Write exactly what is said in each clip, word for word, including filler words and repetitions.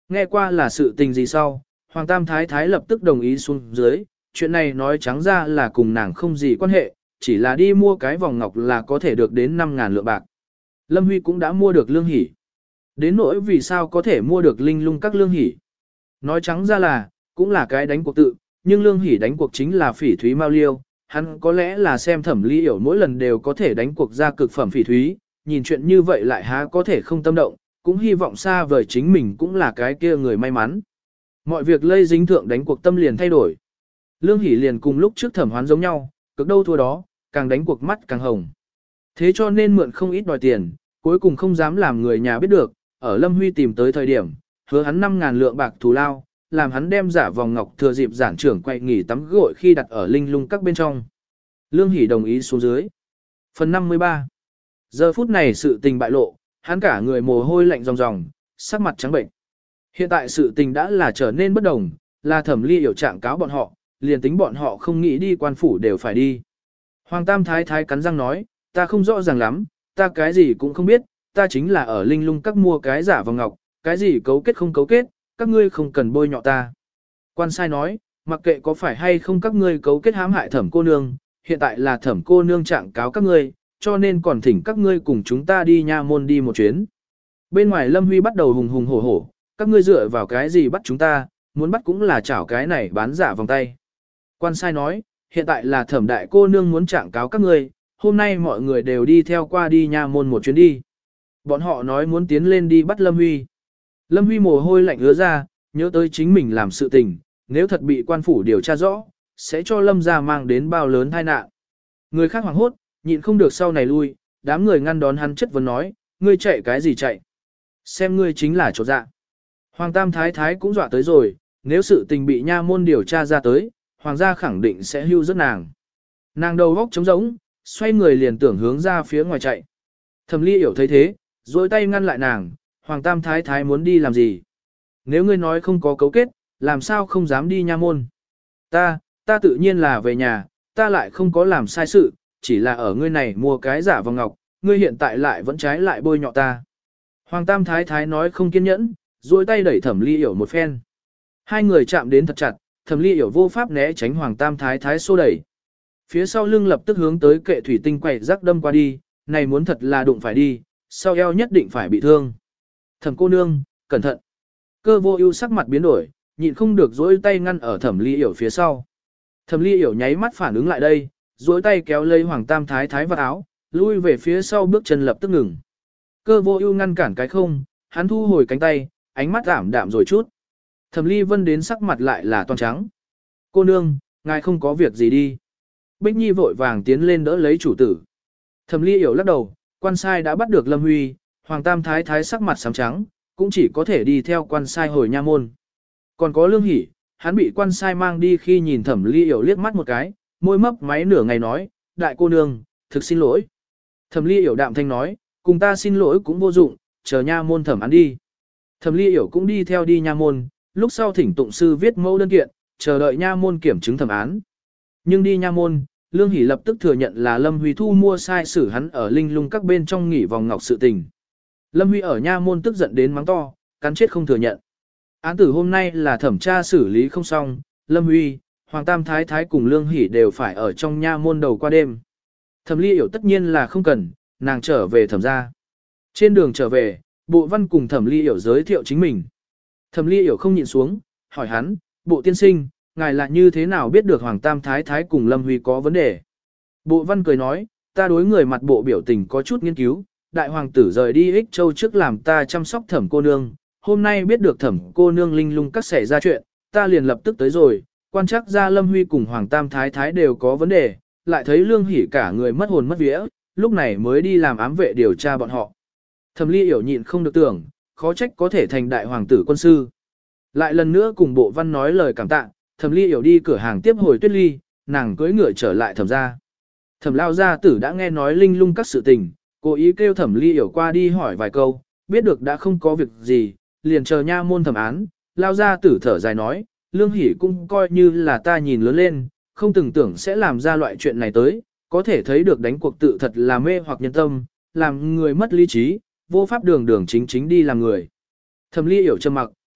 Nghe qua là sự tình gì sau, Hoàng Tam Thái Thái lập tức đồng ý xuống dưới, chuyện này nói trắng ra là cùng nàng không gì quan hệ, chỉ là đi mua cái vòng ngọc là có thể được đến năm ngàn lượng bạc. Lâm Huy cũng đã mua được lương hỷ. Đến nỗi vì sao có thể mua được linh lung các lương hỷ. Nói trắng ra là, cũng là cái đánh cuộc tự, nhưng lương hỷ đánh cuộc chính là phỉ thúy mao liêu, hắn có lẽ là xem Thẩm Ly Yểu mỗi lần đều có thể đánh cuộc ra cực phẩm phỉ thúy, nhìn chuyện như vậy lại há có thể không tâm động, cũng hy vọng xa vời chính mình cũng là cái kia người may mắn. Mọi việc lây dính thượng đánh cuộc tâm liền thay đổi. Lương hỷ liền cùng lúc trước Thẩm Hoán giống nhau, cực đâu thua đó, càng đánh cuộc mắt càng hồng. Thế cho nên mượn không ít đòi tiền, cuối cùng không dám làm người nhà biết được, ở Lâm Huy tìm tới thời điểm, hứa hắn năm ngàn lượng bạc thù lao, làm hắn đem giả vòng ngọc thừa dịp giản trưởng quay nghỉ tắm gội khi đặt ở linh lung các bên trong. Lương Hỷ đồng ý xuống dưới. Phần năm mươi ba. Giờ phút này sự tình bại lộ, hắn cả người mồ hôi lạnh ròng ròng, sắc mặt trắng bệnh. Hiện tại sự tình đã là trở nên bất đồng, là Thẩm Ly Yểu trạng cáo bọn họ, liền tính bọn họ không nghĩ đi quan phủ đều phải đi. Hoàng Tam Thái Thái cắn răng nói, ta không rõ ràng lắm, ta cái gì cũng không biết, ta chính là ở linh lung các mua cái giả vòng ngọc, cái gì cấu kết không cấu kết, các ngươi không cần bôi nhọ ta. Quan sai nói, mặc kệ có phải hay không các ngươi cấu kết hãm hại Thẩm cô nương, hiện tại là Thẩm cô nương trạng cáo các ngươi, cho nên còn thỉnh các ngươi cùng chúng ta đi nha môn đi một chuyến. Bên ngoài Lâm Huy bắt đầu hùng hùng hổ hổ, các ngươi dựa vào cái gì bắt chúng ta, muốn bắt cũng là chảo cái này bán giả vòng tay. Quan sai nói, hiện tại là Thẩm đại cô nương muốn trạng cáo các ngươi, hôm nay mọi người đều đi theo qua đi nha môn một chuyến đi. Bọn họ nói muốn tiến lên đi bắt Lâm Huy. Lâm Huy mồ hôi lạnh ứa ra, nhớ tới chính mình làm sự tình, nếu thật bị quan phủ điều tra rõ, sẽ cho Lâm gia mang đến bao lớn tai nạn. Người khác hoảng hốt, nhịn không được sau này lui, đám người ngăn đón hắn chất vấn nói, ngươi chạy cái gì chạy? Xem ngươi chính là chỗ dạ. Hoàng Tam Thái Thái cũng dọa tới rồi, nếu sự tình bị nha môn điều tra ra tới, Hoàng gia khẳng định sẽ hưu rất nàng. Nàng đầu góc trống rỗng, xoay người liền tưởng hướng ra phía ngoài chạy. Thẩm Ly Yểu thấy thế, dối tay ngăn lại nàng, Hoàng Tam Thái Thái muốn đi làm gì? Nếu ngươi nói không có cấu kết, làm sao không dám đi nha môn? Ta, ta tự nhiên là về nhà, ta lại không có làm sai sự, chỉ là ở ngươi này mua cái giả vòng ngọc, ngươi hiện tại lại vẫn trái lại bôi nhọ ta. Hoàng Tam Thái Thái nói không kiên nhẫn, dối tay đẩy Thẩm Ly Yểu một phen. Hai người chạm đến thật chặt, Thẩm Ly Yểu vô pháp né tránh Hoàng Tam Thái Thái xô đẩy. Phía sau lưng lập tức hướng tới kệ thủy tinh quậy rắc đâm qua đi, này muốn thật là đụng phải đi, sau eo nhất định phải bị thương. Thẩm cô nương, cẩn thận. Cơ vô ưu sắc mặt biến đổi, nhịn không được dối tay ngăn ở Thẩm Ly Yểu phía sau. Thẩm Ly Yểu nháy mắt phản ứng lại đây, dối tay kéo lấy Hoàng Tam Thái Thái vào áo, lui về phía sau bước chân lập tức ngừng. Cơ vô ưu ngăn cản cái không, hắn thu hồi cánh tay, ánh mắt ảm đạm rồi chút. Thẩm Ly Vân đến sắc mặt lại là toàn trắng. Cô nương, ngài không có việc gì đi. Bích Nhi vội vàng tiến lên đỡ lấy chủ tử. Thẩm Ly Yểu lắc đầu, quan sai đã bắt được Lâm Huy, Hoàng Tam Thái Thái sắc mặt xám trắng, cũng chỉ có thể đi theo quan sai hồi nha môn. Còn có Lương Hỷ, hắn bị quan sai mang đi khi nhìn Thẩm Ly Yểu liếc mắt một cái, môi mấp máy nửa ngày nói, đại cô nương, thực xin lỗi. Thẩm Ly Yểu đạm thanh nói, cùng ta xin lỗi cũng vô dụng, chờ nha môn thẩm án đi. Thẩm Ly Yểu cũng đi theo đi nha môn, lúc sau thỉnh tụng sư viết mẫu đơn kiện, chờ đợi nha môn kiểm chứng thẩm án. Nhưng đi nha môn, Lương Hỷ lập tức thừa nhận là Lâm Huy thu mua sai sử hắn ở linh lung các bên trong nghỉ vòng ngọc sự tình. Lâm Huy ở nha môn tức giận đến mắng to, cắn chết không thừa nhận. Án tử hôm nay là thẩm tra xử lý không xong, Lâm Huy, Hoàng Tam Thái Thái cùng Lương Hỷ đều phải ở trong nha môn đầu qua đêm. Thẩm Ly Yểu tất nhiên là không cần, nàng trở về thẩm gia. Trên đường trở về, Bộ Văn cùng Thẩm Ly Yểu giới thiệu chính mình. Thẩm Ly Yểu không nhịn xuống, hỏi hắn, Bộ tiên sinh, ngài là như thế nào biết được Hoàng Tam Thái Thái cùng Lâm Huy có vấn đề? Bộ Văn cười nói, ta đối người mặt bộ biểu tình có chút nghiên cứu, đại hoàng tử rời đi Ích Châu trước làm ta chăm sóc Thẩm cô nương, hôm nay biết được Thẩm cô nương linh lung các xảy ra chuyện, ta liền lập tức tới rồi, quan chắc ra Lâm Huy cùng Hoàng Tam Thái Thái đều có vấn đề, lại thấy Lương Hỷ cả người mất hồn mất vía, lúc này mới đi làm ám vệ điều tra bọn họ. Thẩm Ly Yểu nhịn không được tưởng, khó trách có thể thành đại hoàng tử quân sư. Lại lần nữa cùng Bộ Văn nói lời cảm tạ, Thẩm Ly Yểu đi cửa hàng tiếp hồi Tuyết Ly, nàng cưỡi ngựa trở lại Thẩm gia. Thẩm lao gia tử đã nghe nói linh lung các sự tình, cố ý kêu Thẩm Ly Yểu qua đi hỏi vài câu, biết được đã không có việc gì, liền chờ nha môn thẩm án. Lao gia tử thở dài nói, Lương Hỷ cũng coi như là ta nhìn lớn lên, không từng tưởng sẽ làm ra loại chuyện này tới, có thể thấy được đánh cuộc tự thật là mê hoặc nhân tâm, làm người mất lý trí, vô pháp đường đường chính chính đi làm người. Thẩm Ly Yểu trầm mặc,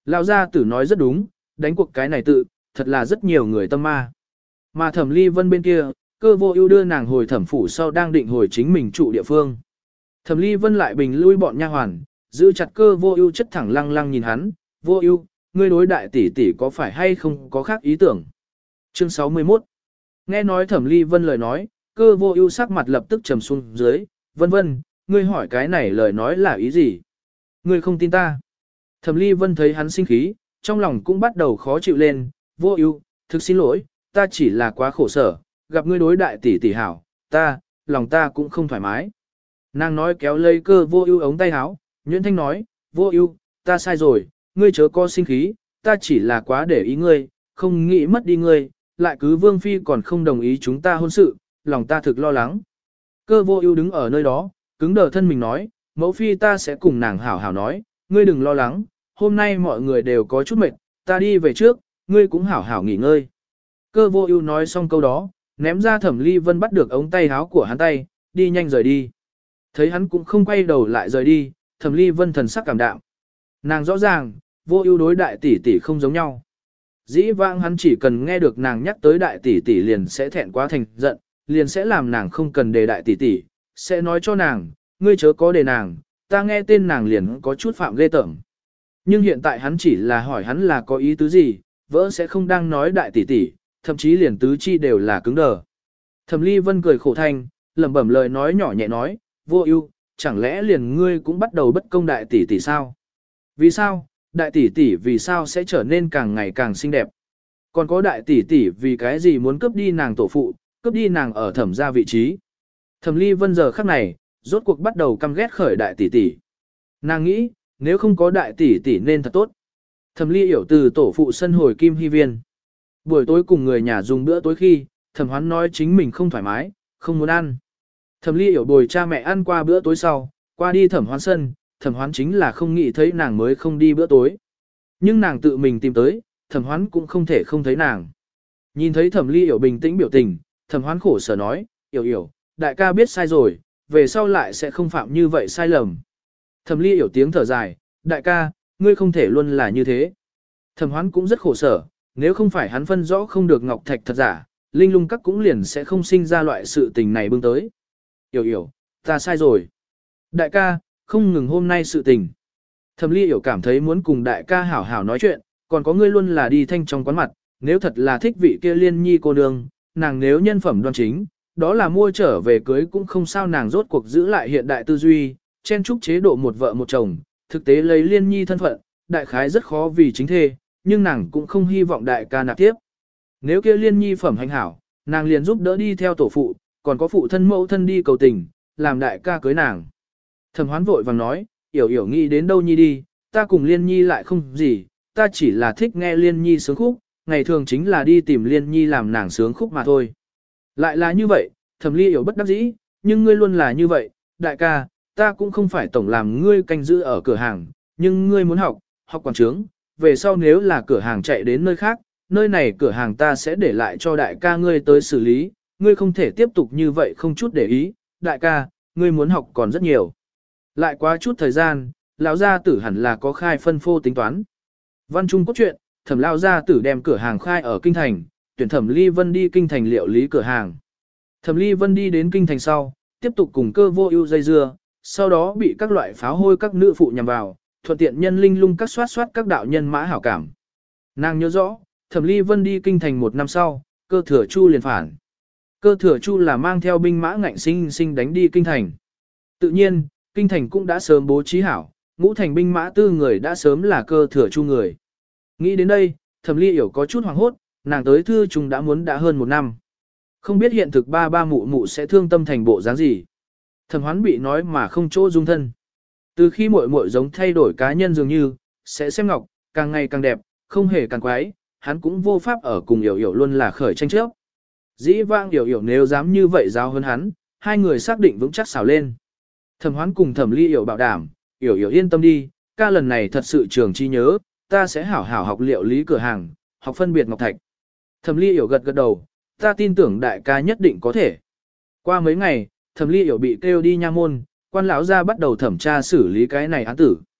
lão gia tử nói rất đúng, đánh cuộc cái này tự, thật là rất nhiều người tâm ma. Mà Thẩm Ly Vân bên kia, Cơ Vô Ưu đưa nàng hồi thẩm phủ sau đang định hồi chính mình trụ địa phương. Thẩm Ly Vân lại bình lui bọn nha hoàn, giữ chặt Cơ Vô Ưu chất thẳng lăng lăng nhìn hắn, "Vô Ưu, ngươi đối đại tỷ tỷ có phải hay không có khác ý tưởng?" Chương sáu mươi mốt. Nghe nói Thẩm Ly Vân lời nói, Cơ Vô Ưu sắc mặt lập tức trầm xuống dưới, "Vân Vân, ngươi hỏi cái này lời nói là ý gì? Ngươi không tin ta?" Thẩm Ly Vân thấy hắn sinh khí, trong lòng cũng bắt đầu khó chịu lên, "Vô Ưu, thực xin lỗi, ta chỉ là quá khổ sở, gặp ngươi đối đại tỷ tỷ hảo, ta, lòng ta cũng không thoải mái." Nàng nói kéo lấy Cơ Vô Ưu ống tay áo, nhuyễn thanh nói, "Vô Ưu, ta sai rồi, ngươi chớ có sinh khí, ta chỉ là quá để ý ngươi, không nghĩ mất đi ngươi, lại cứ Vương phi còn không đồng ý chúng ta hôn sự, lòng ta thực lo lắng." Cơ Vô Ưu đứng ở nơi đó, cứng đờ thân mình nói, "Mẫu phi ta sẽ cùng nàng hảo hảo nói, ngươi đừng lo lắng, hôm nay mọi người đều có chút mệt, ta đi về trước, ngươi cũng hảo hảo nghỉ ngơi." Cơ Vô Ưu nói xong câu đó, ném ra Thẩm Ly Vân bắt được ống tay áo của hắn tay, đi nhanh rời đi. Thấy hắn cũng không quay đầu lại rời đi, Thẩm Ly Vân thần sắc cảm đạm. Nàng rõ ràng, Vô Ưu đối đại tỷ tỷ không giống nhau. Dĩ vãng hắn chỉ cần nghe được nàng nhắc tới đại tỷ tỷ liền sẽ thẹn quá thành giận, liền sẽ làm nàng không cần đề đại tỷ tỷ, sẽ nói cho nàng, ngươi chớ có đề nàng, ta nghe tên nàng liền có chút phạm ghê tởm. Nhưng hiện tại hắn chỉ là hỏi hắn là có ý tứ gì, vỡ sẽ không đang nói đại tỷ tỷ, thậm chí liền tứ chi đều là cứng đờ. Thẩm Ly Vân cười khổ thanh, lẩm bẩm lời nói nhỏ nhẹ nói, Vô Ưu, chẳng lẽ liền ngươi cũng bắt đầu bất công đại tỷ tỷ sao? Vì sao? Đại tỷ tỷ vì sao sẽ trở nên càng ngày càng xinh đẹp? Còn có đại tỷ tỷ vì cái gì muốn cướp đi nàng tổ phụ, cướp đi nàng ở Thẩm gia vị trí? Thẩm Ly Vân giờ khắc này, rốt cuộc bắt đầu căm ghét khởi đại tỷ tỷ. Nàng nghĩ, nếu không có đại tỷ tỷ nên thật tốt. Thẩm Ly hiểu từ tổ phụ sân hồi Kim Hy Viên. Buổi tối cùng người nhà dùng bữa tối khi, Thẩm Hoán nói chính mình không thoải mái, không muốn ăn. Thẩm Ly hiểu bồi cha mẹ ăn qua bữa tối sau, qua đi Thẩm Hoán sân, Thẩm Hoán chính là không nghĩ thấy nàng mới không đi bữa tối. Nhưng nàng tự mình tìm tới, Thẩm Hoán cũng không thể không thấy nàng. Nhìn thấy Thẩm Ly hiểu bình tĩnh biểu tình, Thẩm Hoán khổ sở nói, "Hiểu hiểu, đại ca biết sai rồi, về sau lại sẽ không phạm như vậy sai lầm." Thẩm Ly hiểu tiếng thở dài, "Đại ca, ngươi không thể luôn là như thế." Thẩm Hoán cũng rất khổ sở, nếu không phải hắn phân rõ không được ngọc thạch thật giả, linh lung các cũng liền sẽ không sinh ra loại sự tình này bưng tới. "Hiểu hiểu, ta sai rồi." "Đại ca, không ngừng hôm nay sự tình." Thẩm Ly hiểu cảm thấy muốn cùng đại ca hảo hảo nói chuyện, còn có ngươi luôn là đi thanh trong quán mặt, nếu thật là thích vị kia Liên Nhi cô nương, nàng nếu nhân phẩm đoan chính, đó là mua trở về cưới cũng không sao, nàng rốt cuộc giữ lại hiện đại tư duy, chen chúc chế độ một vợ một chồng, thực tế lấy Liên Nhi thân phận, đại khái rất khó vì chính thê, nhưng nàng cũng không hy vọng đại ca nạp tiếp. Nếu kia Liên Nhi phẩm hành hảo, nàng liền giúp đỡ đi theo tổ phụ, còn có phụ thân mẫu thân đi cầu tình, làm đại ca cưới nàng. Thẩm Hoán vội vàng nói, "Yểu Yểu nghĩ đến đâu nhi đi, ta cùng Liên Nhi lại không gì, ta chỉ là thích nghe Liên Nhi sướng khúc, ngày thường chính là đi tìm Liên Nhi làm nàng sướng khúc mà thôi." Lại là như vậy, Thẩm Ly Yểu bất đắc dĩ, "Nhưng ngươi luôn là như vậy, đại ca, ta cũng không phải tổng làm ngươi canh giữ ở cửa hàng, nhưng ngươi muốn học, học quản trướng, về sau nếu là cửa hàng chạy đến nơi khác, nơi này cửa hàng ta sẽ để lại cho đại ca ngươi tới xử lý, ngươi không thể tiếp tục như vậy không chút để ý, đại ca, ngươi muốn học còn rất nhiều." Lại quá chút thời gian, lão gia tử hẳn là có khai phân phô tính toán. Văn Trung cốt truyện, Thẩm lão gia tử đem cửa hàng khai ở kinh thành, tuyển Thẩm Ly Vân đi kinh thành liệu lý cửa hàng. Thẩm Ly Vân đi đến kinh thành sau, tiếp tục cùng Cơ Vô Ưu dây dưa, sau đó bị các loại pháo hôi các nữ phụ nhằm vào, thuận tiện nhân linh lung các soát soát các đạo nhân mã hảo cảm. Nàng nhớ rõ, Thẩm Ly Vân đi kinh thành một năm sau, Cơ Thừa Chu liền phản. Cơ Thừa Chu là mang theo binh mã ngạnh sinh sinh đánh đi kinh thành. Tự nhiên, kinh thành cũng đã sớm bố trí hảo, ngũ thành binh mã tư người đã sớm là Cơ Thừa Chu người. Nghĩ đến đây, Thẩm Ly hiểu có chút hoảng hốt, nàng tới thư trùng đã muốn đã hơn một năm. Không biết hiện thực ba ba mụ mụ sẽ thương tâm thành bộ dáng gì. Thẩm Hoán bị nói mà không chỗ dung thân. Từ khi muội muội giống thay đổi cá nhân dường như, sẽ xem ngọc, càng ngày càng đẹp, không hề càng quái, hắn cũng vô pháp ở cùng Yểu Yểu luôn là khởi tranh chấp. Dĩ vãng Yểu Yểu nếu dám như vậy giáo hơn hắn, hai người xác định vững chắc xảo lên. Thẩm Hoán cùng Thẩm Ly Yểu bảo đảm, Yểu Yểu yên tâm đi, ca lần này thật sự trường chi nhớ, ta sẽ hảo hảo học liệu lý cửa hàng, học phân biệt ngọc thạch. Thẩm Ly Yểu gật gật đầu, ta tin tưởng đại ca nhất định có thể. Qua mấy ngày, Thẩm Ly Yểu bị kêu đi nha môn, quan lão gia bắt đầu thẩm tra xử lý cái này án tử.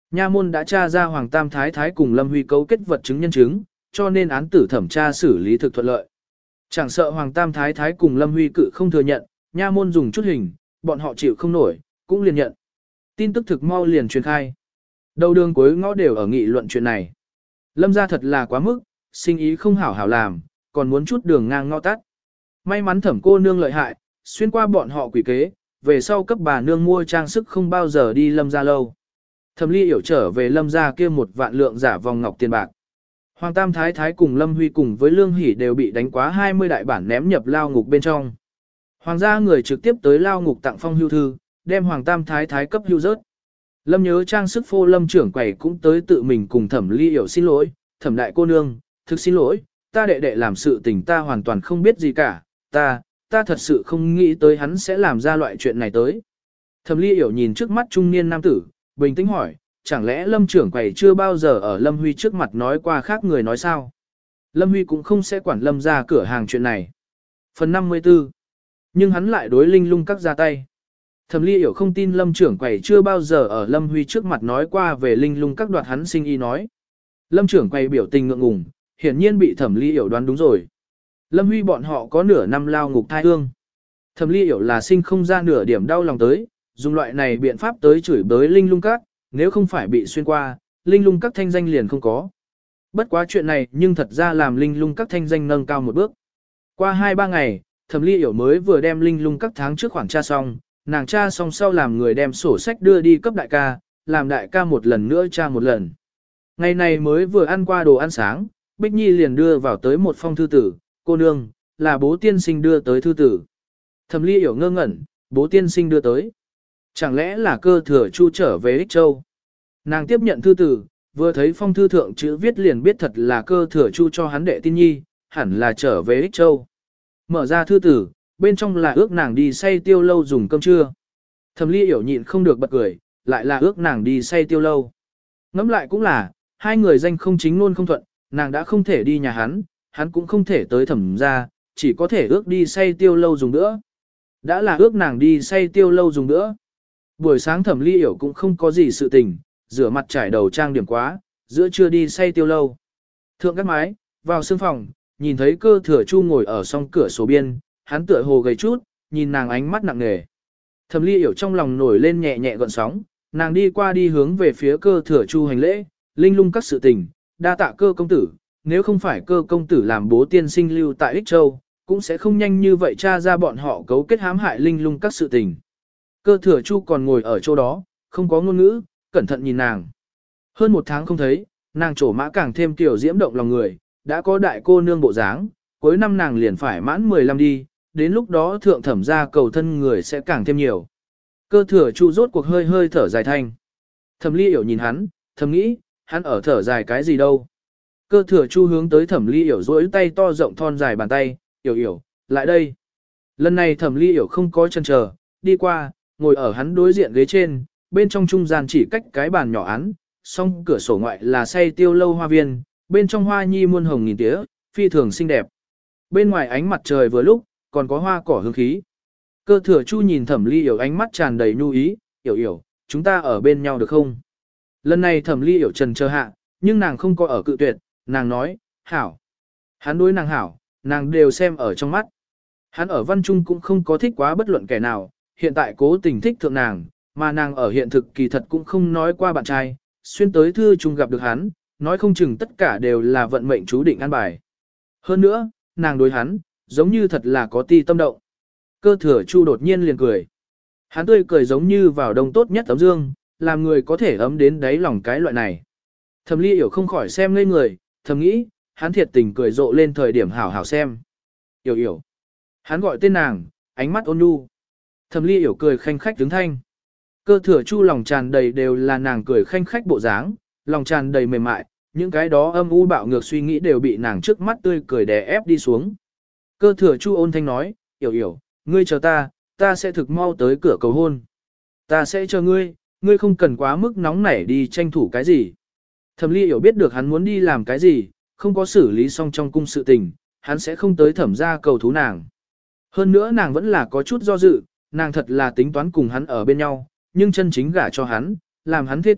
Nha môn đã tra ra Hoàng Tam Thái Thái cùng Lâm Huy cấu kết vật chứng nhân chứng, cho nên án tử thẩm tra xử lý thực thuận lợi. Chẳng sợ Hoàng Tam Thái Thái cùng Lâm Huy cự không thừa nhận, nha môn dùng chút hình, bọn họ chịu không nổi, cũng liền nhận. Tin tức thực mau liền truyền khai. Đầu đường cuối ngõ đều ở nghị luận chuyện này. Lâm gia thật là quá mức, sinh ý không hảo hảo làm, còn muốn chút đường ngang ngõ tắt. May mắn thẩm cô nương lợi hại, xuyên qua bọn họ quỷ kế, về sau cấp bà nương mua trang sức không bao giờ đi Lâm gia lâu. Thẩm Ly hiểu trở về Lâm gia kia một vạn lượng giả vòng ngọc tiền bạc. Hoàng Tam Thái Thái cùng Lâm Huy cùng với Lương Hỷ đều bị đánh quá hai mươi đại bản ném nhập lao ngục bên trong. Hoàng gia người trực tiếp tới lao ngục tặng phong hưu thư, đem Hoàng Tam Thái Thái cấp hưu rớt. Lâm nhớ trang sức phô Lâm trưởng quầy cũng tới tự mình cùng Thẩm Ly hiểu xin lỗi, Thẩm đại cô nương, thực xin lỗi, ta đệ đệ làm sự tình ta hoàn toàn không biết gì cả, ta, ta thật sự không nghĩ tới hắn sẽ làm ra loại chuyện này tới. Thẩm Ly hiểu nhìn trước mắt trung niên nam tử, bình tĩnh hỏi, chẳng lẽ Lâm trưởng quầy chưa bao giờ ở Lâm Huy trước mặt nói qua khác người nói sao? Lâm Huy cũng không sẽ quản Lâm ra cửa hàng chuyện này. Phần năm mươi tư. Nhưng hắn lại đối Linh Lung Các ra tay. Thẩm Ly hiểu không tin Lâm trưởng quầy chưa bao giờ ở Lâm Huy trước mặt nói qua về Linh Lung Các đoạt hắn sinh y nói. Lâm trưởng quầy biểu tình ngượng ngùng, hiển nhiên bị Thẩm Ly hiểu đoán đúng rồi. Lâm Huy bọn họ có nửa năm lao ngục thai hương. Thẩm Ly hiểu là sinh không ra nửa điểm đau lòng tới, dùng loại này biện pháp tới chửi bới Linh Lung Các, nếu không phải bị xuyên qua, Linh Lung Các thanh danh liền không có. Bất quá chuyện này nhưng thật ra làm Linh Lung Các thanh danh nâng cao một bước. Qua hai ba ngày, Thẩm Ly hiểu mới vừa đem Linh Lung Các tháng trước khoảng tra xong, nàng tra xong sau làm người đem sổ sách đưa đi cấp đại ca, làm đại ca một lần nữa tra một lần. Ngày này mới vừa ăn qua đồ ăn sáng, Bích Nhi liền đưa vào tới một phong thư tử, cô nương, là bố tiên sinh đưa tới thư tử. Thẩm Ly hiểu ngơ ngẩn, bố tiên sinh đưa tới. Chẳng lẽ là Cơ Thừa Chu trở về Ích Châu? Nàng tiếp nhận thư tử, vừa thấy phong thư thượng chữ viết liền biết thật là Cơ Thừa Chu cho hắn đệ tin nhi, hẳn là trở về Ích Châu. Mở ra thư tử, bên trong là ước nàng đi say tiêu lâu dùng cơm trưa. Thẩm Ly hiểu nhịn không được bật cười, lại là ước nàng đi say tiêu lâu. Ngẫm lại cũng là, hai người danh không chính luôn không thuận, nàng đã không thể đi nhà hắn, hắn cũng không thể tới thẩm ra, chỉ có thể ước đi say tiêu lâu dùng nữa. Đã là ước nàng đi say tiêu lâu dùng nữa. Buổi sáng Thẩm Ly hiểu cũng không có gì sự tình, rửa mặt trải đầu trang điểm quá, giữa trưa đi say tiêu lâu. Thượng các mái, vào sương phòng, nhìn thấy Cơ Thừa Chu ngồi ở song cửa sổ biên, hắn tựa hồ gầy chút, nhìn nàng ánh mắt nặng nề. Thẩm Ly hiểu trong lòng nổi lên nhẹ nhẹ gợn sóng, nàng đi qua đi hướng về phía Cơ Thừa Chu hành lễ, Linh Lung Các sự tình, đa tạ Cơ công tử, nếu không phải Cơ công tử làm bố tiên sinh lưu tại Ích Châu, cũng sẽ không nhanh như vậy tra ra bọn họ cấu kết hãm hại Linh Lung Các sự tình. Cơ Thừa Chu còn ngồi ở chỗ đó, không có ngôn ngữ, cẩn thận nhìn nàng. Hơn một tháng không thấy, nàng trổ mã càng thêm tiểu diễm động lòng người, đã có đại cô nương bộ dáng, cuối năm nàng liền phải mãn mười lăm đi, đến lúc đó thượng thẩm gia cầu thân người sẽ càng thêm nhiều. Cơ Thừa Chu rốt cuộc hơi hơi thở dài thanh. Thẩm Ly hiểu nhìn hắn, thầm nghĩ, hắn ở thở dài cái gì đâu. Cơ Thừa Chu hướng tới Thẩm Ly hiểu duỗi tay to rộng thon dài bàn tay, hiểu hiểu, lại đây. Lần này Thẩm Ly hiểu không có chần chờ, đi qua, ngồi ở hắn đối diện ghế trên, bên trong trung gian chỉ cách cái bàn nhỏ án, song cửa sổ ngoại là say tiêu lâu hoa viên, bên trong hoa nhi muôn hồng nghìn tía, phi thường xinh đẹp. Bên ngoài ánh mặt trời vừa lúc, còn có hoa cỏ hương khí. Cơ Thừa Chu nhìn Thẩm Ly hiểu ánh mắt tràn đầy nhu ý, hiểu hiểu, chúng ta ở bên nhau được không? Lần này Thẩm Ly hiểu trần chờ hạ, nhưng nàng không có ở cự tuyệt, nàng nói, hảo. Hắn đối nàng hảo, nàng đều xem ở trong mắt. Hắn ở văn trung cũng không có thích quá bất luận kẻ nào, hiện tại cố tình thích thượng nàng, mà nàng ở hiện thực kỳ thật cũng không nói qua bạn trai, xuyên tới thư trung gặp được hắn, nói không chừng tất cả đều là vận mệnh chú định an bài. Hơn nữa, nàng đối hắn, giống như thật là có ti tâm động. Cơ Thừa Chu đột nhiên liền cười. Hắn tươi cười giống như vào đông tốt nhất tấm dương, làm người có thể ấm đến đáy lòng cái loại này. Thẩm Ly hiểu không khỏi xem ngây người, thầm nghĩ, hắn thiệt tình cười rộ lên thời điểm hảo hảo xem. Hiểu hiểu. Hắn gọi tên nàng, ánh mắt ôn nhu. Thẩm Ly hiểu cười khanh khách đứng thanh. Cơ Thừa Chu lòng tràn đầy đều là nàng cười khanh khách bộ dáng, lòng tràn đầy mềm mại, những cái đó âm u bạo ngược suy nghĩ đều bị nàng trước mắt tươi cười đè ép đi xuống. Cơ Thừa Chu ôn thanh nói, hiểu hiểu, ngươi chờ ta, ta sẽ thực mau tới cửa cầu hôn. Ta sẽ chờ ngươi, ngươi không cần quá mức nóng nảy đi tranh thủ cái gì. Thẩm Ly hiểu biết được hắn muốn đi làm cái gì, không có xử lý xong trong cung sự tình, hắn sẽ không tới thẩm gia cầu thú nàng. Hơn nữa nàng vẫn là có chút do dự, nàng thật là tính toán cùng hắn ở bên nhau, nhưng chân chính gả cho hắn, làm hắn thế tử,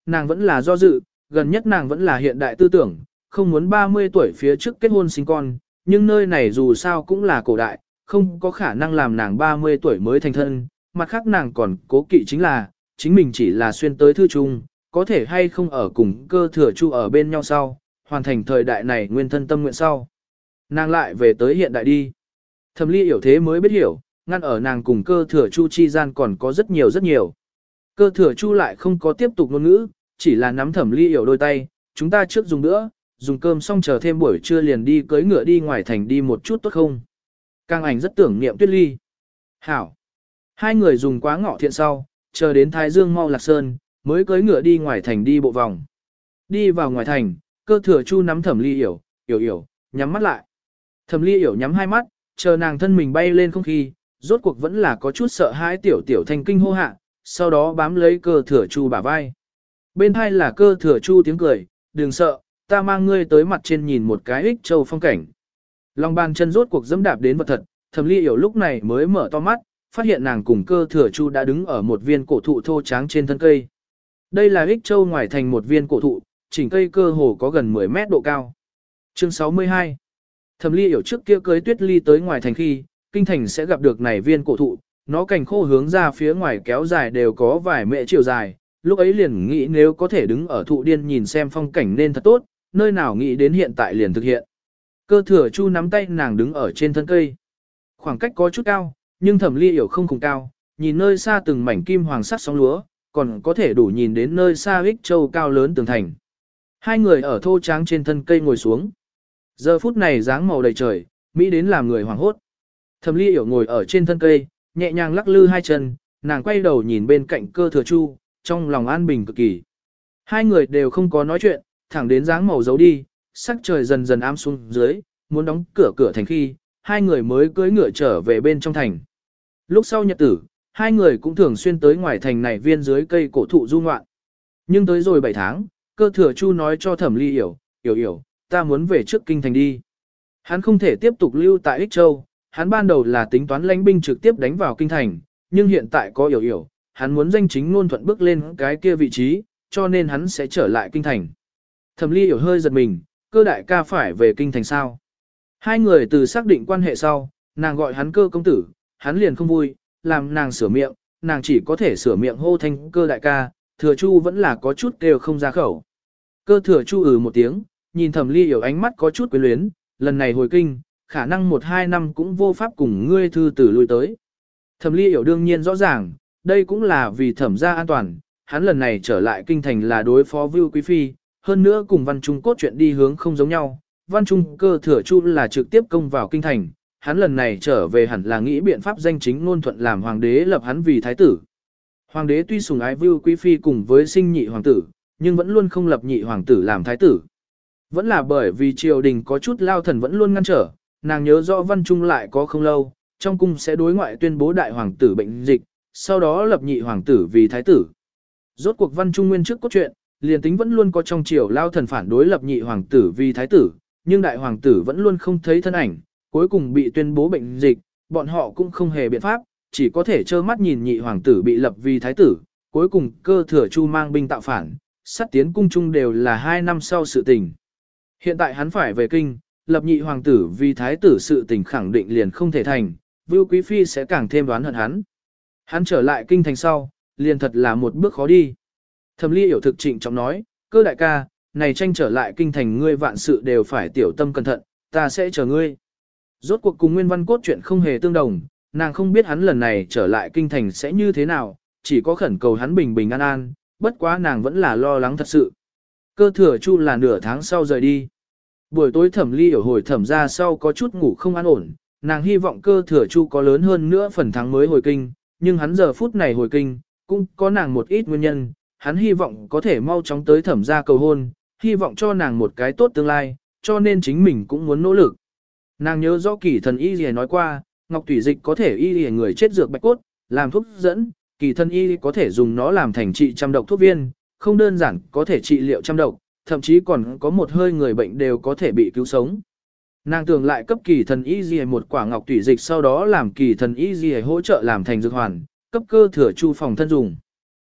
nàng vẫn là do dự, gần nhất nàng vẫn là hiện đại tư tưởng, không muốn ba mươi tuổi phía trước kết hôn sinh con, nhưng nơi này dù sao cũng là cổ đại, không có khả năng làm nàng ba mươi tuổi mới thành thân, mặt khác nàng còn cố kỵ chính là, chính mình chỉ là xuyên tới thư trung, có thể hay không ở cùng cơ thừa chu ở bên nhau sau, hoàn thành thời đại này nguyên thân tâm nguyện sau. Nàng lại về tới hiện đại đi. Thẩm Ly hiểu thế mới biết hiểu, ngăn ở nàng cùng cơ thừa chu chi gian còn có rất nhiều rất nhiều. Cơ thừa chu lại không có tiếp tục ngôn ngữ, chỉ là nắm Thẩm Ly hiểu đôi tay, chúng ta trước dùng nữa, dùng cơm xong chờ thêm buổi trưa liền đi cưới ngựa đi ngoài thành đi một chút tốt không? Càng ảnh rất tưởng niệm Tuyết Ly. Hảo. Hai người dùng quá ngọ thiện sau, chờ đến Thái Dương mau lạc sơn, mới cưới ngựa đi ngoài thành đi bộ vòng. Đi vào ngoài thành, cơ thừa chu nắm Thẩm Ly hiểu, hiểu hiểu, nhắm mắt lại. Thẩm Ly hiểu nhắm hai mắt, chờ nàng thân mình bay lên không khí, rốt cuộc vẫn là có chút sợ hãi tiểu tiểu thanh kinh hô hạ, sau đó bám lấy cơ thừa chu bả vai. Bên hai là cơ thừa chu tiếng cười, đừng sợ, ta mang ngươi tới mặt trên nhìn một cái ích châu phong cảnh. Lòng bàn chân rốt cuộc dẫm đạp đến vật thật, Thẩm Ly hiểu lúc này mới mở to mắt, phát hiện nàng cùng cơ thừa chu đã đứng ở một viên cổ thụ thô tráng trên thân cây. Đây là ích châu ngoài thành một viên cổ thụ, chỉnh cây cơ hồ có gần mười mét độ cao. Chương sáu mươi hai. Thẩm Ly hiểu trước kia cưới Tuyết Ly tới ngoài thành khi, kinh thành sẽ gặp được này viên cổ thụ, nó cành khô hướng ra phía ngoài kéo dài đều có vài mệ chiều dài, lúc ấy liền nghĩ nếu có thể đứng ở thụ điên nhìn xem phong cảnh nên thật tốt, nơi nào nghĩ đến hiện tại liền thực hiện. Cơ thừa chu nắm tay nàng đứng ở trên thân cây. Khoảng cách có chút cao, nhưng Thẩm Ly hiểu không cùng cao, nhìn nơi xa từng mảnh kim hoàng sắc sóng lúa, còn có thể đủ nhìn đến nơi xa ích châu cao lớn tường thành. Hai người ở thô tráng trên thân cây ngồi xuống. Giờ phút này dáng màu đầy trời, mỹ đến làm người hoảng hốt. Thẩm Ly hiểu ngồi ở trên thân cây, nhẹ nhàng lắc lư hai chân, nàng quay đầu nhìn bên cạnh cơ thừa chu, trong lòng an bình cực kỳ. Hai người đều không có nói chuyện, thẳng đến dáng màu giấu đi, sắc trời dần dần ám xuống dưới, muốn đóng cửa cửa thành khi, hai người mới cưỡi ngựa trở về bên trong thành. Lúc sau nhật tử, hai người cũng thường xuyên tới ngoài thành này viên dưới cây cổ thụ du ngoạn. Nhưng tới rồi bảy tháng, cơ thừa chu nói cho Thẩm Ly hiểu, hiểu hiểu, ta muốn về trước kinh thành đi. Hắn không thể tiếp tục lưu tại Ích Châu, hắn ban đầu là tính toán lãnh binh trực tiếp đánh vào kinh thành, nhưng hiện tại có hiểu hiểu, hắn muốn danh chính ngôn thuận bước lên cái kia vị trí, cho nên hắn sẽ trở lại kinh thành. Thẩm Ly hiểu hơi giật mình, cơ đại ca phải về kinh thành sao? Hai người từ xác định quan hệ sau, nàng gọi hắn cơ công tử, hắn liền không vui, làm nàng sửa miệng, nàng chỉ có thể sửa miệng hô thanh cơ đại ca, thừa chu vẫn là có chút kêu không ra khẩu. Cơ thừa chu ừ một tiếng, nhìn Thẩm Ly hiểu ánh mắt có chút quyến luyến, lần này hồi kinh, khả năng một hai năm cũng vô pháp cùng ngươi thư tử lui tới. Thẩm Ly hiểu đương nhiên rõ ràng, đây cũng là vì thẩm gia an toàn, hắn lần này trở lại kinh thành là đối phó Vưu Quý Phi, hơn nữa cùng Văn Trung cốt chuyện đi hướng không giống nhau. Văn Trung cơ thừa chu là trực tiếp công vào kinh thành, hắn lần này trở về hẳn là nghĩ biện pháp danh chính ngôn thuận làm hoàng đế lập hắn vì thái tử. Hoàng đế tuy sủng ái Vưu Quý Phi cùng với sinh nhị hoàng tử, nhưng vẫn luôn không lập nhị hoàng tử làm thái tử. Vẫn là bởi vì triều đình có chút lao thần vẫn luôn ngăn trở, nàng nhớ rõ Văn Trung lại có không lâu, trong cung sẽ đối ngoại tuyên bố đại hoàng tử bệnh dịch, sau đó lập nhị hoàng tử vì thái tử. Rốt cuộc Văn Trung nguyên trước cốt truyện, liền tính vẫn luôn có trong triều lao thần phản đối lập nhị hoàng tử vì thái tử, nhưng đại hoàng tử vẫn luôn không thấy thân ảnh, cuối cùng bị tuyên bố bệnh dịch, bọn họ cũng không hề biện pháp, chỉ có thể trơ mắt nhìn nhị hoàng tử bị lập vì thái tử, cuối cùng cơ thừa chu mang binh tạo phản, sát tiến cung trung đều là hai năm sau sự tình. Hiện tại hắn phải về kinh, lập nhị hoàng tử vì thái tử sự tình khẳng định liền không thể thành, Vưu Quý Phi sẽ càng thêm đoán hận hắn. Hắn trở lại kinh thành sau, liền thật là một bước khó đi. Thẩm Ly hiểu thực trịnh trọng nói, cơ đại ca, này tranh trở lại kinh thành ngươi vạn sự đều phải tiểu tâm cẩn thận, ta sẽ chờ ngươi. Rốt cuộc cùng nguyên văn cốt truyện không hề tương đồng, nàng không biết hắn lần này trở lại kinh thành sẽ như thế nào, chỉ có khẩn cầu hắn bình bình an an, bất quá nàng vẫn là lo lắng thật sự. Cơ thừa chu là nửa tháng sau rời đi. Buổi tối Thẩm Ly hiểu hồi thẩm ra sau có chút ngủ không an ổn, nàng hy vọng cơ thừa chu có lớn hơn nữa phần thắng mới hồi kinh, nhưng hắn giờ phút này hồi kinh, cũng có nàng một ít nguyên nhân, hắn hy vọng có thể mau chóng tới thẩm ra cầu hôn, hy vọng cho nàng một cái tốt tương lai, cho nên chính mình cũng muốn nỗ lực. Nàng nhớ rõ kỳ thần y gì nói qua, ngọc thủy dịch có thể y y người chết dược bạch cốt, làm thuốc dẫn, kỳ thần y có thể dùng nó làm thành trị trăm độc thuốc viên, không đơn giản có thể trị liệu trăm độc, thậm chí còn có một hơi người bệnh đều có thể bị cứu sống. Nàng tưởng lại cấp kỳ thần y gì một quả ngọc thủy dịch, sau đó làm kỳ thần y gì hỗ trợ làm thành dược hoàn, cấp cơ thừa chu phòng thân dùng.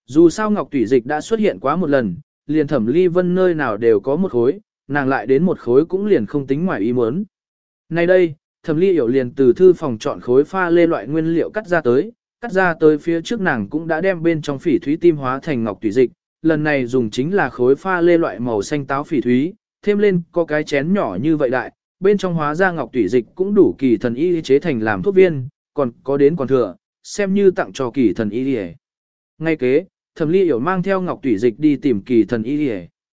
Dù sao ngọc tủy dịch đã xuất hiện quá một lần, liền Thẩm Ly Vân nơi nào đều có một khối, nàng lại đến một khối cũng liền không tính ngoài ý muốn. Nay đây, Thẩm Ly Yểu liền từ thư phòng chọn khối pha lê loại nguyên liệu cắt ra tới, cắt ra tới phía trước nàng cũng đã đem bên trong phỉ thúy tim hóa thành ngọc tủy dịch, lần này dùng chính là khối pha lê loại màu xanh táo phỉ thúy, thêm lên có cái chén nhỏ như vậy đại, bên trong hóa ra ngọc tủy dịch cũng đủ kỳ thần y chế thành làm thuốc viên, còn có đến còn thừa, xem như tặng cho kỳ thần y. Ngay kế, Thẩm Ly Yểu mang theo ngọc tủy dịch đi tìm kỳ thần y.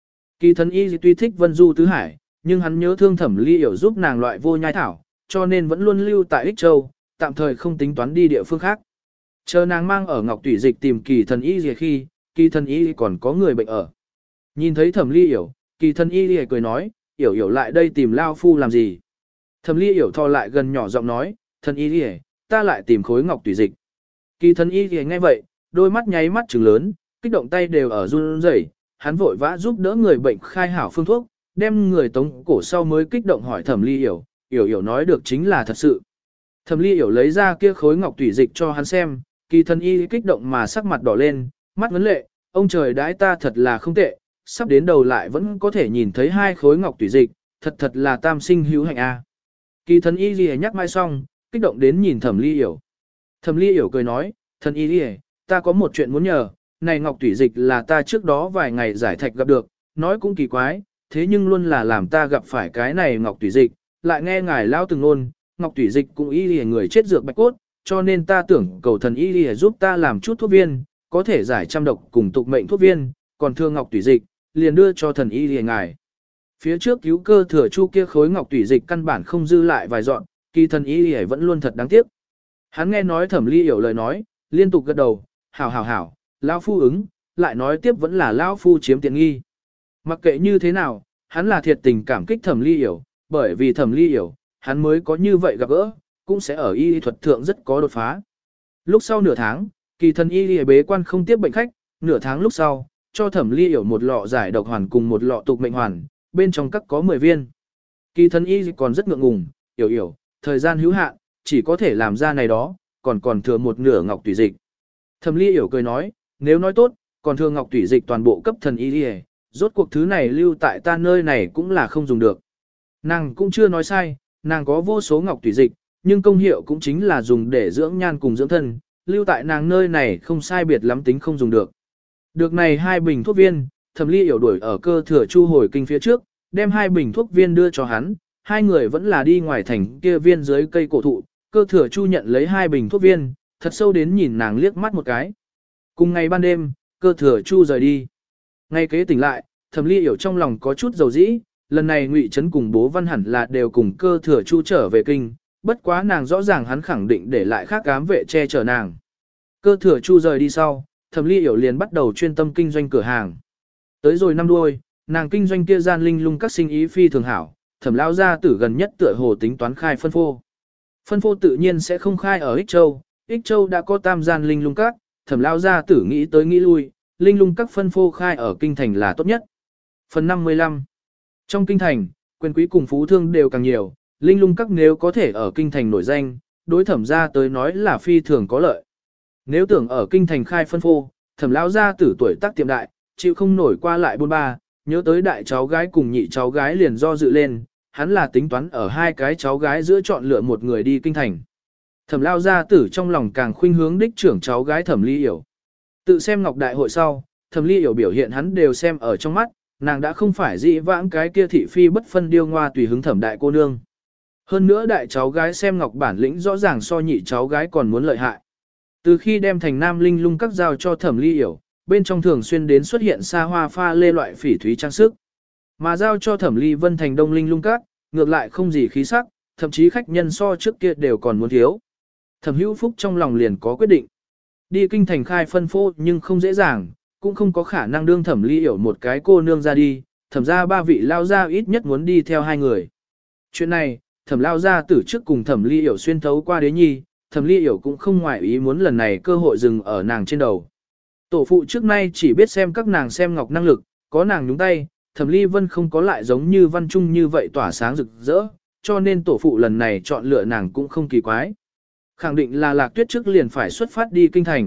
Kỳ thần y tuy thích Vân Du Tứ Hải, nhưng hắn nhớ thương Thẩm Ly Yểu giúp nàng loại vô nhai thảo, cho nên vẫn luôn lưu tại Ích Châu, tạm thời không tính toán đi địa phương khác. Chờ nàng mang ở ngọc tủy dịch tìm kỳ thần y gì khi, kỳ thần y còn có người bệnh ở. Nhìn thấy Thẩm Ly Yểu, kỳ thần y gì cười nói, Yểu Yểu lại đây tìm Lao Phu làm gì? Thẩm Ly Yểu thò lại gần nhỏ giọng nói, thần y gì, ta lại tìm khối ngọc tủy dịch. Kỳ thần y gì nghe vậy, đôi mắt nháy mắt trừng lớn, kích động tay đều ở run rẩy, hắn vội vã giúp đỡ người bệnh khai hảo phương thuốc, đem người tống cổ sau mới kích động hỏi Thẩm Ly Yểu, Yểu Yểu nói được chính là thật sự. Thẩm Ly Yểu lấy ra kia khối ngọc tủy dịch cho hắn xem, kỳ thần y kích động mà sắc mặt đỏ lên, mắt vấn lệ, ông trời đãi ta thật là không tệ, sắp đến đầu lại vẫn có thể nhìn thấy hai khối ngọc tủy dịch, thật thật là tam sinh hữu hạnh a. Kỳ thần y gì nhắc mai xong, kích động đến nhìn Thẩm Ly Yểu. Thẩm Ly Yểu cười nói, thần y gì, ta có một chuyện muốn nhờ, này ngọc tủy dịch là ta trước đó vài ngày giải thạch gặp được, nói cũng kỳ quái, thế nhưng luôn là làm ta gặp phải cái này ngọc tủy dịch, lại nghe ngài lao từng ngôn, ngọc tủy dịch cũng y lìa người chết dược bạch cốt, cho nên ta tưởng cầu thần y lìa giúp ta làm chút thuốc viên, có thể giải trăm độc cùng tục mệnh thuốc viên, còn thương ngọc tủy dịch, liền đưa cho thần y lìa ngài. Phía trước cứu cơ thừa chu kia khối ngọc tủy dịch căn bản không dư lại vài dọn, kỳ thần y lìa vẫn luôn thật đáng tiếc. Hắn nghe nói Thẩm Ly Yểu lời nói, liên tục gật đầu, hảo hảo hảo, lão phu ứng, lại nói tiếp vẫn là lão phu chiếm tiện nghi. Mặc kệ như thế nào, hắn là thiệt tình cảm kích Thẩm Ly Yểu, bởi vì Thẩm Ly Yểu, hắn mới có như vậy gặp gỡ, cũng sẽ ở y thuật thượng rất có đột phá. Lúc sau nửa tháng, kỳ thần y bế quan không tiếp bệnh khách, nửa tháng lúc sau, cho Thẩm Ly Yểu một lọ giải độc hoàn cùng một lọ tục mệnh hoàn, bên trong các có mười viên. Kỳ thần y còn rất ngượng ngùng, Yểu Yểu, thời gian hữu hạn, chỉ có thể làm ra này đó, còn còn thừa một nửa ngọc tủy dịch. Thẩm Ly Yểu cười nói, nếu nói tốt, còn thừa ngọc tủy dịch toàn bộ cấp thần y đi, rốt cuộc thứ này lưu tại ta nơi này cũng là không dùng được. Nàng cũng chưa nói sai, nàng có vô số ngọc tủy dịch, nhưng công hiệu cũng chính là dùng để dưỡng nhan cùng dưỡng thân, lưu tại nàng nơi này không sai biệt lắm tính không dùng được. Được này hai bình thuốc viên, Thẩm Ly Yểu đuổi ở cơ thừa chu hồi kinh phía trước, đem hai bình thuốc viên đưa cho hắn, hai người vẫn là đi ngoài thành kia viên dưới cây cổ thụ, cơ thừa chu nhận lấy hai bình thuốc viên, thật sâu đến nhìn nàng liếc mắt một cái. Cùng ngày ban đêm, cơ thừa chu rời đi. Ngay kế tỉnh lại, Thẩm Ly Yểu trong lòng có chút dầu dĩ, lần này Ngụy Trấn cùng bố Văn hẳn là đều cùng cơ thừa chu trở về kinh, bất quá nàng rõ ràng hắn khẳng định để lại khác ám vệ che chở nàng. Cơ thừa chu rời đi sau, Thẩm Ly Yểu liền bắt đầu chuyên tâm kinh doanh cửa hàng. Tới rồi năm đuôi, nàng kinh doanh kia gian linh lung các sinh ý phi thường hảo, Thẩm lão gia tử gần nhất tựa hồ tính toán khai phân phô. Phân phô tự nhiên sẽ không khai ở Ích Châu, Ích Châu đã có tam gian linh lung các, Thẩm lão gia tử nghĩ tới nghĩ lui, linh lung các phân phô khai ở kinh thành là tốt nhất. Phần năm mươi lăm. Trong kinh thành, quyền quý cùng phú thương đều càng nhiều, linh lung các nếu có thể ở kinh thành nổi danh, đối Thẩm gia tới nói là phi thường có lợi. Nếu tưởng ở kinh thành khai phân phô, Thẩm lão gia tử tuổi tác tiệm đại, chịu không nổi qua lại bôn ba, nhớ tới đại cháu gái cùng nhị cháu gái liền do dự lên, hắn là tính toán ở hai cái cháu gái giữa chọn lựa một người đi kinh thành. Thẩm lão gia tử trong lòng càng khuynh hướng đích trưởng cháu gái Thẩm Ly Yểu. Tự xem Ngọc Đại hội sau, Thẩm Ly Yểu biểu hiện hắn đều xem ở trong mắt, nàng đã không phải dị vãng cái kia thị phi bất phân điêu ngoa tùy hứng Thẩm đại cô nương. Hơn nữa đại cháu gái xem Ngọc bản lĩnh rõ ràng so nhị cháu gái còn muốn lợi hại. Từ khi đem thành Nam Linh lung các giao cho Thẩm Ly Yểu, bên trong thường xuyên đến xuất hiện xa hoa pha lê loại phỉ thúy trang sức. Mà giao cho Thẩm Ly Vân thành Đông Linh lung các, ngược lại không gì khí sắc, thậm chí khách nhân so trước kia đều còn muốn thiếu. Thẩm Hữu Phúc trong lòng liền có quyết định. Đi kinh thành khai phân phô nhưng không dễ dàng, cũng không có khả năng đương Thẩm Ly Yểu một cái cô nương ra đi, thẩm ra ba vị lao ra ít nhất muốn đi theo hai người. Chuyện này, Thẩm lao ra từ trước cùng Thẩm Ly Yểu xuyên thấu qua đế nhi, Thẩm Ly Yểu cũng không ngoại ý muốn lần này cơ hội dừng ở nàng trên đầu. Tổ phụ trước nay chỉ biết xem các nàng xem ngọc năng lực, có nàng nhúng tay, Thẩm Ly Vân không có lại giống như Văn Trung như vậy tỏa sáng rực rỡ, cho nên tổ phụ lần này chọn lựa nàng cũng không kỳ quái. Khẳng định là Lạc Tuyết trước liền phải xuất phát đi kinh thành,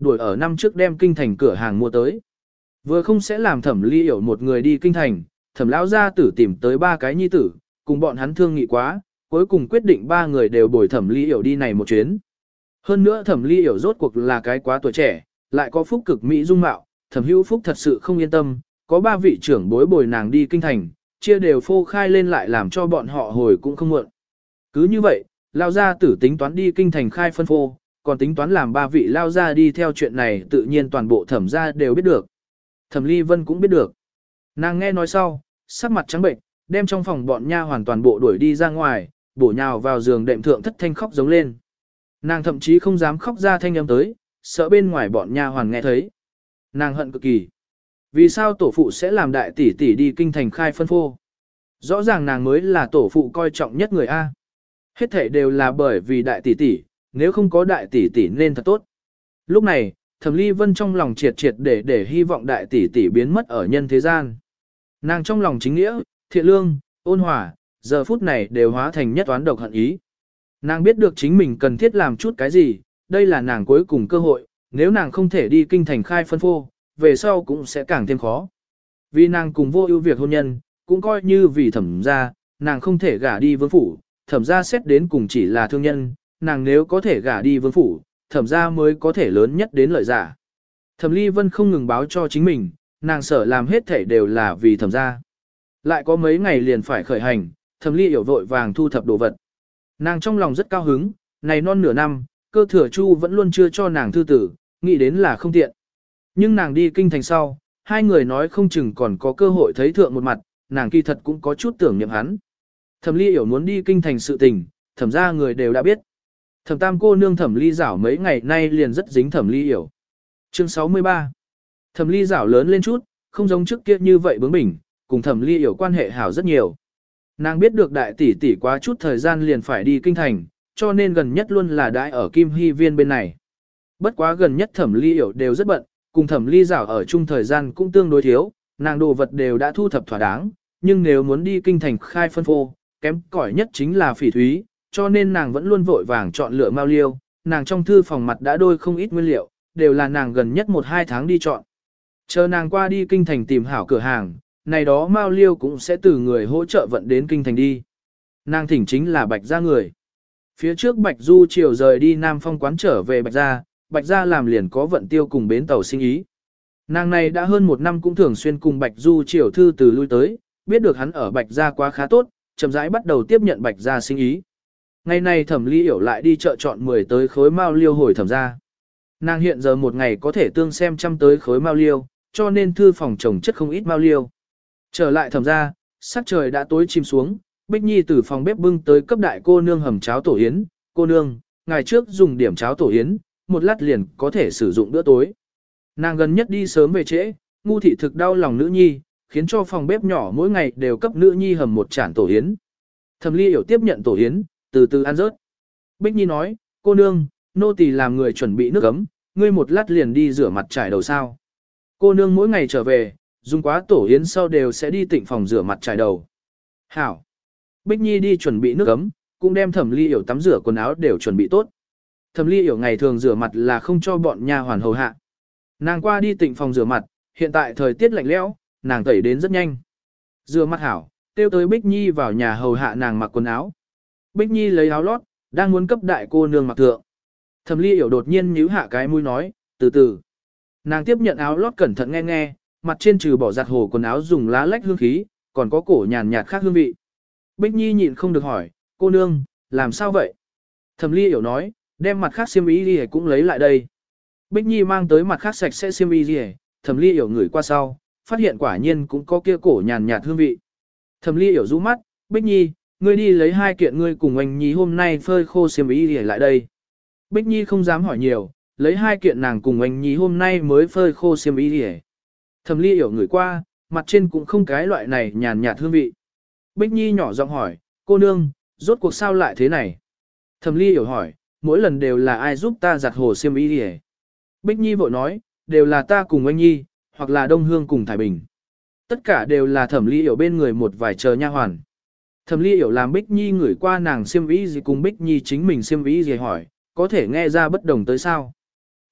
đuổi ở năm trước đem kinh thành cửa hàng mua tới. Vừa không sẽ làm Thẩm Ly Yểu một người đi kinh thành, Thẩm lão gia tử tìm tới ba cái nhi tử, cùng bọn hắn thương nghị quá, cuối cùng quyết định ba người đều bồi Thẩm Ly Yểu đi này một chuyến. Hơn nữa Thẩm Ly Yểu rốt cuộc là cái quá tuổi trẻ, lại có phúc cực mỹ dung mạo, Thẩm Hữu Phúc thật sự không yên tâm, có ba vị trưởng bối bồi nàng đi kinh thành, chia đều phô khai lên lại làm cho bọn họ hồi cũng không muộn. Cứ như vậy, lao gia tử tính toán đi kinh thành khai phân phô, còn tính toán làm ba vị lao gia đi theo chuyện này, tự nhiên toàn bộ Thẩm gia đều biết được. Thẩm Ly Vân cũng biết được. Nàng nghe nói sau, sắc mặt trắng bệnh, đem trong phòng bọn nha hoàn toàn bộ đuổi đi ra ngoài, bổ nhào vào giường đệm thượng thất thanh khóc giống lên. Nàng thậm chí không dám khóc ra thanh âm tới, sợ bên ngoài bọn nha hoàn nghe thấy. Nàng hận cực kỳ. Vì sao tổ phụ sẽ làm đại tỷ tỷ đi kinh thành khai phân phô? Rõ ràng nàng mới là tổ phụ coi trọng nhất người A. Hết thể đều là bởi vì đại tỷ tỷ, nếu không có đại tỷ tỷ nên thật tốt. Lúc này, Thẩm Ly Vân trong lòng triệt triệt để để hy vọng đại tỷ tỷ biến mất ở nhân thế gian. Nàng trong lòng chính nghĩa, thiện lương, ôn hòa, giờ phút này đều hóa thành nhất toán độc hận ý. Nàng biết được chính mình cần thiết làm chút cái gì, đây là nàng cuối cùng cơ hội, nếu nàng không thể đi kinh thành khai phân phô, về sau cũng sẽ càng thêm khó. Vì nàng cùng vô ưu việc hôn nhân, cũng coi như vì Thẩm gia, nàng không thể gả đi vương phủ, Thẩm gia xét đến cùng chỉ là thương nhân, nàng nếu có thể gả đi vương phủ, Thẩm gia mới có thể lớn nhất đến lợi giả. Thẩm Ly Vân không ngừng báo cho chính mình, nàng sợ làm hết thể đều là vì Thẩm gia. Lại có mấy ngày liền phải khởi hành, Thẩm Ly Yểu vội vàng thu thập đồ vật. Nàng trong lòng rất cao hứng, này non nửa năm, cơ thừa chu vẫn luôn chưa cho nàng thư tử, nghĩ đến là không tiện. Nhưng nàng đi kinh thành sau, hai người nói không chừng còn có cơ hội thấy thượng một mặt, nàng kỳ thật cũng có chút tưởng niệm hắn. Thẩm Ly Yểu muốn đi kinh thành sự tình, Thẩm gia người đều đã biết. Thẩm Tam cô nương Thẩm Ly Giảo mấy ngày nay liền rất dính Thẩm Ly Yểu. Chương sáu mươi ba. Thẩm Ly Giảo lớn lên chút, không giống trước kia như vậy bướng bỉnh, cùng Thẩm Ly Yểu quan hệ hảo rất nhiều. Nàng biết được đại tỷ tỷ quá chút thời gian liền phải đi kinh thành, cho nên gần nhất luôn là đãi ở Kim Hy Viên bên này. Bất quá gần nhất Thẩm Ly Yểu đều rất bận, cùng Thẩm Ly Giảo ở chung thời gian cũng tương đối thiếu, nàng đồ vật đều đã thu thập thỏa đáng, nhưng nếu muốn đi kinh thành khai phân phô, kém cỏi nhất chính là phỉ thúy, cho nên nàng vẫn luôn vội vàng chọn lựa mao liêu, nàng trong thư phòng mặt đã đôi không ít nguyên liệu, đều là nàng gần nhất một hai tháng đi chọn. Chờ nàng qua đi kinh thành tìm hảo cửa hàng, này đó mao liêu cũng sẽ từ người hỗ trợ vận đến kinh thành đi. Nàng thỉnh chính là Bạch Gia người. Phía trước Bạch Du chiều rời đi Nam Phong quán trở về Bạch Gia, Bạch Gia làm liền có vận tiêu cùng bến tàu sinh ý. Nàng này đã hơn một năm cũng thường xuyên cùng Bạch Du chiều thư từ lui tới, biết được hắn ở Bạch Gia quá khá tốt, chậm rãi bắt đầu tiếp nhận Bạch Gia sinh ý. Ngày nay Thẩm Ly Yểu lại đi chợ chọn mười tới khối mao liêu hồi Thẩm gia. Nàng hiện giờ một ngày có thể tương xem trăm tới khối mao liêu, cho nên thư phòng trồng chất không ít mao liêu. Trở lại Thẩm gia, sắc trời đã tối chìm xuống, Bích Nhi từ phòng bếp bưng tới cấp đại cô nương hầm cháo tổ yến, cô nương, ngày trước dùng điểm cháo tổ yến, một lát liền có thể sử dụng bữa tối. Nàng gần nhất đi sớm về trễ, ngu thị thực đau lòng nữ nhi, khiến cho phòng bếp nhỏ mỗi ngày đều cấp nữ nhi hầm một chản tổ yến. Thẩm Ly Yểu tiếp nhận tổ yến, từ từ ăn rớt. Bích Nhi nói, cô nương, nô tỳ làm người chuẩn bị nước ấm, ngươi một lát liền đi rửa mặt trải đầu sao. Cô nương mỗi ngày trở về, dùng quá tổ yến sau đều sẽ đi tịnh phòng rửa mặt trải đầu. Hảo. Bích Nhi đi chuẩn bị nước ấm, cũng đem Thẩm Ly Yểu tắm rửa quần áo đều chuẩn bị tốt. Thẩm Ly Yểu ngày thường rửa mặt là không cho bọn nha hoàn hầu hạ. Nàng qua đi tịnh phòng rửa mặt, hiện tại thời tiết lạnh lẽo, nàng tẩy đến rất nhanh. Rửa mặt hảo, tiêu tới Bích Nhi vào nhà hầu hạ nàng mặc quần áo. Bích Nhi lấy áo lót, đang muốn cấp đại cô nương mặc thượng. Thẩm Ly Yểu đột nhiên nhíu hạ cái mũi nói, từ từ. Nàng tiếp nhận áo lót cẩn thận nghe nghe, mặt trên trừ bỏ giặt hồ quần áo dùng lá lách hương khí, còn có cổ nhàn nhạt khác hương vị. Bích Nhi nhịn không được hỏi, cô nương, làm sao vậy? Thẩm Ly Yểu nói, đem mặt khác xiêm y đi cũng lấy lại đây. Bích Nhi mang tới mặt khác sạch sẽ xiêm y đi, Thẩm Ly Yểu ngửi qua sau, phát hiện quả nhiên cũng có kia cổ nhàn nhạt hương vị. Thẩm Ly Yểu rũ mắt, Bích Nhi, ngươi đi lấy hai kiện ngươi cùng anh Nhi hôm nay phơi khô xiêm y đi lại đây. Bích Nhi không dám hỏi nhiều, lấy hai kiện nàng cùng anh Nhi hôm nay mới phơi khô xiêm y đi. Thẩm Ly Yểu ngửi qua, mặt trên cũng không cái loại này nhàn nhạt hương vị. Bích Nhi nhỏ giọng hỏi, cô nương, rốt cuộc sao lại thế này? Thẩm Ly Yểu hỏi, mỗi lần đều là ai giúp ta giặt hồ xiêm y đi. Bích Nhi vội nói, đều là ta cùng anh Nhi, hoặc là Đông Hương cùng Thái Bình. Tất cả đều là Thẩm Ly Yểu bên người một vài chờ nha hoàn. Thẩm Ly Yểu làm Bích Nhi ngửi qua nàng xiêm y gì cùng Bích Nhi chính mình xiêm y gì hỏi, có thể nghe ra bất đồng tới sao?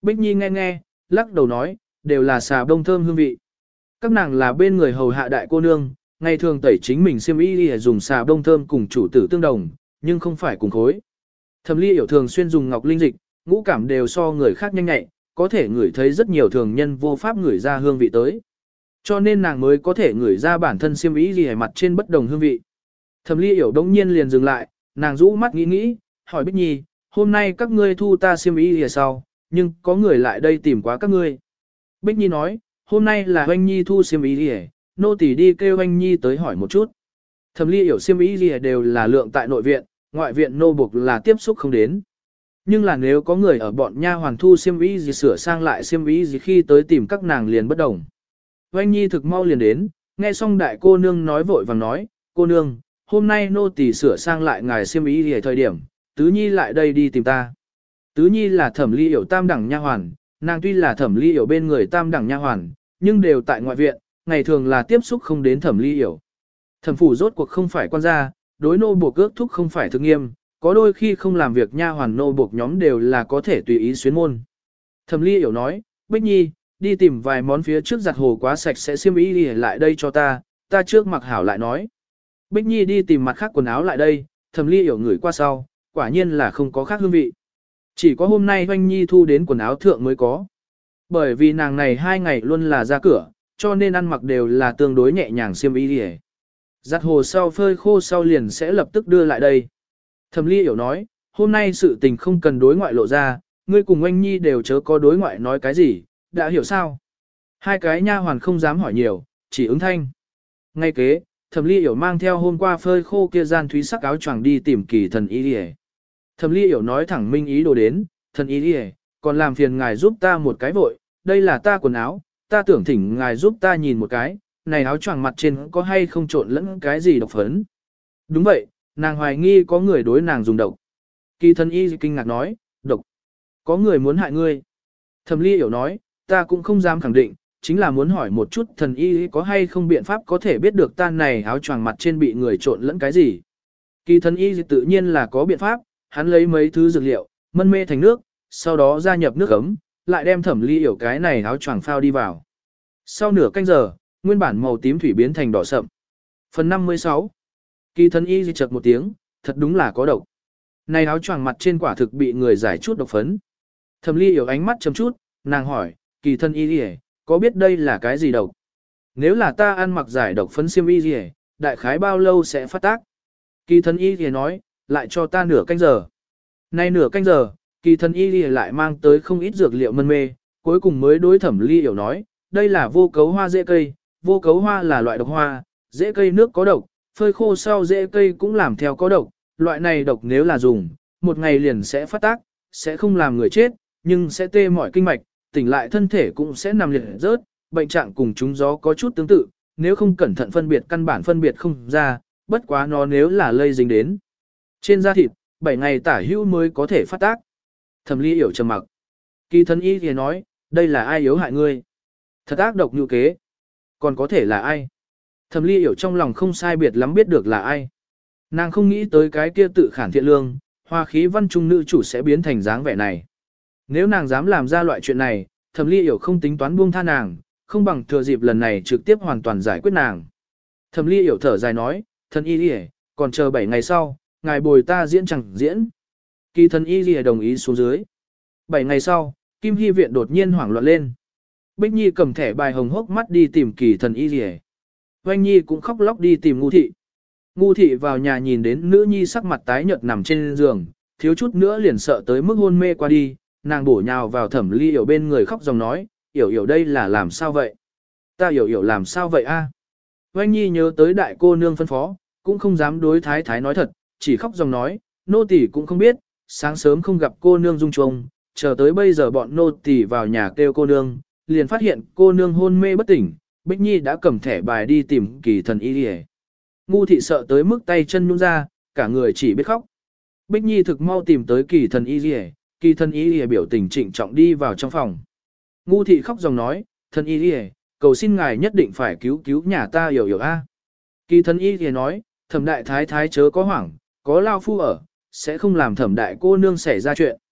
Bích Nhi nghe nghe, lắc đầu nói, đều là xà bông thơm hương vị. Các nàng là bên người hầu hạ đại cô nương, ngày thường tẩy chính mình xiêm y để dùng xà bông thơm cùng chủ tử tương đồng, nhưng không phải cùng khối. Thẩm Ly Yểu thường xuyên dùng ngọc linh dịch, ngũ cảm đều so người khác nhanh nhạy, có thể ngửi thấy rất nhiều thường nhân vô pháp ngửi ra hương vị tới. Cho nên nàng mới có thể ngửi ra bản thân xiêm y gì mặt trên bất đồng hương vị. Thẩm Ly Yểu đống nhiên liền dừng lại, nàng rũ mắt nghĩ nghĩ, hỏi Bích Nhi, hôm nay các ngươi thu ta xiêm y gì sau, nhưng có người lại đây tìm quá các ngươi. Bích Nhi nói, hôm nay là Hoanh Nhi thu xiêm y gì, nô tỳ đi kêu Hoanh Nhi tới hỏi một chút. Thẩm Ly Yểu xiêm y gì đều là lượng tại nội viện, ngoại viện nô buộc là tiếp xúc không đến. Nhưng là nếu có người ở bọn nha hoàn thu xiêm y gì sửa sang lại xiêm y gì khi tới tìm các nàng liền bất đồng. Hoanh Nhi thực mau liền đến, nghe xong đại cô nương nói vội vàng nói, cô nương, hôm nay nô tỳ sửa sang lại ngài xiêm y gì thời điểm, Tứ Nhi lại đây đi tìm ta. Tứ Nhi là Thẩm Ly Yểu tam đẳng nha hoàn, nàng tuy là Thẩm Ly Yểu bên người tam đẳng nha hoàn, nhưng đều tại ngoại viện, ngày thường là tiếp xúc không đến Thẩm Ly Yểu. Thẩm phủ rốt cuộc không phải quan gia, đối nô buộc ước thúc không phải thực nghiêm, có đôi khi không làm việc nha hoàn nô buộc nhóm đều là có thể tùy ý xuyến môn. Thẩm Ly Yểu nói, Bích Nhi, đi tìm vài món phía trước giặt hồ quá sạch sẽ xiêm y đi lại đây cho ta, ta trước mặc hảo lại nói. Bích Nhi đi tìm mặt khác quần áo lại đây, Thẩm Ly Yểu ngửi qua sau, quả nhiên là không có khác hương vị. Chỉ có hôm nay Hoanh Nhi thu đến quần áo thượng mới có. Bởi vì nàng này hai ngày luôn là ra cửa, cho nên ăn mặc đều là tương đối nhẹ nhàng xiêm y đi. Giặt hồ sau phơi khô sau liền sẽ lập tức đưa lại đây. Thẩm Ly Yểu nói, hôm nay sự tình không cần đối ngoại lộ ra, ngươi cùng Hoanh Nhi đều chớ có đối ngoại nói cái gì, đã hiểu sao? Hai cái nha hoàn không dám hỏi nhiều, chỉ ứng thanh. Ngay kế, Thẩm Ly Yểu mang theo hôm qua phơi khô kia gian thúy sắc áo choàng đi tìm Kỳ Thần Y đi. Thẩm Ly Yểu nói thẳng minh ý đồ đến, Thần Y đi, còn làm phiền ngài giúp ta một cái vội, đây là ta quần áo, ta tưởng thỉnh ngài giúp ta nhìn một cái, này áo choàng mặt trên có hay không trộn lẫn cái gì độc phấn. Đúng vậy, nàng hoài nghi có người đối nàng dùng độc. Kỳ Thần Y kinh ngạc nói, độc, có người muốn hại ngươi. Thẩm Ly Yểu nói, ta cũng không dám khẳng định, chính là muốn hỏi một chút Thần Y có hay không biện pháp có thể biết được ta này áo choàng mặt trên bị người trộn lẫn cái gì. Kỳ Thần Y tự nhiên là có biện pháp, hắn lấy mấy thứ dược liệu, mân mê thành nước, sau đó gia nhập nước ấm, lại đem Thẩm Ly Yểu cái này áo choàng phao đi vào. Sau nửa canh giờ, nguyên bản màu tím thủy biến thành đỏ sậm. Phần năm mươi sáu. Kỳ Thần Y chợt một tiếng, thật đúng là có độc. Này áo choàng mặt trên quả thực bị người giải chút độc phấn. Thẩm Ly Yểu ánh mắt chấm chút, nàng hỏi, Kỳ Thần Y có biết đây là cái gì độc? Nếu là ta ăn mặc giải độc phấn xiêm y gì, đại khái bao lâu sẽ phát tác? Kỳ Thần Y nói, lại cho ta nửa canh giờ. Nay nửa canh giờ, Kỳ Thần Y lại mang tới không ít dược liệu mân mê, cuối cùng mới đối Thẩm Ly Yểu nói, đây là vô cấu hoa rễ cây, vô cấu hoa là loại độc hoa, rễ cây nước có độc, phơi khô sau rễ cây cũng làm theo có độc, loại này độc nếu là dùng, một ngày liền sẽ phát tác, sẽ không làm người chết, nhưng sẽ tê mỏi kinh mạch, tỉnh lại thân thể cũng sẽ nằm liệt rớt, bệnh trạng cùng trúng gió có chút tương tự, nếu không cẩn thận phân biệt căn bản phân biệt không ra, bất quá nó nếu là lây dính đến trên da thịt, bảy ngày tả hữu mới có thể phát tác. Thẩm Ly Yểu trầm mặc. Kỳ Thần Y thì nói, đây là ai yếu hại ngươi? Thật ác độc như kế. Còn có thể là ai? Thẩm Ly Yểu trong lòng không sai biệt lắm biết được là ai. Nàng không nghĩ tới cái kia tự khản thiện lương, hoa khí văn trung nữ chủ sẽ biến thành dáng vẻ này. Nếu nàng dám làm ra loại chuyện này, Thẩm Ly Yểu không tính toán buông tha nàng, không bằng thừa dịp lần này trực tiếp hoàn toàn giải quyết nàng. Thẩm Ly Yểu thở dài nói, Thần Y Lìa, còn chờ bảy ngày sau, ngài bồi ta diễn chẳng diễn. Kỳ Thần Y Lìa đồng ý xuống dưới. Bảy ngày sau, Kim Hy viện đột nhiên hoảng loạn lên. Bích Nhi cầm thẻ bài hồng hốc mắt đi tìm Kỳ Thần Y Lìa. Oanh Nhi cũng khóc lóc đi tìm Ngu Thị. Ngu Thị vào nhà nhìn đến nữ nhi sắc mặt tái nhợt nằm trên giường, thiếu chút nữa liền sợ tới mức hôn mê qua đi, nàng bổ nhào vào Thẩm Ly Yểu bên người khóc dòng nói, Yểu Yểu đây là làm sao vậy? Ta Yểu Yểu làm sao vậy a? Oanh Nhi nhớ tới đại cô nương phân phó, cũng không dám đối thái thái nói thật, chỉ khóc dòng nói, nô tỳ cũng không biết, sáng sớm không gặp cô nương dung trùng, chờ tới bây giờ bọn nô tỳ vào nhà kêu cô nương, liền phát hiện cô nương hôn mê bất tỉnh, Bích Nhi đã cầm thẻ bài đi tìm Kỳ Thần Y đi. Ngu Thị sợ tới mức tay chân nhũn ra, cả người chỉ biết khóc. Bích Nhi thực mau tìm tới Kỳ Thần Y đi, Kỳ Thần Y đi biểu tình trịnh trọng đi vào trong phòng. Ngu Thị khóc dòng nói, Thần Y đi, cầu xin ngài nhất định phải cứu cứu nhà ta Yểu Yểu a. Kỳ Thần Y thì nói, Thẩm đại thái thái chớ có hoảng, có lao phu ở, sẽ không làm Thẩm đại cô nương xảy ra chuyện.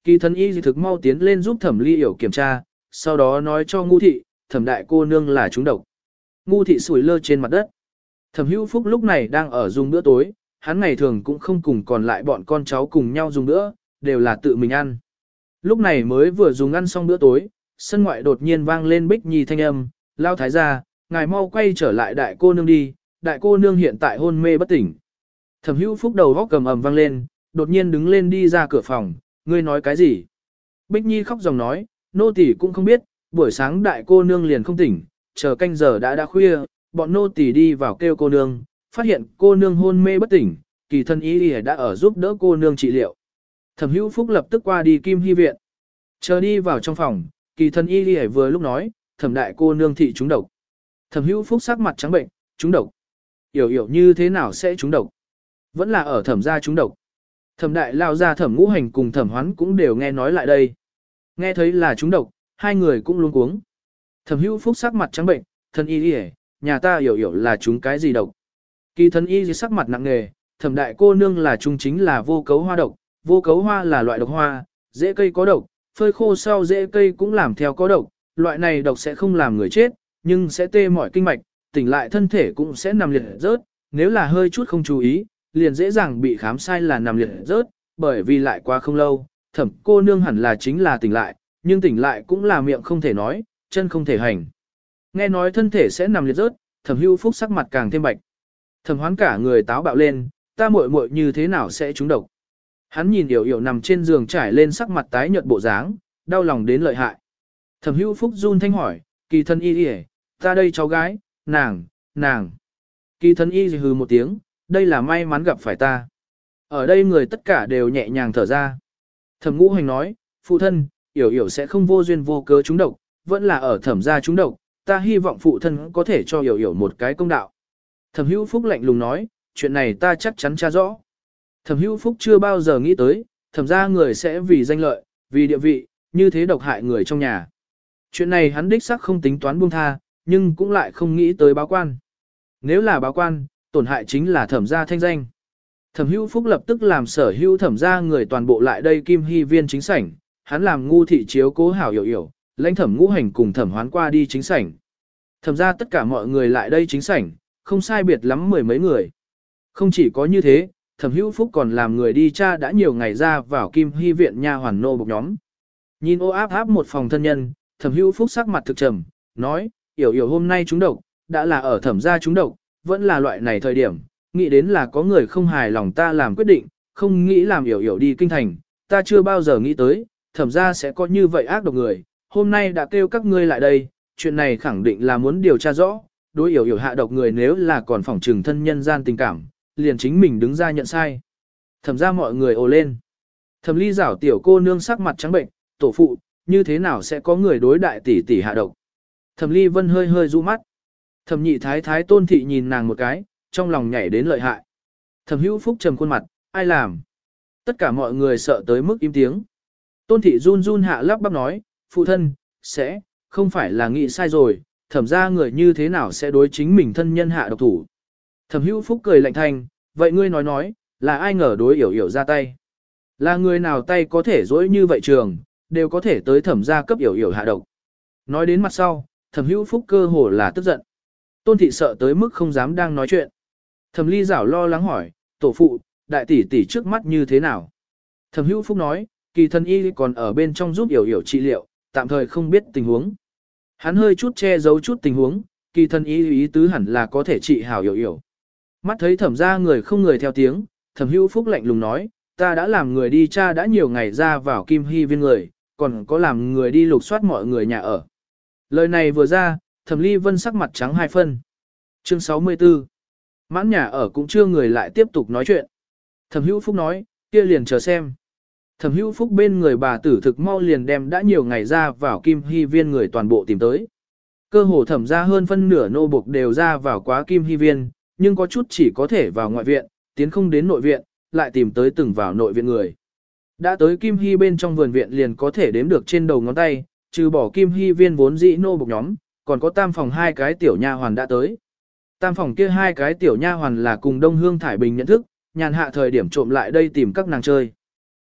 Kỳ thần y thực mau tiến lên giúp thẩm ly hiểu kiểm tra, sau đó nói cho ngu thị, thẩm đại cô nương là trúng độc. Ngu thị sủi lơ trên mặt đất. Thẩm hữu phúc lúc này đang ở dùng bữa tối, hắn ngày thường cũng không cùng còn lại bọn con cháu cùng nhau dùng bữa, đều là tự mình ăn. Lúc này mới vừa dùng ăn xong bữa tối, sân ngoại đột nhiên vang lên Bích Nhi thanh âm, lao thái gia, ngài mau quay trở lại đại cô nương đi, đại cô nương hiện tại hôn mê bất tỉnh. Thẩm hữu phúc đầu góc cầm ầm vang lên, đột nhiên đứng lên đi ra cửa phòng, ngươi nói cái gì? Bích Nhi khóc dòng nói, nô tỳ cũng không biết, buổi sáng đại cô nương liền không tỉnh, chờ canh giờ đã đã khuya, bọn nô tỳ đi vào kêu cô nương, phát hiện cô nương hôn mê bất tỉnh, kỳ thân y đã ở giúp đỡ cô nương trị liệu. Thẩm hữu phúc lập tức qua đi Kim Hy viện. Chờ đi vào trong phòng, kỳ thân y vừa lúc nói, thẩm đại cô nương thị trúng độc. Thẩm hữu phúc sắc mặt trắng bệnh, trúng độc. Yểu yểu như thế nào sẽ trúng độc? Vẫn là ở thẩm gia trúng độc. Thẩm đại lao ra thẩm ngũ hành cùng thẩm hoán cũng đều nghe nói lại đây. Nghe thấy là trúng độc, hai người cũng luống cuống. Thẩm hữu phúc sắc mặt trắng bệnh, thân y y nhà ta hiểu hiểu là trúng cái gì độc. Kỳ thân y sắc mặt nặng nề, thẩm đại cô nương là trúng chính là vô cấu hoa độc. Vô cấu hoa là loại độc hoa, rễ cây có độc, phơi khô sau rễ cây cũng làm theo có độc. Loại này độc sẽ không làm người chết, nhưng sẽ tê mỏi kinh mạch, tỉnh lại thân thể cũng sẽ nằm liệt rớt. Nếu là hơi chút không chú ý, liền dễ dàng bị khám sai là nằm liệt rớt, bởi vì lại quá không lâu, thẩm cô nương hẳn là chính là tỉnh lại, nhưng tỉnh lại cũng là miệng không thể nói, chân không thể hành. Nghe nói thân thể sẽ nằm liệt rớt, thẩm hưu phúc sắc mặt càng thêm bạch. Thẩm hoán cả người táo bạo lên, ta muội muội như thế nào sẽ trúng độc. Hắn nhìn Yểu Yểu nằm trên giường trải lên sắc mặt tái nhợt bộ dáng, đau lòng đến lợi hại. Thẩm hưu phúc run thanh hỏi, kỳ thân y y ta đây cháu gái, nàng, nàng. Kỳ thân y hừ một tiếng, đây là may mắn gặp phải ta. Ở đây người tất cả đều nhẹ nhàng thở ra. Thẩm ngũ hành nói, phụ thân, Yểu Yểu sẽ không vô duyên vô cớ trúng độc, vẫn là ở thẩm gia trúng độc, ta hy vọng phụ thân có thể cho Yểu Yểu một cái công đạo. Thẩm hữu phúc lạnh lùng nói, chuyện này ta chắc chắn tra rõ. Thẩm hữu phúc chưa bao giờ nghĩ tới, thẩm gia người sẽ vì danh lợi, vì địa vị, như thế độc hại người trong nhà. Chuyện này hắn đích xác không tính toán buông tha, nhưng cũng lại không nghĩ tới báo quan. Nếu là báo quan, tổn hại chính là thẩm gia thanh danh. Thẩm hữu phúc lập tức làm sở hữu thẩm gia người toàn bộ lại đây Kim Hy viên chính sảnh, hắn làm ngu thị chiếu cố hảo Yểu Yểu, lãnh thẩm ngũ hành cùng thẩm hoán qua đi chính sảnh. Thẩm gia tất cả mọi người lại đây chính sảnh, không sai biệt lắm mười mấy người. Không chỉ có như thế, thẩm hữu phúc còn làm người đi tra đã nhiều ngày ra vào Kim Hy viện nha hoàn nô bộc nhóm. Nhìn ô áp áp một phòng thân nhân, thẩm hữu phúc sắc mặt thực trầm, nói, Yểu Yểu hôm nay trúng độc, đã là ở thẩm gia trúng độc, vẫn là loại này thời điểm, nghĩ đến là có người không hài lòng ta làm quyết định, không nghĩ làm Yểu Yểu đi kinh thành, ta chưa bao giờ nghĩ tới, thẩm gia sẽ có như vậy ác độc người, hôm nay đã kêu các ngươi lại đây, chuyện này khẳng định là muốn điều tra rõ, đối Yểu Yểu hạ độc người nếu là còn phỏng trừng thân nhân gian tình cảm, liền chính mình đứng ra nhận sai. Thẩm ra mọi người ồ lên. Thẩm ly giảo tiểu cô nương sắc mặt trắng bệnh, tổ phụ, như thế nào sẽ có người đối đại tỷ tỷ hạ độc. Thẩm ly vân hơi hơi du mắt. Thẩm nhị thái thái tôn thị nhìn nàng một cái, trong lòng nhảy đến lợi hại. Thẩm hữu phúc trầm khuôn mặt, ai làm? Tất cả mọi người sợ tới mức im tiếng. Tôn thị run run hạ lắp bắp nói, phụ thân, sẽ, không phải là nghĩ sai rồi, thẩm ra người như thế nào sẽ đối chính mình thân nhân hạ độc thủ. Thẩm hữu phúc cười lạnh thanh, vậy ngươi nói nói, là ai ngờ đối Yểu Yểu ra tay? Là người nào tay có thể dối như vậy trường, đều có thể tới thẩm gia cấp Yểu Yểu hạ độc. Nói đến mặt sau, thẩm hữu phúc cơ hồ là tức giận. Tôn thị sợ tới mức không dám đang nói chuyện. Thẩm ly giảo lo lắng hỏi, tổ phụ, đại tỷ tỷ trước mắt như thế nào? Thẩm hữu phúc nói, kỳ thân y còn ở bên trong giúp Yểu Yểu trị liệu, tạm thời không biết tình huống. Hắn hơi chút che giấu chút tình huống, kỳ thân y ý tứ hẳn là có thể trị hảo Yểu Yểu. Mắt thấy thẩm ra người không người theo tiếng, thẩm hữu phúc lạnh lùng nói, ta đã làm người đi tra đã nhiều ngày ra vào Kim Hy viên người, còn có làm người đi lục soát mọi người nhà ở. Lời này vừa ra, thẩm ly vân sắc mặt trắng hai phân. Chương sáu mươi tư. Mãn nhà ở cũng chưa người lại tiếp tục nói chuyện. Thẩm hữu phúc nói, kia liền chờ xem. Thẩm hữu phúc bên người bà tử thực mau liền đem đã nhiều ngày ra vào Kim Hy viên người toàn bộ tìm tới. Cơ hồ thẩm ra hơn phân nửa nô buộc đều ra vào quá Kim Hy viên, nhưng có chút chỉ có thể vào ngoại viện, tiến không đến nội viện, lại tìm tới từng vào nội viện người. Đã tới Kim Hy bên trong vườn viện liền có thể đếm được trên đầu ngón tay, trừ bỏ Kim Hy viên vốn dĩ nô buộc nhóm, còn có tam phòng hai cái tiểu nha hoàn đã tới. Tam phòng kia hai cái tiểu nha hoàn là cùng Đông Hương Thải Bình nhận thức, nhàn hạ thời điểm trộm lại đây tìm các nàng chơi.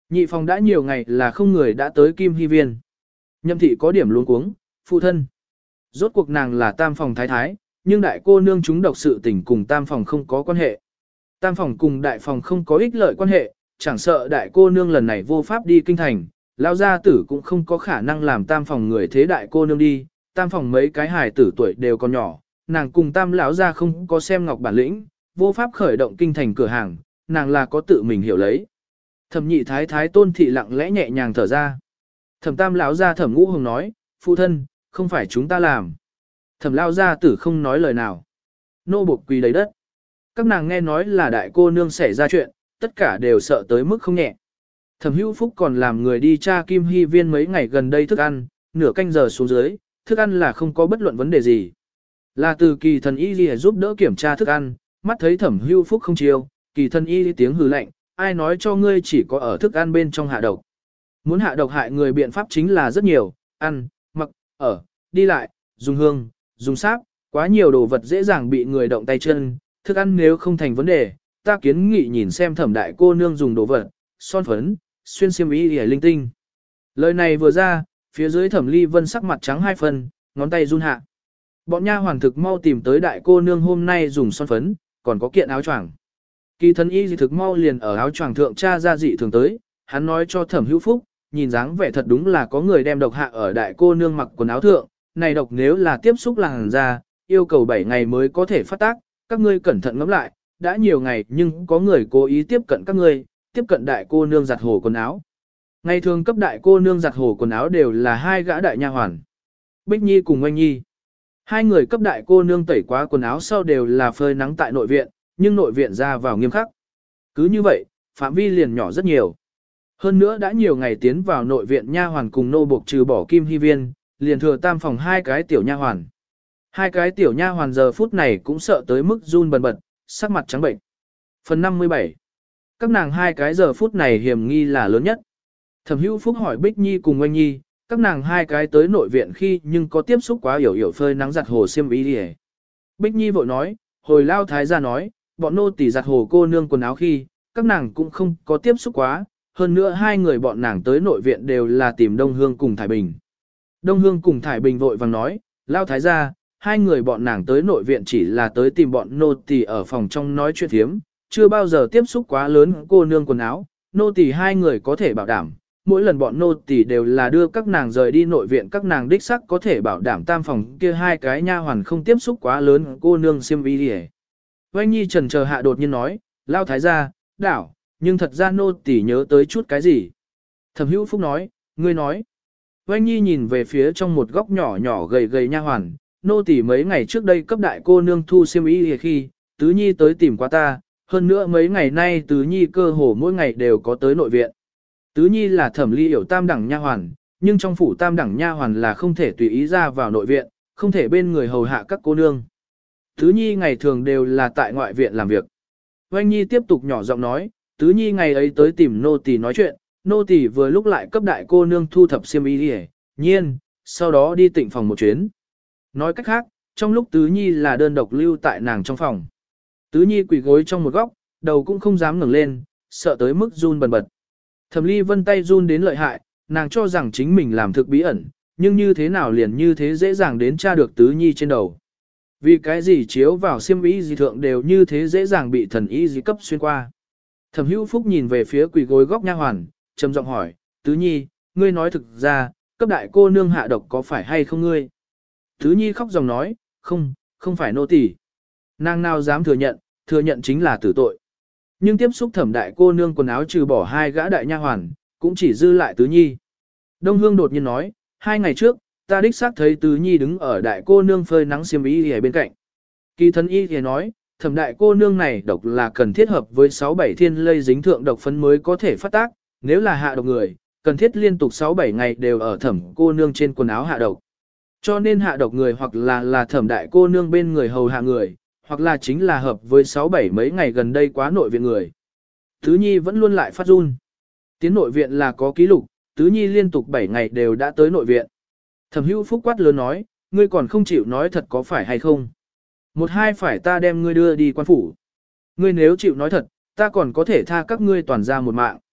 Nhị phòng đã nhiều ngày là không người đã tới Kim Hy Viên. Nhậm thị có điểm luống cuống, phụ thân. Rốt cuộc nàng là tam phòng thái thái, nhưng đại cô nương chúng độc sự tình cùng tam phòng không có quan hệ. Tam phòng cùng đại phòng không có ích lợi quan hệ, chẳng sợ đại cô nương lần này vô pháp đi kinh thành, lão gia tử cũng không có khả năng làm tam phòng người thế đại cô nương đi, tam phòng mấy cái hài tử tuổi đều còn nhỏ, nàng cùng tam lão gia không có xem ngọc bản lĩnh, vô pháp khởi động kinh thành cửa hàng, nàng là có tự mình hiểu lấy. Thẩm nhị thái thái tôn thị lặng lẽ nhẹ nhàng thở ra. Thẩm tam lão gia thẩm ngũ hồng nói, phụ thân, không phải chúng ta làm. Thẩm lão gia tử không nói lời nào. Nô buộc quỳ đầy đất. Các nàng nghe nói là đại cô nương xảy ra chuyện, tất cả đều sợ tới mức không nhẹ. Thẩm hữu phúc còn làm người đi tra Kim Hy Viên mấy ngày gần đây thức ăn, nửa canh giờ xuống dưới, thức ăn là không có bất luận vấn đề gì. Là từ kỳ thần y gì giúp đỡ kiểm tra thức ăn, mắt thấy thẩm hữu phúc không chiêu, kỳ thần y tiếng hừ lạnh, ai nói cho ngươi chỉ có ở thức ăn bên trong hạ độc. Muốn hạ độc hại người biện pháp chính là rất nhiều, ăn, mặc, ở, đi lại, dùng hương, dùng sáp, quá nhiều đồ vật dễ dàng bị người động tay chân, thức ăn nếu không thành vấn đề, ta kiến nghị nhìn xem thẩm đại cô nương dùng đồ vật, son phấn, xuyên xiêm y hề linh tinh. Lời này vừa ra, phía dưới thẩm ly vân sắc mặt trắng hai phần, ngón tay run hạ. Bọn nha hoàn thực mau tìm tới đại cô nương hôm nay dùng son phấn, còn có kiện áo choàng. Kỳ thần y dị thực mau liền ở áo choàng thượng tra ra dị thường tới, hắn nói cho thẩm hữu phúc, nhìn dáng vẻ thật đúng là có người đem độc hạ ở đại cô nương mặc quần áo thượng, này độc nếu là tiếp xúc làn da, yêu cầu bảy ngày mới có thể phát tác, các ngươi cẩn thận ngẫm lại, đã nhiều ngày nhưng có người cố ý tiếp cận các ngươi, tiếp cận đại cô nương giặt hồ quần áo. Ngày thường cấp đại cô nương giặt hồ quần áo đều là hai gã đại nha hoàn. Bích Nhi cùng Oanh Nhi. Hai người cấp đại cô nương tẩy quá quần áo sau đều là phơi nắng tại nội viện, nhưng nội viện ra vào nghiêm khắc. Cứ như vậy, phạm vi liền nhỏ rất nhiều. Hơn nữa đã nhiều ngày tiến vào nội viện nha hoàn cùng nô buộc trừ bỏ Kim Hy Viên, liền thừa tam phòng hai cái tiểu nha hoàn. Hai cái tiểu nha hoàn giờ phút này cũng sợ tới mức run bần bật, sắc mặt trắng bệnh. Phần năm mươi bảy. Các nàng hai cái giờ phút này hiểm nghi là lớn nhất. Thẩm Hữu Phúc hỏi Bích Nhi cùng Oanh Nhi, các nàng hai cái tới nội viện khi nhưng có tiếp xúc quá hiểu hiểu phơi nắng giặt hồ xiêm y đi. Bích Nhi vội nói, hồi lao thái gia nói, bọn nô tỳ giặt hồ cô nương quần áo khi, các nàng cũng không có tiếp xúc quá, hơn nữa hai người bọn nàng tới nội viện đều là tìm Đông Hương cùng Thải Bình. Đông Hương cùng Thải Bình vội vàng nói, lao thái gia, hai người bọn nàng tới nội viện chỉ là tới tìm bọn nô tỳ ở phòng trong nói chuyện thiếm, chưa bao giờ tiếp xúc quá lớn cô nương quần áo, nô tỳ hai người có thể bảo đảm, mỗi lần bọn nô tỳ đều là đưa các nàng rời đi nội viện, các nàng đích sắc có thể bảo đảm tam phòng kia hai cái nha hoàn không tiếp xúc quá lớn cô nương xiêm y đi. Oanh Nhi trần chờ hạ đột nhiên nói, lao thái gia, đảo, nhưng thật ra nô tỳ nhớ tới chút cái gì. Thẩm Hữu Phúc nói, ngươi nói. Oanh Nhi nhìn về phía trong một góc nhỏ nhỏ gầy gầy nha hoàn, nô tỳ mấy ngày trước đây cấp đại cô nương thu xiêm y khi, Tứ Nhi tới tìm qua ta, hơn nữa mấy ngày nay Tứ Nhi cơ hồ mỗi ngày đều có tới nội viện. Tứ Nhi là thẩm ly hiểu tam đẳng nha hoàn, nhưng trong phủ tam đẳng nha hoàn là không thể tùy ý ra vào nội viện, không thể bên người hầu hạ các cô nương. Tứ Nhi ngày thường đều là tại ngoại viện làm việc. Oanh Nhi tiếp tục nhỏ giọng nói, Tứ Nhi ngày ấy tới tìm nô tỳ nói chuyện, nô tỳ vừa lúc lại cấp đại cô nương thu thập xiêm y đi, nhiên, sau đó đi tịnh phòng một chuyến. Nói cách khác, trong lúc Tứ Nhi là đơn độc lưu tại nàng trong phòng. Tứ Nhi quỳ gối trong một góc, đầu cũng không dám ngẩng lên, sợ tới mức run bần bật. Thẩm Ly Vân tay run đến lợi hại, nàng cho rằng chính mình làm thực bí ẩn, nhưng như thế nào liền như thế dễ dàng đến tra được Tứ Nhi trên đầu. Vì cái gì chiếu vào xiêm y gì thượng đều như thế dễ dàng bị thần y gì cấp xuyên qua. Thẩm Hữu Phúc nhìn về phía quỳ gối góc nha hoàn, trầm giọng hỏi, Tứ Nhi, ngươi nói thực ra, cấp đại cô nương hạ độc có phải hay không ngươi? Tứ Nhi khóc dòng nói, không, không phải nô tỳ. Nàng nào dám thừa nhận, thừa nhận chính là tử tội. Nhưng tiếp xúc thẩm đại cô nương quần áo trừ bỏ hai gã đại nha hoàn, cũng chỉ dư lại Tứ Nhi. Đông Hương đột nhiên nói, hai ngày trước, ta đích xác thấy Tứ Nhi đứng ở đại cô nương phơi nắng xiêm y ở bên cạnh. Kỳ thần y thì nói, thẩm đại cô nương này độc là cần thiết hợp với sáu bảy thiên lây dính thượng độc phấn mới có thể phát tác, nếu là hạ độc người, cần thiết liên tục sáu bảy ngày đều ở thẩm cô nương trên quần áo hạ độc. Cho nên hạ độc người hoặc là là thẩm đại cô nương bên người hầu hạ người, hoặc là chính là hợp với sáu bảy mấy ngày gần đây quá nội viện người. Tứ Nhi vẫn luôn lại phát run. Tiến nội viện là có ký lục, Tứ Nhi liên tục bảy ngày đều đã tới nội viện. Thẩm Hữu Phúc quát lớn nói, ngươi còn không chịu nói thật có phải hay không? Một hai phải ta đem ngươi đưa đi quan phủ. Ngươi nếu chịu nói thật, ta còn có thể tha các ngươi toàn ra một mạng.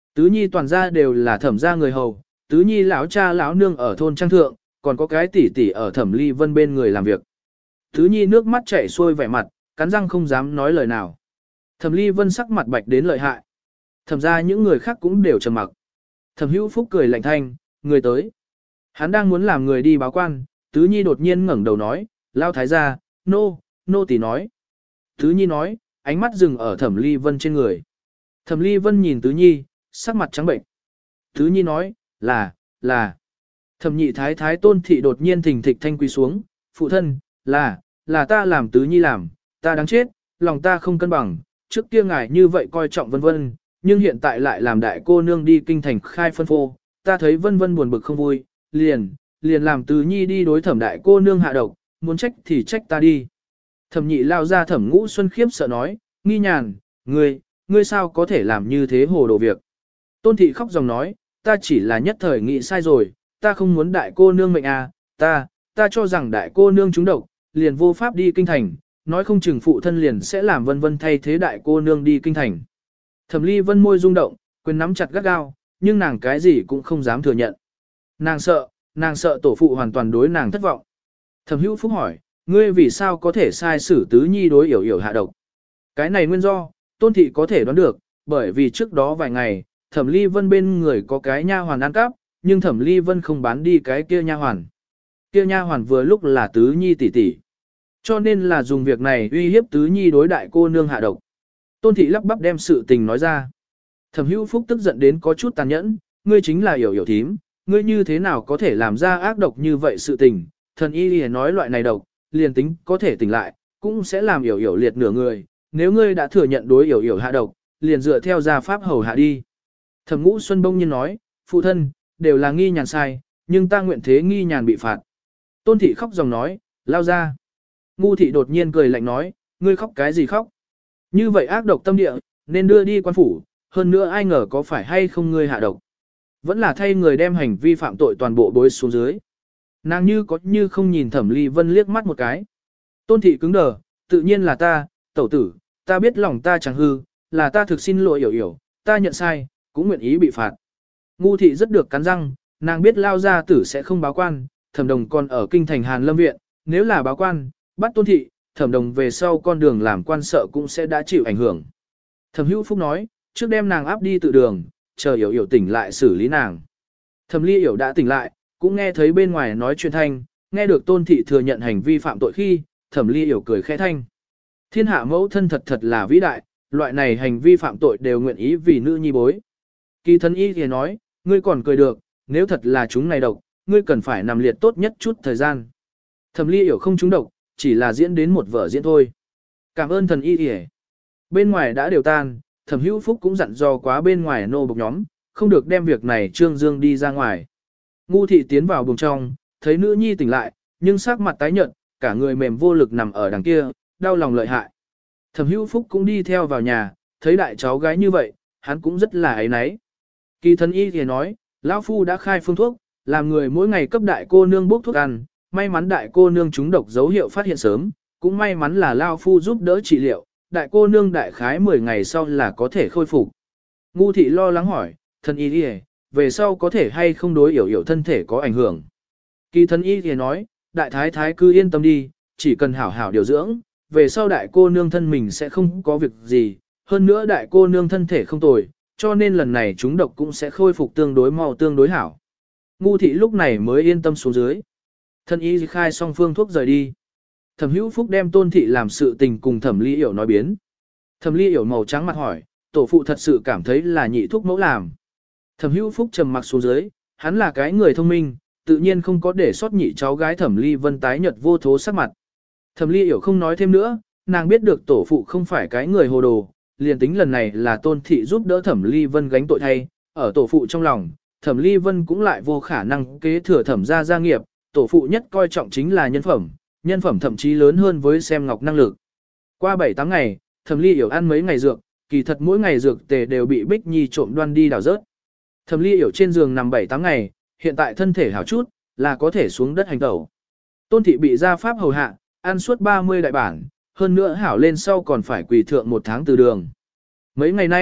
Tứ nhi toàn gia đều là thẩm gia người hầu, tứ nhi lão cha lão nương ở thôn trang thượng, còn có cái tỷ tỷ ở thẩm ly vân bên người làm việc. Tứ nhi nước mắt chảy xuôi vẻ mặt, cắn răng không dám nói lời nào. Thẩm ly vân sắc mặt bạch đến lợi hại. Thẩm ra những người khác cũng đều trầm mặc. Thẩm hữu phúc cười lạnh thanh, người tới. Hắn đang muốn làm người đi báo quan, tứ nhi đột nhiên ngẩng đầu nói, lao thái gia, nô, nô tỷ nói. Tứ nhi nói, ánh mắt dừng ở thẩm ly vân trên người. Thẩm ly vân nhìn tứ nhi, sắc mặt trắng bệnh. Tứ nhi nói, là, là. Thẩm nhị thái thái tôn thị đột nhiên thình thịch thanh quý xuống, phụ thân, là, là ta làm tứ nhi làm, ta đáng chết, lòng ta không cân bằng, trước kia ngài như vậy coi trọng vân vân, nhưng hiện tại lại làm đại cô nương đi kinh thành khai phân phô, ta thấy vân vân buồn bực không vui, liền, liền làm tứ nhi đi đối thẩm đại cô nương hạ độc, muốn trách thì trách ta đi. Thẩm nhị lao ra thẩm ngũ xuân khiếp sợ nói, nghi nhàn, ngươi, ngươi sao có thể làm như thế hồ đồ việc. Tôn thị khóc dòng nói, ta chỉ là nhất thời nghĩ sai rồi, ta không muốn đại cô nương mệnh à, ta, ta cho rằng đại cô nương trúng độc, liền vô pháp đi kinh thành, nói không chừng phụ thân liền sẽ làm vân vân thay thế đại cô nương đi kinh thành. Thẩm ly vân môi rung động, quyền nắm chặt gắt gao, nhưng nàng cái gì cũng không dám thừa nhận. Nàng sợ, nàng sợ tổ phụ hoàn toàn đối nàng thất vọng. Thẩm hữu phúc hỏi, ngươi vì sao có thể sai xử tứ nhi đối yểu yểu hạ độc? Cái này nguyên do, tôn thị có thể đoán được, bởi vì trước đó vài ngày, thẩm ly vân bên người có cái nha hoàn ăn cắp, nhưng thẩm ly vân không bán đi cái kia nha hoàn. Kia nha hoàn vừa lúc là tứ nhi tỷ tỷ. Cho nên là dùng việc này uy hiếp tứ nhi đối đại cô nương hạ độc. Tôn thị lắp bắp đem sự tình nói ra. Thẩm hữu phúc tức giận đến có chút tàn nhẫn, ngươi chính là yểu yểu thím, ngươi như thế nào có thể làm ra ác độc như vậy sự tình, thần y lìa nói loại này độc, liền tính có thể tỉnh lại, cũng sẽ làm yểu yểu liệt nửa người, nếu ngươi đã thừa nhận đối yểu yểu hạ độc, liền dựa theo gia pháp hầu hạ đi. Thẩm ngũ xuân bông nhiên nói, phụ thân, đều là nghi nhàn sai, nhưng ta nguyện thế nghi nhàn bị phạt. Tôn thị khóc dòng nói, lao ra. Ngu thị đột nhiên cười lạnh nói, ngươi khóc cái gì khóc? Như vậy ác độc tâm địa, nên đưa đi quan phủ, hơn nữa ai ngờ có phải hay không ngươi hạ độc. Vẫn là thay người đem hành vi phạm tội toàn bộ bối xuống dưới. Nàng như có như không nhìn thẩm ly vân liếc mắt một cái. Tôn thị cứng đờ, tự nhiên là ta, tẩu tử, ta biết lòng ta chẳng hư, là ta thực xin lỗi yểu yểu, ta nhận sai, cũng nguyện ý bị phạt. Ngu thị rất được cắn răng, nàng biết lao gia tử sẽ không báo quan, thẩm đồng còn ở kinh thành Hàn Lâm Viện, nếu là báo quan, bắt tôn thị, thẩm đồng về sau con đường làm quan sợ cũng sẽ đã chịu ảnh hưởng. Thẩm hữu phúc nói, trước đem nàng áp đi tự đường, chờ yểu yểu tỉnh lại xử lý nàng. Thẩm ly yểu đã tỉnh lại, cũng nghe thấy bên ngoài nói chuyện thanh, nghe được tôn thị thừa nhận hành vi phạm tội khi, thẩm ly yểu cười khẽ thanh. Thiên hạ mẫu thân thật thật là vĩ đại, loại này hành vi phạm tội đều nguyện ý vì nữ nhi bối. Kỳ thân y thì nói, ngươi còn cười được, nếu thật là chúng này độc, ngươi cần phải nằm liệt tốt nhất chút thời gian. Thẩm ly yểu không trúng độc, chỉ là diễn đến một vở diễn thôi. Cảm ơn thần y thì bên ngoài đã đều tan, thẩm hữu phúc cũng dặn dò quá bên ngoài nô bộc nhóm, không được đem việc này trương dương đi ra ngoài. Ngu thị tiến vào buồng trong, thấy nữ nhi tỉnh lại, nhưng sắc mặt tái nhợt, cả người mềm vô lực nằm ở đằng kia, đau lòng lợi hại. Thẩm hữu phúc cũng đi theo vào nhà, thấy đại cháu gái như vậy, hắn cũng rất là ấy náy. Kỳ thần y thì nói, lão phu đã khai phương thuốc, làm người mỗi ngày cấp đại cô nương bốc thuốc ăn, may mắn đại cô nương trúng độc dấu hiệu phát hiện sớm, cũng may mắn là lão phu giúp đỡ trị liệu, đại cô nương đại khái mười ngày sau là có thể khôi phục. Ngu thị lo lắng hỏi, thần y thì về sau có thể hay không đối yểu yểu thân thể có ảnh hưởng. Kỳ thần y thì nói, đại thái thái cứ yên tâm đi, chỉ cần hảo hảo điều dưỡng, về sau đại cô nương thân mình sẽ không có việc gì, hơn nữa đại cô nương thân thể không tồi, cho nên lần này chúng độc cũng sẽ khôi phục tương đối mau tương đối hảo. Ngu thị lúc này mới yên tâm xuống dưới. Thân y khai xong phương thuốc rời đi. Thẩm hữu phúc đem tôn thị làm sự tình cùng thẩm ly yểu nói biến. Thẩm ly yểu màu trắng mặt hỏi, tổ phụ thật sự cảm thấy là nhị thuốc mẫu làm. Thẩm hữu phúc trầm mặc xuống dưới, hắn là cái người thông minh, tự nhiên không có để sót nhị cháu gái thẩm ly vân tái nhợt vô thố sắc mặt. Thẩm ly yểu không nói thêm nữa, nàng biết được tổ phụ không phải cái người hồ đồ, liền tính lần này là tôn thị giúp đỡ thẩm ly vân gánh tội thay, ở tổ phụ trong lòng, thẩm ly vân cũng lại vô khả năng kế thừa thẩm gia gia nghiệp, tổ phụ nhất coi trọng chính là nhân phẩm, nhân phẩm thậm chí lớn hơn với xem ngọc năng lực. Qua bảy tám ngày, thẩm ly yểu ăn mấy ngày dược, kỳ thật mỗi ngày dược tề đều bị Bích Nhi trộm đoan đi đào rớt. Thẩm ly yểu trên giường nằm bảy tám ngày, hiện tại thân thể hảo chút, là có thể xuống đất hành tẩu. Tôn thị bị gia pháp hầu hạ, ăn suốt ba mươi đại bản, hơn nữa hảo lên sau còn phải quỳ thượng một tháng từ đường. Mấy ngày nay,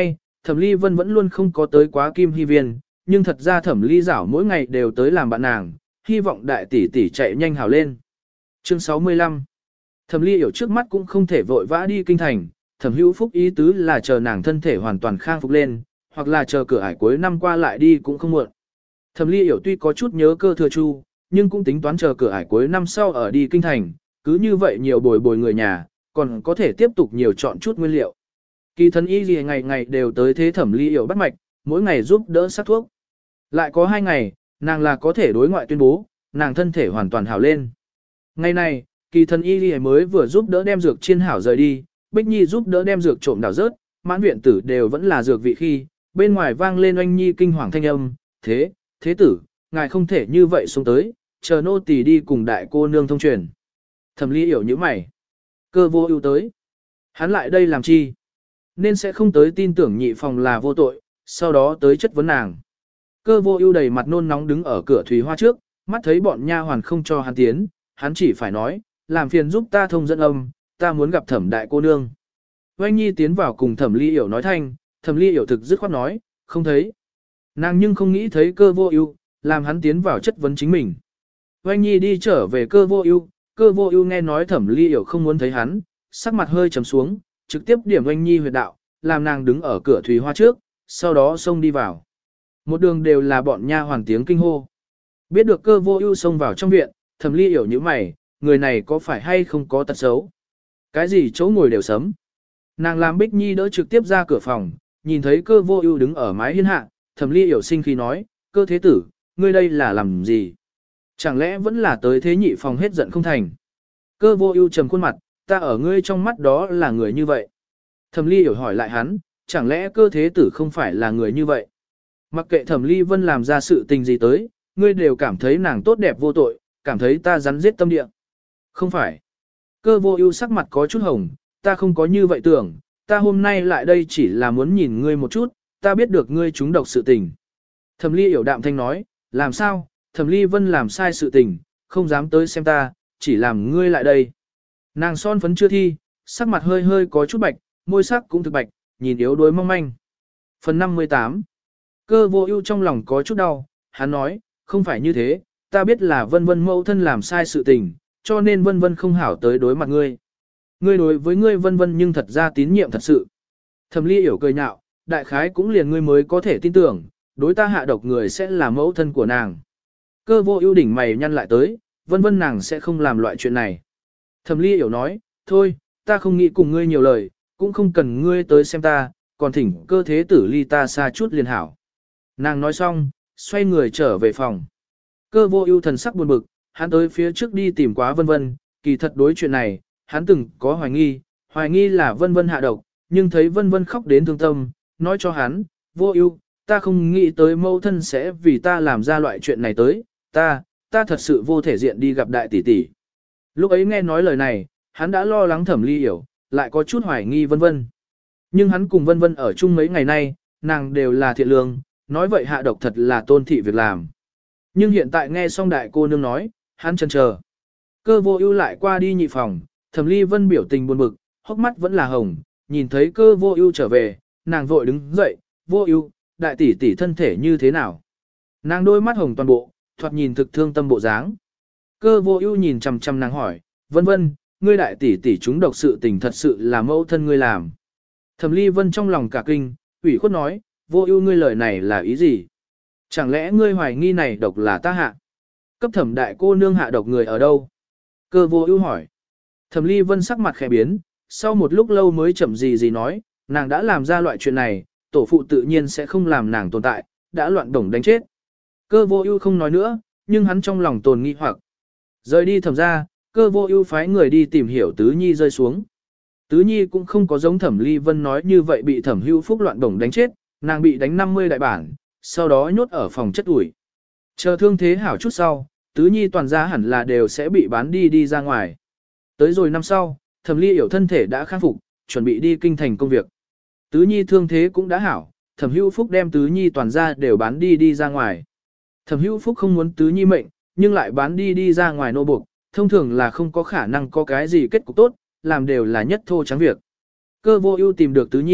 Thẩm Ly Vân vẫn luôn không có tới quá Kim Hy Viên, nhưng thật ra Thẩm Ly Giảo mỗi ngày đều tới làm bạn nàng, hy vọng đại tỷ tỷ chạy nhanh hào lên. Chương sáu mươi lăm. Thẩm Ly hiểu trước mắt cũng không thể vội vã đi kinh thành, Thẩm Hữu Phúc ý tứ là chờ nàng thân thể hoàn toàn khang phục lên, hoặc là chờ cửa ải cuối năm qua lại đi cũng không muộn. Thẩm Ly hiểu tuy có chút nhớ Cơ Thừa Chu, nhưng cũng tính toán chờ cửa ải cuối năm sau ở đi kinh thành, cứ như vậy nhiều bồi bồi người nhà, còn có thể tiếp tục nhiều chọn chút nguyên liệu. Kỳ thần y gì ngày ngày đều tới thế Thẩm Ly hiểu bắt mạch, mỗi ngày giúp đỡ sắc thuốc. Lại có hai ngày, nàng là có thể đối ngoại tuyên bố, nàng thân thể hoàn toàn hảo lên. Ngày này, kỳ thần y gì mới vừa giúp đỡ đem dược chiên hảo rời đi, Bích Nhi giúp đỡ đem dược trộm đảo rớt, mãn viện tử đều vẫn là dược vị khi, bên ngoài vang lên oanh nhi kinh hoàng thanh âm, thế, thế tử, ngài không thể như vậy xuống tới, chờ nô tỳ đi cùng đại cô nương thông truyền. Thẩm Ly hiểu như mày. Cơ Vô Ưu tới. Hắn lại đây làm chi? Nên sẽ không tới tin tưởng nhị phòng là vô tội, sau đó tới chất vấn nàng. Cơ Vô Ưu đầy mặt nôn nóng đứng ở cửa thủy hoa trước, mắt thấy bọn nha hoàn không cho hắn tiến, hắn chỉ phải nói, làm phiền giúp ta thông dẫn âm, ta muốn gặp Thẩm đại cô nương. Oanh Nhi tiến vào cùng Thẩm Ly hiểu nói thanh, Thẩm Ly hiểu thực dứt khoát nói, không thấy. Nàng nhưng không nghĩ thấy Cơ Vô Ưu, làm hắn tiến vào chất vấn chính mình. Oanh Nhi đi trở về Cơ Vô Ưu, Cơ Vô Ưu nghe nói Thẩm Ly hiểu không muốn thấy hắn, sắc mặt hơi trầm xuống, trực tiếp điểm Oanh Nhi huyệt đạo, làm nàng đứng ở cửa thủy hoa trước, sau đó xông đi vào. Một đường đều là bọn nha hoàn tiếng kinh hô. Biết được Cơ Vô Ưu xông vào trong viện, Thẩm Ly hiểu như mày, người này có phải hay không có tật xấu? Cái gì chỗ ngồi đều sấm. Nàng làm Bích Nhi đỡ trực tiếp ra cửa phòng, nhìn thấy Cơ Vô Ưu đứng ở mái hiên hạ, Thẩm Ly hiểu sinh khí nói, Cơ thế tử, ngươi đây là làm gì? Chẳng lẽ vẫn là tới thế nhị phòng hết giận không thành? Cơ Vô Ưu trầm khuôn mặt, ta ở ngươi trong mắt đó là người như vậy. Thẩm Ly hiểu hỏi lại hắn, chẳng lẽ Cơ thế tử không phải là người như vậy? Mặc kệ Thẩm Ly Vân làm ra sự tình gì tới, ngươi đều cảm thấy nàng tốt đẹp vô tội, cảm thấy ta rắn giết tâm địa. Không phải. Cơ Vô Ưu sắc mặt có chút hồng, ta không có như vậy tưởng, ta hôm nay lại đây chỉ là muốn nhìn ngươi một chút, ta biết được ngươi trúng độc sự tình. Thẩm Ly hiểu đạm thanh nói, làm sao, Thẩm Ly Vân làm sai sự tình, không dám tới xem ta, chỉ làm ngươi lại đây. Nàng son phấn chưa thi, sắc mặt hơi hơi có chút bạch, môi sắc cũng thực bạch, nhìn yếu đuối mong manh. Phần năm mươi tám. Cơ Vô Ưu trong lòng có chút đau, hắn nói, không phải như thế, ta biết là Vân Vân mẫu thân làm sai sự tình, cho nên Vân Vân không hảo tới đối mặt ngươi. Ngươi đối với ngươi Vân Vân nhưng thật ra tín nhiệm thật sự. Thẩm Ly hiểu cười nhạo, đại khái cũng liền ngươi mới có thể tin tưởng, đối ta hạ độc người sẽ là mẫu thân của nàng. Cơ Vô Ưu đỉnh mày nhăn lại tới, Vân Vân nàng sẽ không làm loại chuyện này. Thẩm Ly hiểu nói, thôi, ta không nghĩ cùng ngươi nhiều lời, cũng không cần ngươi tới xem ta, còn thỉnh Cơ thế tử ly ta xa chút liền hảo. Nàng nói xong, xoay người trở về phòng. Cơ Vô Ưu thần sắc buồn bực, hắn tới phía trước đi tìm quá Vân Vân, kỳ thật đối chuyện này, hắn từng có hoài nghi, hoài nghi là Vân Vân hạ độc, nhưng thấy Vân Vân khóc đến thương tâm, nói cho hắn, Vô Ưu, ta không nghĩ tới mẫu thân sẽ vì ta làm ra loại chuyện này tới, ta, ta thật sự vô thể diện đi gặp đại tỷ tỷ. Lúc ấy nghe nói lời này, hắn đã lo lắng Thẩm Ly hiểu, lại có chút hoài nghi Vân Vân. Nhưng hắn cùng Vân Vân ở chung mấy ngày nay, nàng đều là thiện lương, nói vậy hạ độc thật là tôn thị việc làm. Nhưng hiện tại nghe xong đại cô nương nói, hắn chần chờ. Cơ Vô Ưu lại qua đi nhị phòng, Thẩm Ly Vân biểu tình buồn bực, hốc mắt vẫn là hồng, nhìn thấy Cơ Vô Ưu trở về, nàng vội đứng dậy, "Vô Ưu, đại tỷ tỷ thân thể như thế nào?" Nàng đôi mắt hồng toàn bộ, thoạt nhìn thực thương tâm bộ dáng. Cơ Vô Ưu nhìn chằm chằm nàng hỏi, "Vân Vân, ngươi đại tỷ tỷ chúng độc sự tình thật sự là mẫu thân ngươi làm?" Thẩm Ly Vân trong lòng cả kinh, ủy khuất nói, Vô Ưu ngươi lời này là ý gì? Chẳng lẽ ngươi hoài nghi này độc là ta hạ? Cấp Thẩm đại cô nương hạ độc người ở đâu? Cơ Vô Ưu hỏi. Thẩm Ly Vân sắc mặt khẽ biến, sau một lúc lâu mới chậm gì gì nói, nàng đã làm ra loại chuyện này, tổ phụ tự nhiên sẽ không làm nàng tồn tại, đã loạn đồng đánh chết. Cơ Vô Ưu không nói nữa, nhưng hắn trong lòng tồn nghi hoặc. Rời đi Thẩm gia, Cơ Vô Ưu phái người đi tìm hiểu Tứ Nhi rơi xuống. Tứ Nhi cũng không có giống Thẩm Ly Vân nói như vậy bị Thẩm Hữu Phúc loạn đồng đánh chết, nàng bị đánh năm mươi đại bản, sau đó nhốt ở phòng chất ủi. Chờ thương thế hảo chút sau, Tứ Nhi toàn gia hẳn là đều sẽ bị bán đi đi ra ngoài. Tới rồi năm sau, Thẩm Ly hiểu thân thể đã khắc phục, chuẩn bị đi kinh thành công việc. Tứ Nhi thương thế cũng đã hảo, Thẩm Hữu Phúc đem Tứ Nhi toàn gia đều bán đi đi ra ngoài. Thẩm Hữu Phúc không muốn Tứ Nhi mệnh, nhưng lại bán đi đi ra ngoài nô buộc, thông thường là không có khả năng có cái gì kết cục tốt, làm đều là nhất thô trắng việc. Cơ Vô Ưu tìm được Tứ Nhi,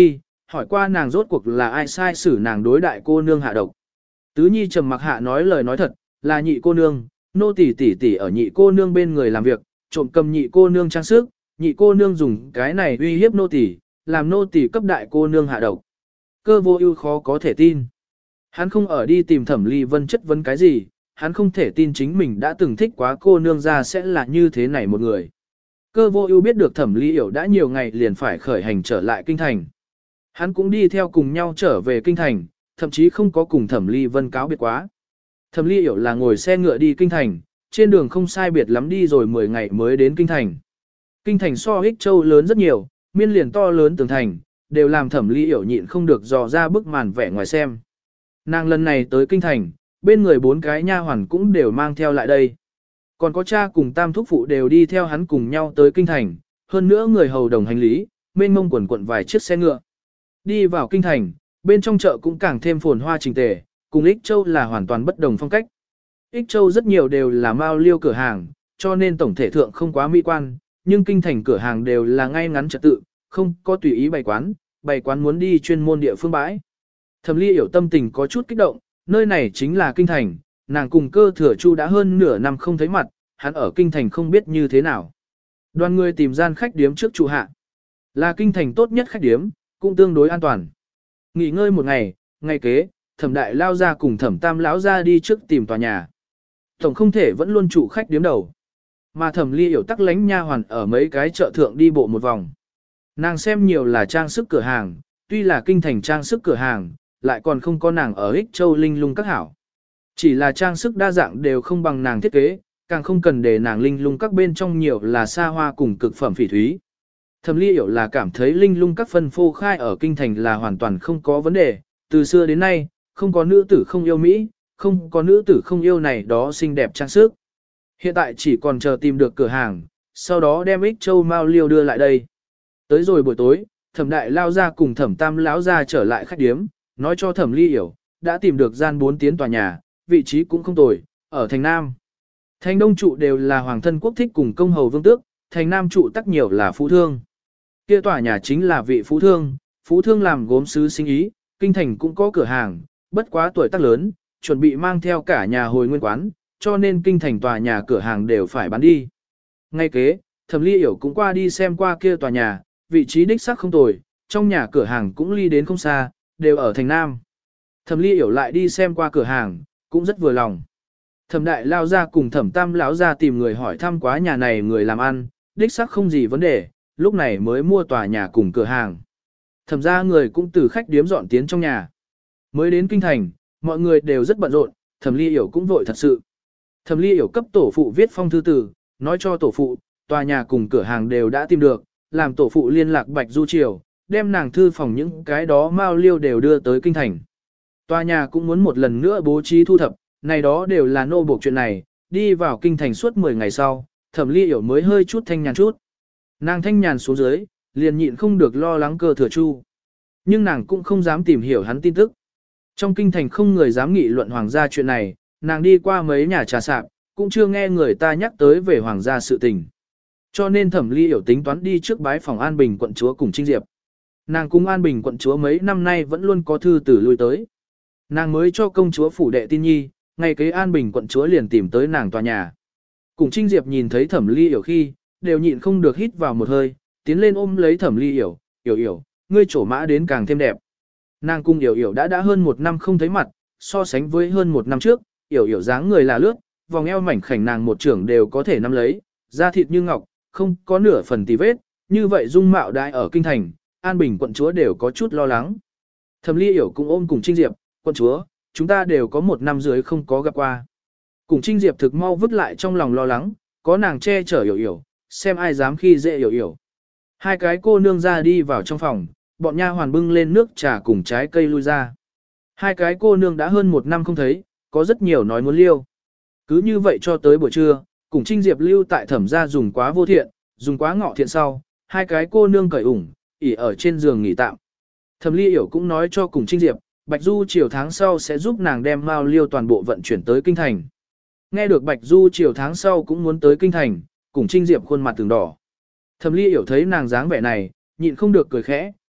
hỏi qua nàng rốt cuộc là ai sai xử nàng đối đại cô nương hạ độc. Tứ Nhi trầm mặc hạ nói lời nói thật, là nhị cô nương, nô tỳ tỷ tỷ ở nhị cô nương bên người làm việc, trộm cầm nhị cô nương trang sức, nhị cô nương dùng cái này uy hiếp nô tỳ, làm nô tỳ cấp đại cô nương hạ độc. Cơ Vô Ưu khó có thể tin. Hắn không ở đi tìm Thẩm Ly Vân chất vấn cái gì, hắn không thể tin chính mình đã từng thích quá cô nương ra sẽ là như thế này một người. Cơ Vô Ưu biết được Thẩm Ly Yểu đã nhiều ngày liền phải khởi hành trở lại kinh thành. Hắn cũng đi theo cùng nhau trở về kinh thành, thậm chí không có cùng Thẩm Ly Vân cáo biệt quá. Thẩm Ly Yểu là ngồi xe ngựa đi kinh thành, trên đường không sai biệt lắm đi rồi mười ngày mới đến kinh thành. Kinh thành so Ích Châu lớn rất nhiều, miên liền to lớn tường thành, đều làm Thẩm Ly Yểu nhịn không được dò ra bức màn vẻ ngoài xem. Nàng lần này tới kinh thành, bên người bốn cái nha hoàn cũng đều mang theo lại đây. Còn có cha cùng tam thúc phụ đều đi theo hắn cùng nhau tới kinh thành, hơn nữa người hầu đồng hành lý, mênh mông quần quận vài chiếc xe ngựa. Đi vào kinh thành, bên trong chợ cũng càng thêm phồn hoa trình tề, cùng Ích Châu là hoàn toàn bất đồng phong cách. Ích Châu rất nhiều đều là mao liêu cửa hàng, cho nên tổng thể thượng không quá mỹ quan, nhưng kinh thành cửa hàng đều là ngay ngắn trật tự, không có tùy ý bày quán, bày quán muốn đi chuyên môn địa phương bãi. Thẩm Ly Yểu tâm tình có chút kích động, nơi này chính là kinh thành, nàng cùng Cơ Thừa Chu đã hơn nửa năm không thấy mặt, hắn ở kinh thành không biết như thế nào. Đoàn người tìm gian khách điếm trước trụ hạ. Là kinh thành tốt nhất khách điếm, cũng tương đối an toàn. Nghỉ ngơi một ngày, ngày kế, Thẩm Đại lao ra cùng Thẩm Tam lão ra đi trước tìm tòa nhà. Tổng không thể vẫn luôn trụ khách điếm đầu. Mà Thẩm Ly Yểu tắc lánh nha hoàn ở mấy cái chợ thượng đi bộ một vòng. Nàng xem nhiều là trang sức cửa hàng, tuy là kinh thành trang sức cửa hàng, lại còn không có nàng ở Ích Châu linh lung các hảo. Chỉ là trang sức đa dạng đều không bằng nàng thiết kế, càng không cần để nàng linh lung các bên trong nhiều là xa hoa cùng cực phẩm phỉ thúy. Thẩm Ly Yểu là cảm thấy linh lung các phân phô khai ở kinh thành là hoàn toàn không có vấn đề, từ xưa đến nay, không có nữ tử không yêu Mỹ, không có nữ tử không yêu này đó xinh đẹp trang sức. Hiện tại chỉ còn chờ tìm được cửa hàng, sau đó đem Ích Châu Mao Liêu đưa lại đây. Tới rồi buổi tối, Thẩm Đại lao ra cùng Thẩm Tam lão ra trở lại khách điếm, nói cho Thẩm Ly Yểu, đã tìm được gian bốn tiến tòa nhà, vị trí cũng không tồi, ở thành Nam. Thành Đông trụ đều là hoàng thân quốc thích cùng công hầu vương tước, thành Nam trụ tắc nhiều là phú thương. Kia tòa nhà chính là vị phú thương, phú thương làm gốm sứ sinh ý, kinh thành cũng có cửa hàng, bất quá tuổi tác lớn, chuẩn bị mang theo cả nhà hồi nguyên quán, cho nên kinh thành tòa nhà cửa hàng đều phải bán đi. Ngay kế, Thẩm Ly Yểu cũng qua đi xem qua kia tòa nhà, vị trí đích xác không tồi, trong nhà cửa hàng cũng ly đến không xa, đều ở thành Nam. Thẩm Ly Yểu lại đi xem qua cửa hàng, cũng rất vừa lòng. Thẩm Đại lao ra cùng Thẩm Tam lão ra tìm người hỏi thăm quá nhà này người làm ăn, đích xác không gì vấn đề, lúc này mới mua tòa nhà cùng cửa hàng. Thẩm ra người cũng từ khách điếm dọn tiến trong nhà. Mới đến kinh thành, mọi người đều rất bận rộn, Thẩm Ly Yểu cũng vội thật sự. Thẩm Ly Yểu cấp tổ phụ viết phong thư tử, nói cho tổ phụ, tòa nhà cùng cửa hàng đều đã tìm được, làm tổ phụ liên lạc Bạch Du Triều, đem nàng thư phòng những cái đó mao liêu đều đưa tới kinh thành. Tòa nhà cũng muốn một lần nữa bố trí thu thập, này đó đều là nô buộc chuyện này, đi vào kinh thành suốt mười ngày sau, Thẩm Ly Yểu mới hơi chút thanh nhàn chút. Nàng thanh nhàn xuống dưới, liền nhịn không được lo lắng Cơ Thừa Chu. Nhưng nàng cũng không dám tìm hiểu hắn tin tức. Trong kinh thành không người dám nghị luận hoàng gia chuyện này, nàng đi qua mấy nhà trà sạp, cũng chưa nghe người ta nhắc tới về hoàng gia sự tình. Cho nên Thẩm Ly Yểu tính toán đi trước bái phòng An Bình quận chúa cùng Trinh Diệp. Nàng cùng An Bình quận chúa mấy năm nay vẫn luôn có thư tử lui tới. Nàng mới cho công chúa phủ đệ tin nhi, ngày kế An Bình quận chúa liền tìm tới nàng tòa nhà. Cùng Trinh Diệp nhìn thấy Thẩm Ly Yểu khi, đều nhịn không được hít vào một hơi, tiến lên ôm lấy Thẩm Ly Yểu, "Yểu Yểu, ngươi trổ mã đến càng thêm đẹp." Nàng cung Yểu Yểu đã đã hơn một năm không thấy mặt, so sánh với hơn một năm trước, Yểu Yểu dáng người là lướt, vòng eo mảnh khảnh nàng một trưởng đều có thể nắm lấy, da thịt như ngọc, không có nửa phần tì vết, như vậy dung mạo đại ở kinh thành, An Bình quận chúa đều có chút lo lắng. Thẩm Ly Yểu cũng ôm cùng Trinh Diệp, "Quận chúa, chúng ta đều có một năm dưới không có gặp qua." Cùng Trinh Diệp thực mau vứt lại trong lòng lo lắng, có nàng che chở Yểu Yểu, xem ai dám khi dễ Yểu Yểu. Hai cái cô nương ra đi vào trong phòng, bọn nha hoàn bưng lên nước trà cùng trái cây lui ra. Hai cái cô nương đã hơn một năm không thấy, có rất nhiều nói muốn liêu. Cứ như vậy cho tới buổi trưa, cùng Trinh Diệp lưu tại Thẩm gia dùng quá vô thiện, dùng quá ngọ thiện sau, hai cái cô nương cởi ủng, ỉ ở trên giường nghỉ tạm. Thẩm Ly Yểu cũng nói cho cùng Trinh Diệp, Bạch Du chiều tháng sau sẽ giúp nàng đem mao liêu toàn bộ vận chuyển tới kinh thành. Nghe được Bạch Du chiều tháng sau cũng muốn tới kinh thành, cùng Trinh Diệp khuôn mặt từng đỏ. Thẩm Ly Yểu thấy nàng dáng vẻ này, nhịn không được cười khẽ,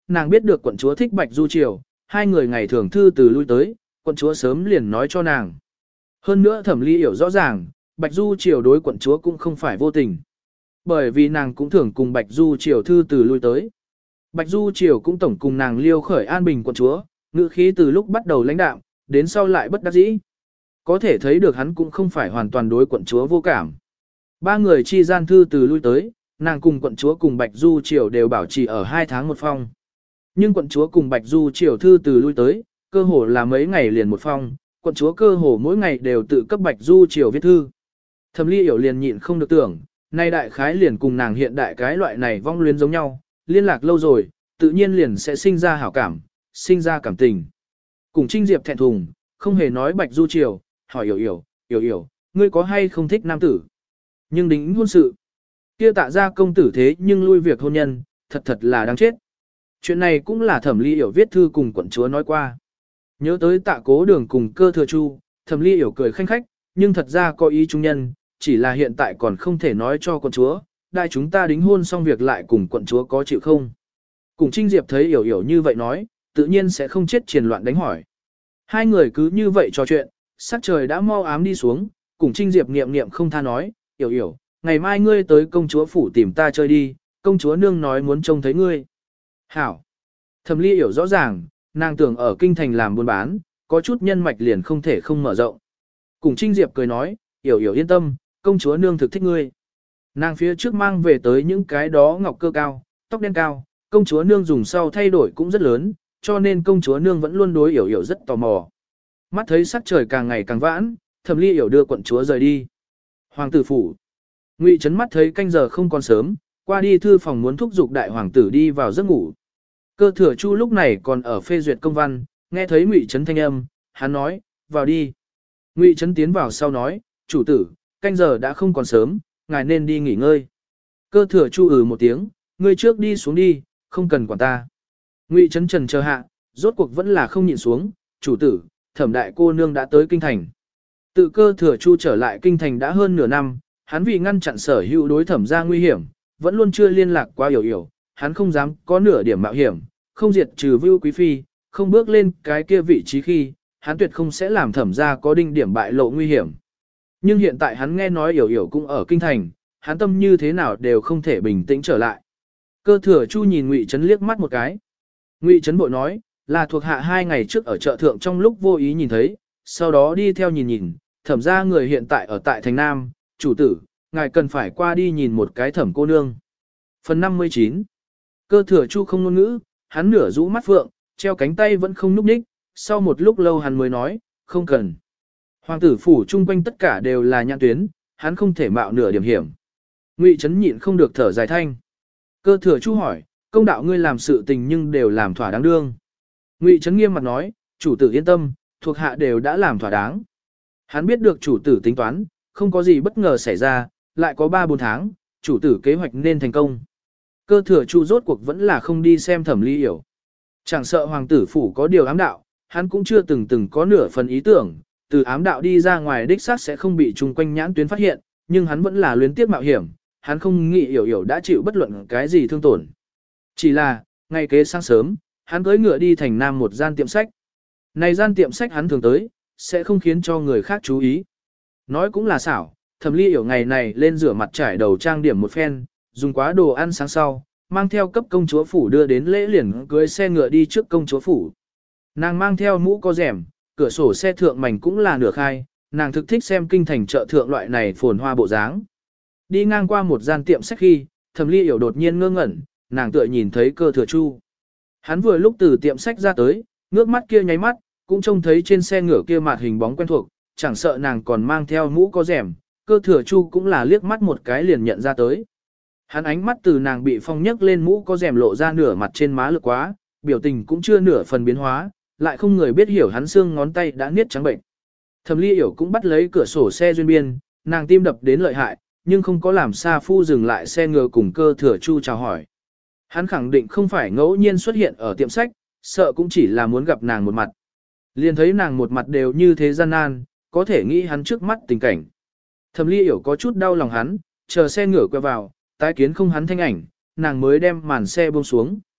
nàng biết được quận chúa thích Bạch Du Triều, hai người ngày thường thư từ lui tới, quận chúa sớm liền nói cho nàng. Hơn nữa Thẩm Ly hiểu rõ ràng, Bạch Du Triều đối quận chúa cũng không phải vô tình. Bởi vì nàng cũng thường cùng Bạch Du Triều thư từ lui tới. Bạch Du Triều cũng tổng cùng nàng liêu khởi an bình quận chúa, ngữ khí từ lúc bắt đầu lãnh đạm, đến sau lại bất đắc dĩ. Có thể thấy được hắn cũng không phải hoàn toàn đối quận chúa vô cảm. Ba người chi gian thư từ lui tới, nàng cùng quận chúa cùng Bạch Du Triều đều bảo trì ở hai tháng một phong. Nhưng quận chúa cùng Bạch Du Triều thư từ lui tới, cơ hồ là mấy ngày liền một phong, quận chúa cơ hồ mỗi ngày đều tự cấp Bạch Du Triều viết thư. Thẩm Ly hiểu liền nhịn không được tưởng, nay đại khái liền cùng nàng hiện đại cái loại này vong luyến giống nhau, liên lạc lâu rồi, tự nhiên liền sẽ sinh ra hảo cảm, sinh ra cảm tình. Cùng Trinh Diệp thẹn thùng, không hề nói Bạch Du Triều, hỏi hiểu hiểu, hiểu hiểu, ngươi có hay không thích nam tử? Nhưng đính hôn sự, kia Tạ gia công tử thế nhưng lui việc hôn nhân, thật thật là đáng chết. Chuyện này cũng là Thẩm Ly hiểu viết thư cùng quận chúa nói qua. Nhớ tới Tạ Cố Đường cùng Cơ Thừa Chu, Thẩm Ly hiểu cười khanh khách, nhưng thật ra có ý trung nhân, chỉ là hiện tại còn không thể nói cho quận chúa, đại chúng ta đính hôn xong việc lại cùng quận chúa có chịu không. Cùng Trinh Diệp thấy hiểu hiểu như vậy nói, tự nhiên sẽ không chết triền loạn đánh hỏi. Hai người cứ như vậy trò chuyện, sắc trời đã mau ám đi xuống, cùng Trinh Diệp niệm niệm không tha nói, hiểu hiểu, ngày mai ngươi tới công chúa phủ tìm ta chơi đi, công chúa nương nói muốn trông thấy ngươi. Hảo. Thẩm Ly hiểu rõ ràng, nàng tưởng ở kinh thành làm buôn bán, có chút nhân mạch liền không thể không mở rộng. Cùng Trinh Diệp cười nói, hiểu hiểu yên tâm, công chúa nương thực thích ngươi. Nàng phía trước mang về tới những cái đó ngọc cơ cao, tóc đen cao, công chúa nương dùng sau thay đổi cũng rất lớn, cho nên công chúa nương vẫn luôn đối hiểu hiểu rất tò mò. Mắt thấy sắc trời càng ngày càng vãn, Thẩm Ly hiểu đưa quận chúa rời đi. Hoàng tử phủ. Ngụy Trấn mắt thấy canh giờ không còn sớm, qua đi thư phòng muốn thúc giục đại hoàng tử đi vào giấc ngủ. Cơ Thừa Chu lúc này còn ở phê duyệt công văn, nghe thấy Ngụy Trấn thanh âm, hắn nói, vào đi. Ngụy Trấn tiến vào sau nói, chủ tử, canh giờ đã không còn sớm, ngài nên đi nghỉ ngơi. Cơ Thừa Chu ừ một tiếng, ngươi trước đi xuống đi, không cần quản ta. Ngụy Trấn trần chờ hạ, rốt cuộc vẫn là không nhịn xuống, chủ tử, Thẩm đại cô nương đã tới kinh thành. Tự Cơ Thừa Chu trở lại kinh thành đã hơn nửa năm, hắn vì ngăn chặn sở hữu đối Thẩm gia nguy hiểm, vẫn luôn chưa liên lạc qua hiểu hiểu, hắn không dám có nửa điểm mạo hiểm, không diệt trừ Vưu Quý Phi, không bước lên cái kia vị trí khi, hắn tuyệt không sẽ làm Thẩm gia có đinh điểm bại lộ nguy hiểm. Nhưng hiện tại hắn nghe nói hiểu hiểu cũng ở kinh thành, hắn tâm như thế nào đều không thể bình tĩnh trở lại. Cơ Thừa Chu nhìn Ngụy Trấn liếc mắt một cái. Ngụy Trấn bội nói, là thuộc hạ hai ngày trước ở chợ thượng trong lúc vô ý nhìn thấy, sau đó đi theo nhìn nhìn, Thẩm gia người hiện tại ở tại thành Nam, chủ tử, ngài cần phải qua đi nhìn một cái Thẩm cô nương. Phần năm mươi chín. Cơ Thừa Chu không ngôn ngữ, hắn nửa rũ mắt phượng, treo cánh tay vẫn không nhúc nhích, sau một lúc lâu hắn mới nói, không cần. Hoàng tử phủ chung quanh tất cả đều là nhãn tuyến, hắn không thể mạo nửa điểm hiểm. Ngụy Trấn nhịn không được thở dài thanh. Cơ Thừa Chu hỏi, công đạo ngươi làm sự tình nhưng đều làm thỏa đáng đương. Ngụy Trấn nghiêm mặt nói, chủ tử yên tâm, thuộc hạ đều đã làm thỏa đáng. Hắn biết được chủ tử tính toán, không có gì bất ngờ xảy ra, lại có ba bốn tháng, chủ tử kế hoạch nên thành công. Cơ Thừa Chu rốt cuộc vẫn là không đi xem Thẩm Ly hiểu. Chẳng sợ hoàng tử phủ có điều ám đạo, hắn cũng chưa từng từng có nửa phần ý tưởng, từ ám đạo đi ra ngoài đích xác sẽ không bị chung quanh nhãn tuyến phát hiện, nhưng hắn vẫn là luyến tiếc mạo hiểm, hắn không nghĩ hiểu hiểu đã chịu bất luận cái gì thương tổn. Chỉ là, ngày kế sáng sớm, hắn cưỡi ngựa đi thành Nam một gian tiệm sách. Này gian tiệm sách hắn thường tới, sẽ không khiến cho người khác chú ý. Nói cũng là xảo, Thẩm Ly hiểu ngày này lên rửa mặt trải đầu trang điểm một phen, dùng quá đồ ăn sáng sau, mang theo cấp công chúa phủ đưa đến lễ liền cưới xe ngựa đi trước công chúa phủ. Nàng mang theo mũ có rèm, cửa sổ xe thượng mảnh cũng là nửa khai, nàng thực thích xem kinh thành chợ thượng loại này phồn hoa bộ dáng. Đi ngang qua một gian tiệm sách khi, Thẩm Ly hiểu đột nhiên ngơ ngẩn, nàng tựa nhìn thấy Cơ Thừa Chu. Hắn vừa lúc từ tiệm sách ra tới, ngước mắt kia nháy mắt, cũng trông thấy trên xe ngựa kia mặt hình bóng quen thuộc, chẳng sợ nàng còn mang theo mũ có rèm, Cơ Thừa Chu cũng là liếc mắt một cái liền nhận ra tới. Hắn ánh mắt từ nàng bị phong nhấc lên mũ có rèm lộ ra nửa mặt trên má lực quá, biểu tình cũng chưa nửa phần biến hóa, lại không người biết hiểu hắn xương ngón tay đã niết trắng bệnh. Thẩm Ly hiểu cũng bắt lấy cửa sổ xe duyên biên, nàng tim đập đến lợi hại, nhưng không có làm Sa Phu dừng lại xe ngựa cùng Cơ Thừa Chu chào hỏi. Hắn khẳng định không phải ngẫu nhiên xuất hiện ở tiệm sách, sợ cũng chỉ là muốn gặp nàng một mặt. Liền thấy nàng một mặt đều như thế gian nan, có thể nghĩ hắn trước mắt tình cảnh. Thẩm Ly hiểu có chút đau lòng hắn, chờ xe ngựa quay vào, tái kiến không hắn thanh ảnh, nàng mới đem màn xe buông xuống.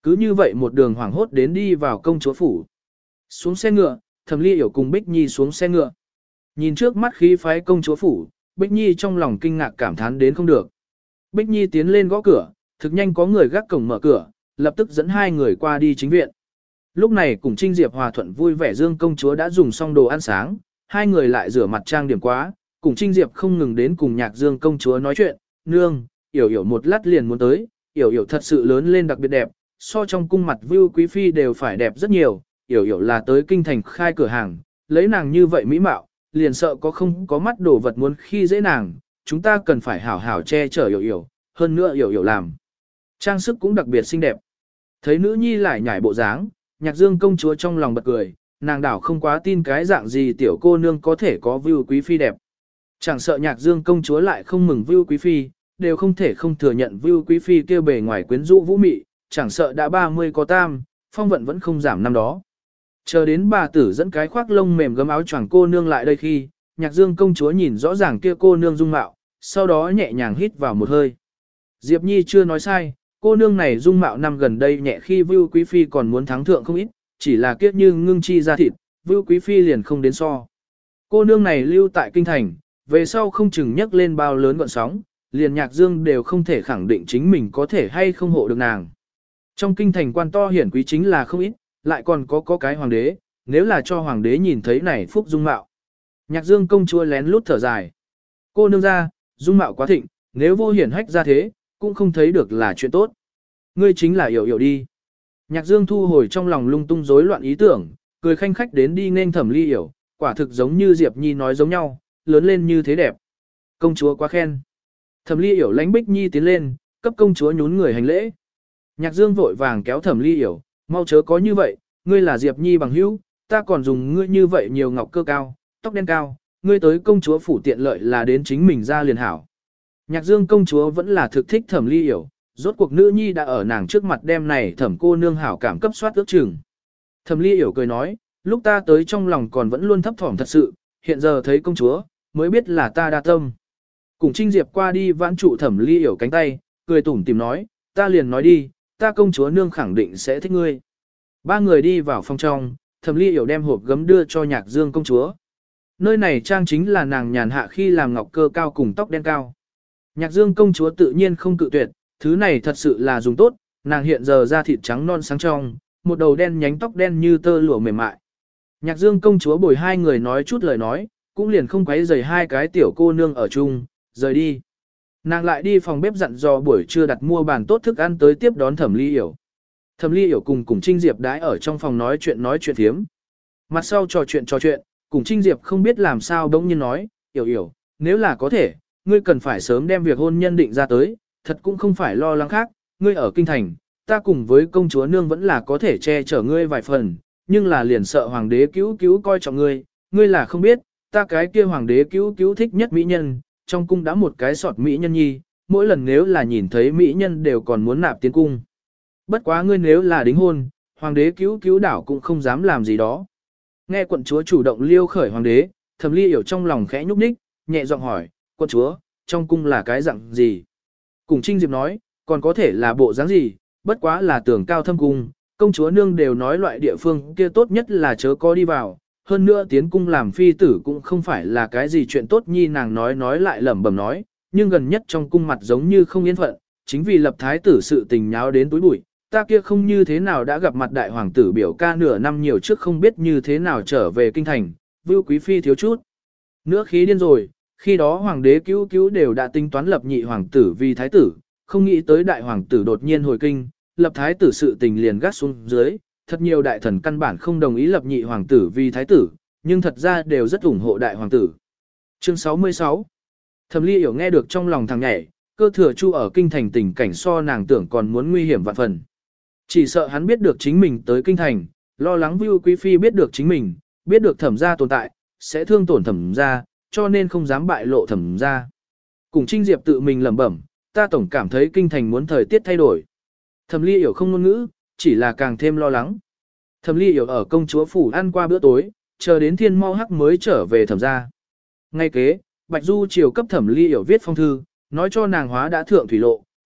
cứ như vậy một đường hoảng hốt đến đi vào công chúa phủ. Xuống xe ngựa, Thẩm Ly Yểu cùng Bích Nhi xuống xe ngựa. Nhìn trước mắt khí phái công chúa phủ, Bích Nhi trong lòng kinh ngạc cảm thán đến không được. Bích Nhi tiến lên gõ cửa, thực nhanh có người gác cổng mở cửa, lập tức dẫn hai người qua đi chính viện. Lúc này cùng Trinh Diệp hòa thuận vui vẻ Dương công chúa đã dùng xong đồ ăn sáng, hai người lại rửa mặt trang điểm quá, cùng Trinh Diệp không ngừng đến cùng Nhạc Dương công chúa nói chuyện, nương, Yểu Yểu một lát liền muốn tới, Yểu Yểu thật sự lớn lên đặc biệt đẹp, so trong cung mặt view quý phi đều phải đẹp rất nhiều, Yểu Yểu là tới kinh thành khai cửa hàng, lấy nàng như vậy mỹ mạo, liền sợ có không có mắt đồ vật muốn khi dễ nàng, chúng ta cần phải hảo hảo che chở Yểu Yểu, hơn nữa Yểu Yểu làm. Trang sức cũng đặc biệt xinh đẹp. Thấy nữ nhi lại nhảy bộ dáng, Nhạc Dương công chúa trong lòng bật cười, nàng đảo không quá tin cái dạng gì tiểu cô nương có thể có view quý phi đẹp. Chẳng sợ Nhạc Dương công chúa lại không mừng view quý phi, đều không thể không thừa nhận view quý phi kia bề ngoài quyến rũ vũ mị, chẳng sợ đã ba mươi có tam, phong vận vẫn không giảm năm đó. Chờ đến bà tử dẫn cái khoác lông mềm gấm áo choàng cô nương lại đây khi, Nhạc Dương công chúa nhìn rõ ràng kia cô nương dung mạo, sau đó nhẹ nhàng hít vào một hơi. Diệp Nhi chưa nói sai, cô nương này dung mạo năm gần đây nhẹ khi view quý phi còn muốn thắng thượng không ít, chỉ là kiếp như ngưng chi ra thịt, view quý phi liền không đến so. Cô nương này lưu tại kinh thành, về sau không chừng nhấc lên bao lớn gọn sóng, liền Nhạc Dương đều không thể khẳng định chính mình có thể hay không hộ được nàng. Trong kinh thành quan to hiển quý chính là không ít, lại còn có có cái hoàng đế, nếu là cho hoàng đế nhìn thấy này phúc dung mạo. Nhạc Dương công chúa lén lút thở dài. Cô nương ra, dung mạo quá thịnh, nếu vô hiển hách ra thế, cũng không thấy được là chuyện tốt. Ngươi chính là Yểu Yểu đi. Nhạc Dương thu hồi trong lòng lung tung rối loạn ý tưởng, cười khanh khách đến đi nên Thẩm Ly Yểu, quả thực giống như Diệp Nhi nói giống nhau, lớn lên như thế đẹp. Công chúa quá khen. Thẩm Ly Yểu lánh Bích Nhi tiến lên, cấp công chúa nhún người hành lễ. Nhạc Dương vội vàng kéo Thẩm Ly Yểu, mau chớ có như vậy, ngươi là Diệp Nhi bằng hữu, ta còn dùng ngươi như vậy nhiều ngọc cơ cao, tóc đen cao, ngươi tới công chúa phủ tiện lợi là đến chính mình ra liền hảo. Nhạc Dương công chúa vẫn là thực thích Thẩm Ly Yểu, rốt cuộc nữ nhi đã ở nàng trước mặt đem này Thẩm cô nương hảo cảm cấp soát ước chừng. Thẩm Ly Yểu cười nói, lúc ta tới trong lòng còn vẫn luôn thấp thỏm thật sự, hiện giờ thấy công chúa, mới biết là ta đa tâm. Cùng Trinh Diệp qua đi vãn trụ Thẩm Ly Yểu cánh tay, cười tủm tìm nói, ta liền nói đi, ta công chúa nương khẳng định sẽ thích ngươi. Ba người đi vào phòng trong, Thẩm Ly Yểu đem hộp gấm đưa cho Nhạc Dương công chúa. Nơi này trang chính là nàng nhàn hạ khi làm ngọc cơ cao cùng tóc đen cao. Nhạc Dương công chúa tự nhiên không cự tuyệt, thứ này thật sự là dùng tốt, nàng hiện giờ da thịt trắng non sáng trong, một đầu đen nhánh tóc đen như tơ lụa mềm mại. Nhạc Dương công chúa bồi hai người nói chút lời nói, cũng liền không quấy rầy hai cái tiểu cô nương ở chung, rời đi. Nàng lại đi phòng bếp dặn dò buổi trưa đặt mua bàn tốt thức ăn tới tiếp đón Thẩm Ly Yểu. Thẩm Ly Yểu cùng cùng Trinh Diệp đãi ở trong phòng nói chuyện nói chuyện thiếm. Mặt sau trò chuyện trò chuyện, cùng Trinh Diệp không biết làm sao bỗng nhiên nói, Yểu Yểu, nếu là có thể, ngươi cần phải sớm đem việc hôn nhân định ra tới, thật cũng không phải lo lắng khác, ngươi ở kinh thành, ta cùng với công chúa nương vẫn là có thể che chở ngươi vài phần, nhưng là liền sợ hoàng đế cứu cứu coi trọng ngươi, ngươi là không biết, ta cái kia hoàng đế cứu cứu thích nhất mỹ nhân, trong cung đã một cái sọt mỹ nhân nhi, mỗi lần nếu là nhìn thấy mỹ nhân đều còn muốn nạp tiến cung. Bất quá ngươi nếu là đính hôn, hoàng đế cứu cứu đảo cũng không dám làm gì đó. Nghe quận chúa chủ động liêu khởi hoàng đế, Thẩm Ly Yểu trong lòng khẽ nhúc nhích, nhẹ giọng hỏi, quận chúa, trong cung là cái dạng gì? Cùng Trinh Diệp nói, còn có thể là bộ dáng gì, bất quá là tường cao thâm cung, công chúa nương đều nói loại địa phương kia tốt nhất là chớ có đi vào, hơn nữa tiến cung làm phi tử cũng không phải là cái gì chuyện tốt nhi nàng nói nói lại lẩm bẩm nói, nhưng gần nhất trong cung mặt giống như không yên phận, chính vì lập thái tử sự tình nháo đến túi bụi, ta kia không như thế nào đã gặp mặt đại hoàng tử biểu ca nửa năm nhiều trước không biết như thế nào trở về kinh thành, vưu quý phi thiếu chút. Nữa khí điên rồi, khi đó hoàng đế cứu cứu đều đã tính toán lập nhị hoàng tử vì thái tử, không nghĩ tới đại hoàng tử đột nhiên hồi kinh, lập thái tử sự tình liền gác xuống dưới, thật nhiều đại thần căn bản không đồng ý lập nhị hoàng tử vì thái tử, nhưng thật ra đều rất ủng hộ đại hoàng tử. Chương sáu mươi sáu. Thẩm Ly Yểu nghe được trong lòng thằng nhảy, cơ thừa chu ở kinh thành tình cảnh so nàng tưởng còn muốn nguy hiểm vạn phần. Chỉ sợ hắn biết được chính mình tới kinh thành, lo lắng Vưu Quý Phi biết được chính mình, biết được thẩm gia tồn tại, sẽ thương tổn thẩm gia, cho nên không dám bại lộ thẩm gia. Cùng Trinh Diệp tự mình lẩm bẩm, ta tổng cảm thấy kinh thành muốn thời tiết thay đổi. Thẩm Ly Yểu không ngôn ngữ, chỉ là càng thêm lo lắng. Thẩm Ly Yểu ở công chúa phủ ăn qua bữa tối, chờ đến thiên mau hắc mới trở về thẩm gia. Ngay kế, Bạch Du triều cấp Thẩm Ly Yểu viết phong thư, nói cho nàng hóa đã thượng thủy lộ,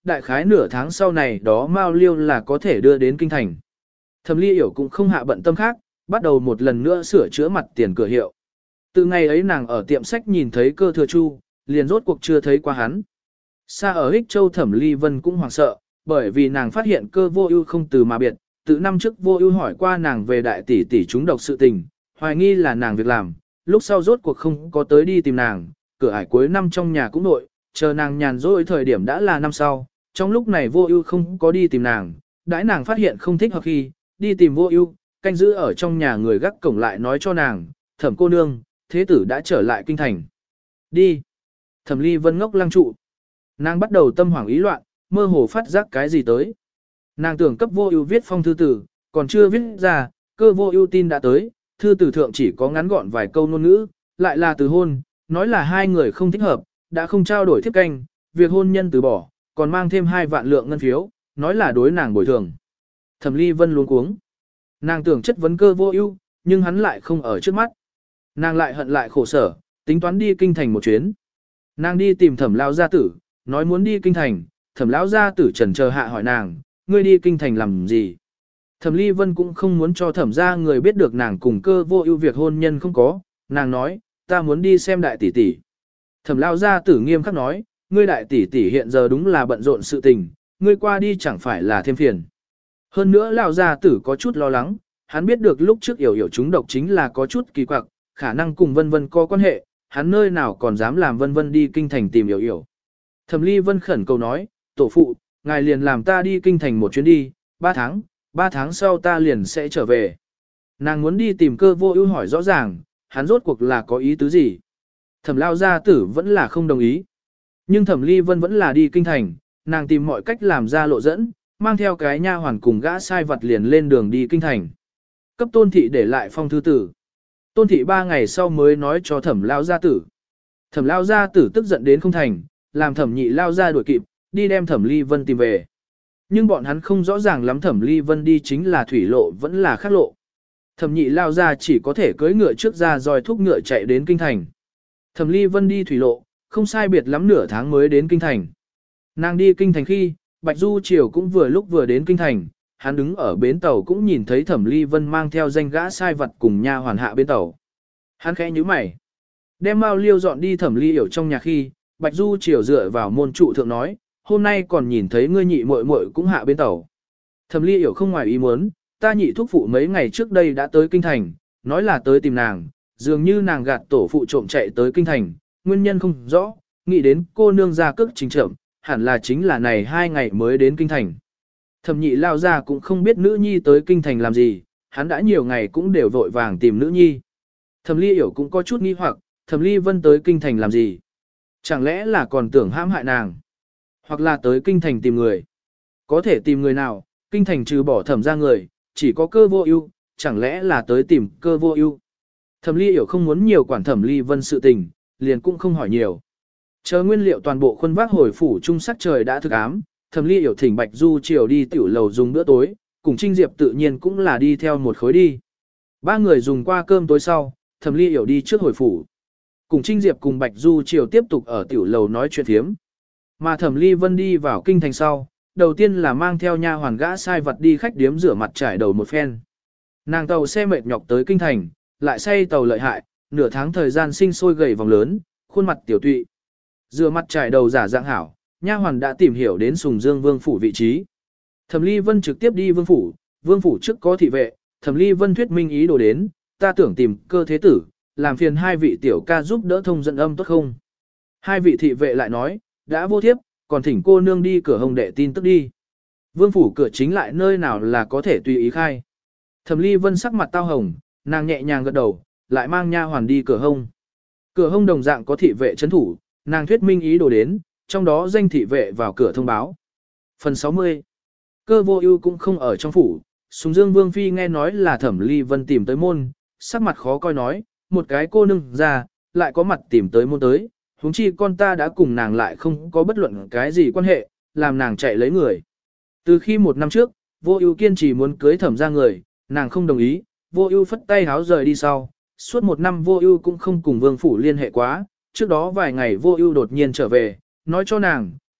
đại khái nửa tháng sau này đó Mao Liêu là có thể đưa đến kinh thành. Thẩm Ly Yểu cũng không hạ bận tâm khác, bắt đầu một lần nữa sửa chữa mặt tiền cửa hiệu. Từ ngày ấy nàng ở tiệm sách nhìn thấy Cơ Thừa Chu, liền rốt cuộc chưa thấy qua hắn. Xa ở Ích Châu Thẩm Ly Vân cũng hoảng sợ, bởi vì nàng phát hiện Cơ Vô Ưu không từ mà biệt, từ năm trước Vô Ưu hỏi qua nàng về đại tỷ tỷ chúng độc sự tình, hoài nghi là nàng việc làm, lúc sau rốt cuộc không có tới đi tìm nàng, cửa ải cuối năm trong nhà cũng nội, chờ nàng nhàn rỗi thời điểm đã là năm sau, trong lúc này Vô Ưu không có đi tìm nàng, đãi nàng phát hiện không thích hợp khi, đi tìm Vô Ưu, canh giữ ở trong nhà người gác cổng lại nói cho nàng, Thẩm cô nương, thế tử đã trở lại kinh thành. Đi. Thẩm Ly Vân ngốc lăng trụ. Nàng bắt đầu tâm hoảng ý loạn, mơ hồ phát giác cái gì tới. Nàng tưởng cấp Vô Ưu viết phong thư tử, còn chưa viết ra, Cơ Vô Ưu tin đã tới, thư tử thượng chỉ có ngắn gọn vài câu ngôn ngữ, lại là từ hôn, nói là hai người không thích hợp, đã không trao đổi thiếp canh, việc hôn nhân từ bỏ, còn mang thêm hai vạn lượng ngân phiếu, nói là đối nàng bồi thường. Thẩm Ly Vân luống cuống. Nàng tưởng chất vấn Cơ Vô Ưu, nhưng hắn lại không ở trước mắt. Nàng lại hận lại khổ sở, tính toán đi kinh thành một chuyến. Nàng đi tìm Thẩm lão gia tử, nói muốn đi kinh thành, Thẩm lão gia tử chần chờ hạ hỏi nàng, ngươi đi kinh thành làm gì? Thẩm Ly Vân cũng không muốn cho Thẩm gia người biết được nàng cùng Cơ Vô Ưu việc hôn nhân không có, nàng nói, ta muốn đi xem đại tỷ tỷ. Thẩm lão gia tử nghiêm khắc nói, ngươi đại tỷ tỷ hiện giờ đúng là bận rộn sự tình, ngươi qua đi chẳng phải là thêm phiền. Hơn nữa lão gia tử có chút lo lắng, hắn biết được lúc trước Yểu Yểu chúng độc chính là có chút kỳ quặc, khả năng cùng Vân Vân có quan hệ, hắn nơi nào còn dám làm Vân Vân đi kinh thành tìm Yểu Yểu. Thẩm Ly Vân khẩn cầu nói, tổ phụ, ngài liền làm ta đi kinh thành một chuyến đi, ba tháng, ba tháng sau ta liền sẽ trở về. Nàng muốn đi tìm Cơ Vô Ưu hỏi rõ ràng, hắn rốt cuộc là có ý tứ gì. Thẩm lão gia tử vẫn là không đồng ý. Nhưng Thẩm Ly Vân vẫn là đi kinh thành, nàng tìm mọi cách làm ra lộ dẫn, mang theo cái nha hoàn cùng gã sai vặt liền lên đường đi kinh thành. Cấp Tôn thị để lại phong thư tử. Tôn thị ba ngày sau mới nói cho Thẩm lão gia tử. Thẩm lão gia tử tức giận đến không thành, làm Thẩm nhị lao ra đuổi kịp, đi đem Thẩm Ly Vân tìm về. Nhưng bọn hắn không rõ ràng lắm Thẩm Ly Vân đi chính là thủy lộ vẫn là khác lộ. Thẩm nhị lao ra chỉ có thể cưỡi ngựa trước ra rồi thúc ngựa chạy đến kinh thành. Thẩm Ly Vân đi thủy lộ, không sai biệt lắm nửa tháng mới đến kinh thành. Nàng đi kinh thành khi, Bạch Du Triều cũng vừa lúc vừa đến kinh thành, hắn đứng ở bến tàu cũng nhìn thấy Thẩm Ly Vân mang theo danh gã sai vật cùng nha hoàn hạ bến tàu. Hắn khẽ nhíu mày, đem Mao Liêu dọn đi Thẩm Ly Yểu trong nhà khi, Bạch Du Triều dựa vào môn trụ thượng nói, hôm nay còn nhìn thấy ngươi nhị muội muội cũng hạ bến tàu. Thẩm Ly Yểu không ngoài ý muốn, ta nhị thúc phụ mấy ngày trước đây đã tới kinh thành, nói là tới tìm nàng, dường như nàng gạt tổ phụ trộm chạy tới kinh thành, nguyên nhân không rõ, nghĩ đến cô nương ra cước chính chậm, hẳn là chính là này hai ngày mới đến kinh thành. Thẩm nhị lao ra cũng không biết nữ nhi tới kinh thành làm gì, hắn đã nhiều ngày cũng đều vội vàng tìm nữ nhi. Thẩm Ly Yểu cũng có chút nghi hoặc, Thẩm Ly Vân tới kinh thành làm gì? Chẳng lẽ là còn tưởng hãm hại nàng? Hoặc là tới kinh thành tìm người? Có thể tìm người nào, kinh thành trừ bỏ Thẩm ra người, chỉ có Cơ Vô Ưu, chẳng lẽ là tới tìm Cơ Vô Ưu? Thẩm Ly Yểu không muốn nhiều quản Thẩm Ly Vân sự tình, liền cũng không hỏi nhiều. Chờ nguyên liệu toàn bộ khuôn vác hồi phủ trung sắc trời đã thực ám, Thẩm Ly Yểu thỉnh Bạch Du Triều đi tiểu lầu dùng bữa tối, cùng Trinh Diệp tự nhiên cũng là đi theo một khối đi. Ba người dùng qua cơm tối sau, Thẩm Ly Yểu đi trước hồi phủ. Cùng Trinh Diệp cùng Bạch Du Triều tiếp tục ở tiểu lầu nói chuyện thiếm. Mà Thẩm Ly Vân đi vào kinh thành sau, đầu tiên là mang theo nha hoàn gã sai vật đi khách điếm rửa mặt trải đầu một phen. Nàng tàu xe mệt nhọc tới kinh thành, lại say tàu lợi hại, nửa tháng thời gian sinh sôi gầy vòng lớn, khuôn mặt tiểu tụy. Rửa mặt trải đầu giả dạng hảo, nha hoàn đã tìm hiểu đến Sùng Dương Vương phủ vị trí. Thẩm Ly Vân trực tiếp đi vương phủ, vương phủ trước có thị vệ, Thẩm Ly Vân thuyết minh ý đồ đến, ta tưởng tìm Cơ thế tử, làm phiền hai vị tiểu ca giúp đỡ thông dẫn âm tốt không? Hai vị thị vệ lại nói, đã vô thiếp, còn thỉnh cô nương đi cửa hồng đệ tin tức đi. Vương phủ cửa chính lại nơi nào là có thể tùy ý khai. Thẩm Ly Vân sắc mặt tao hồng, nàng nhẹ nhàng gật đầu, lại mang nha hoàn đi cửa hông. Cửa hông đồng dạng có thị vệ trấn thủ, nàng thuyết minh ý đồ đến, trong đó danh thị vệ vào cửa thông báo. Phần sáu mươi. Cơ Vô Ưu cũng không ở trong phủ, Sùng Dương Vương phi nghe nói là Thẩm Ly Vân tìm tới môn, sắc mặt khó coi nói, một cái cô nương ra, lại có mặt tìm tới môn tới, huống chi con ta đã cùng nàng lại không có bất luận cái gì quan hệ, làm nàng chạy lấy người. Từ khi một năm trước, Vô Ưu kiên trì muốn cưới Thẩm gia người, nàng không đồng ý, Vô Ưu phất tay háo rời đi sau, suốt một năm Vô Ưu cũng không cùng Vương phủ liên hệ quá, trước đó vài ngày Vô Ưu đột nhiên trở về, nói cho nàng,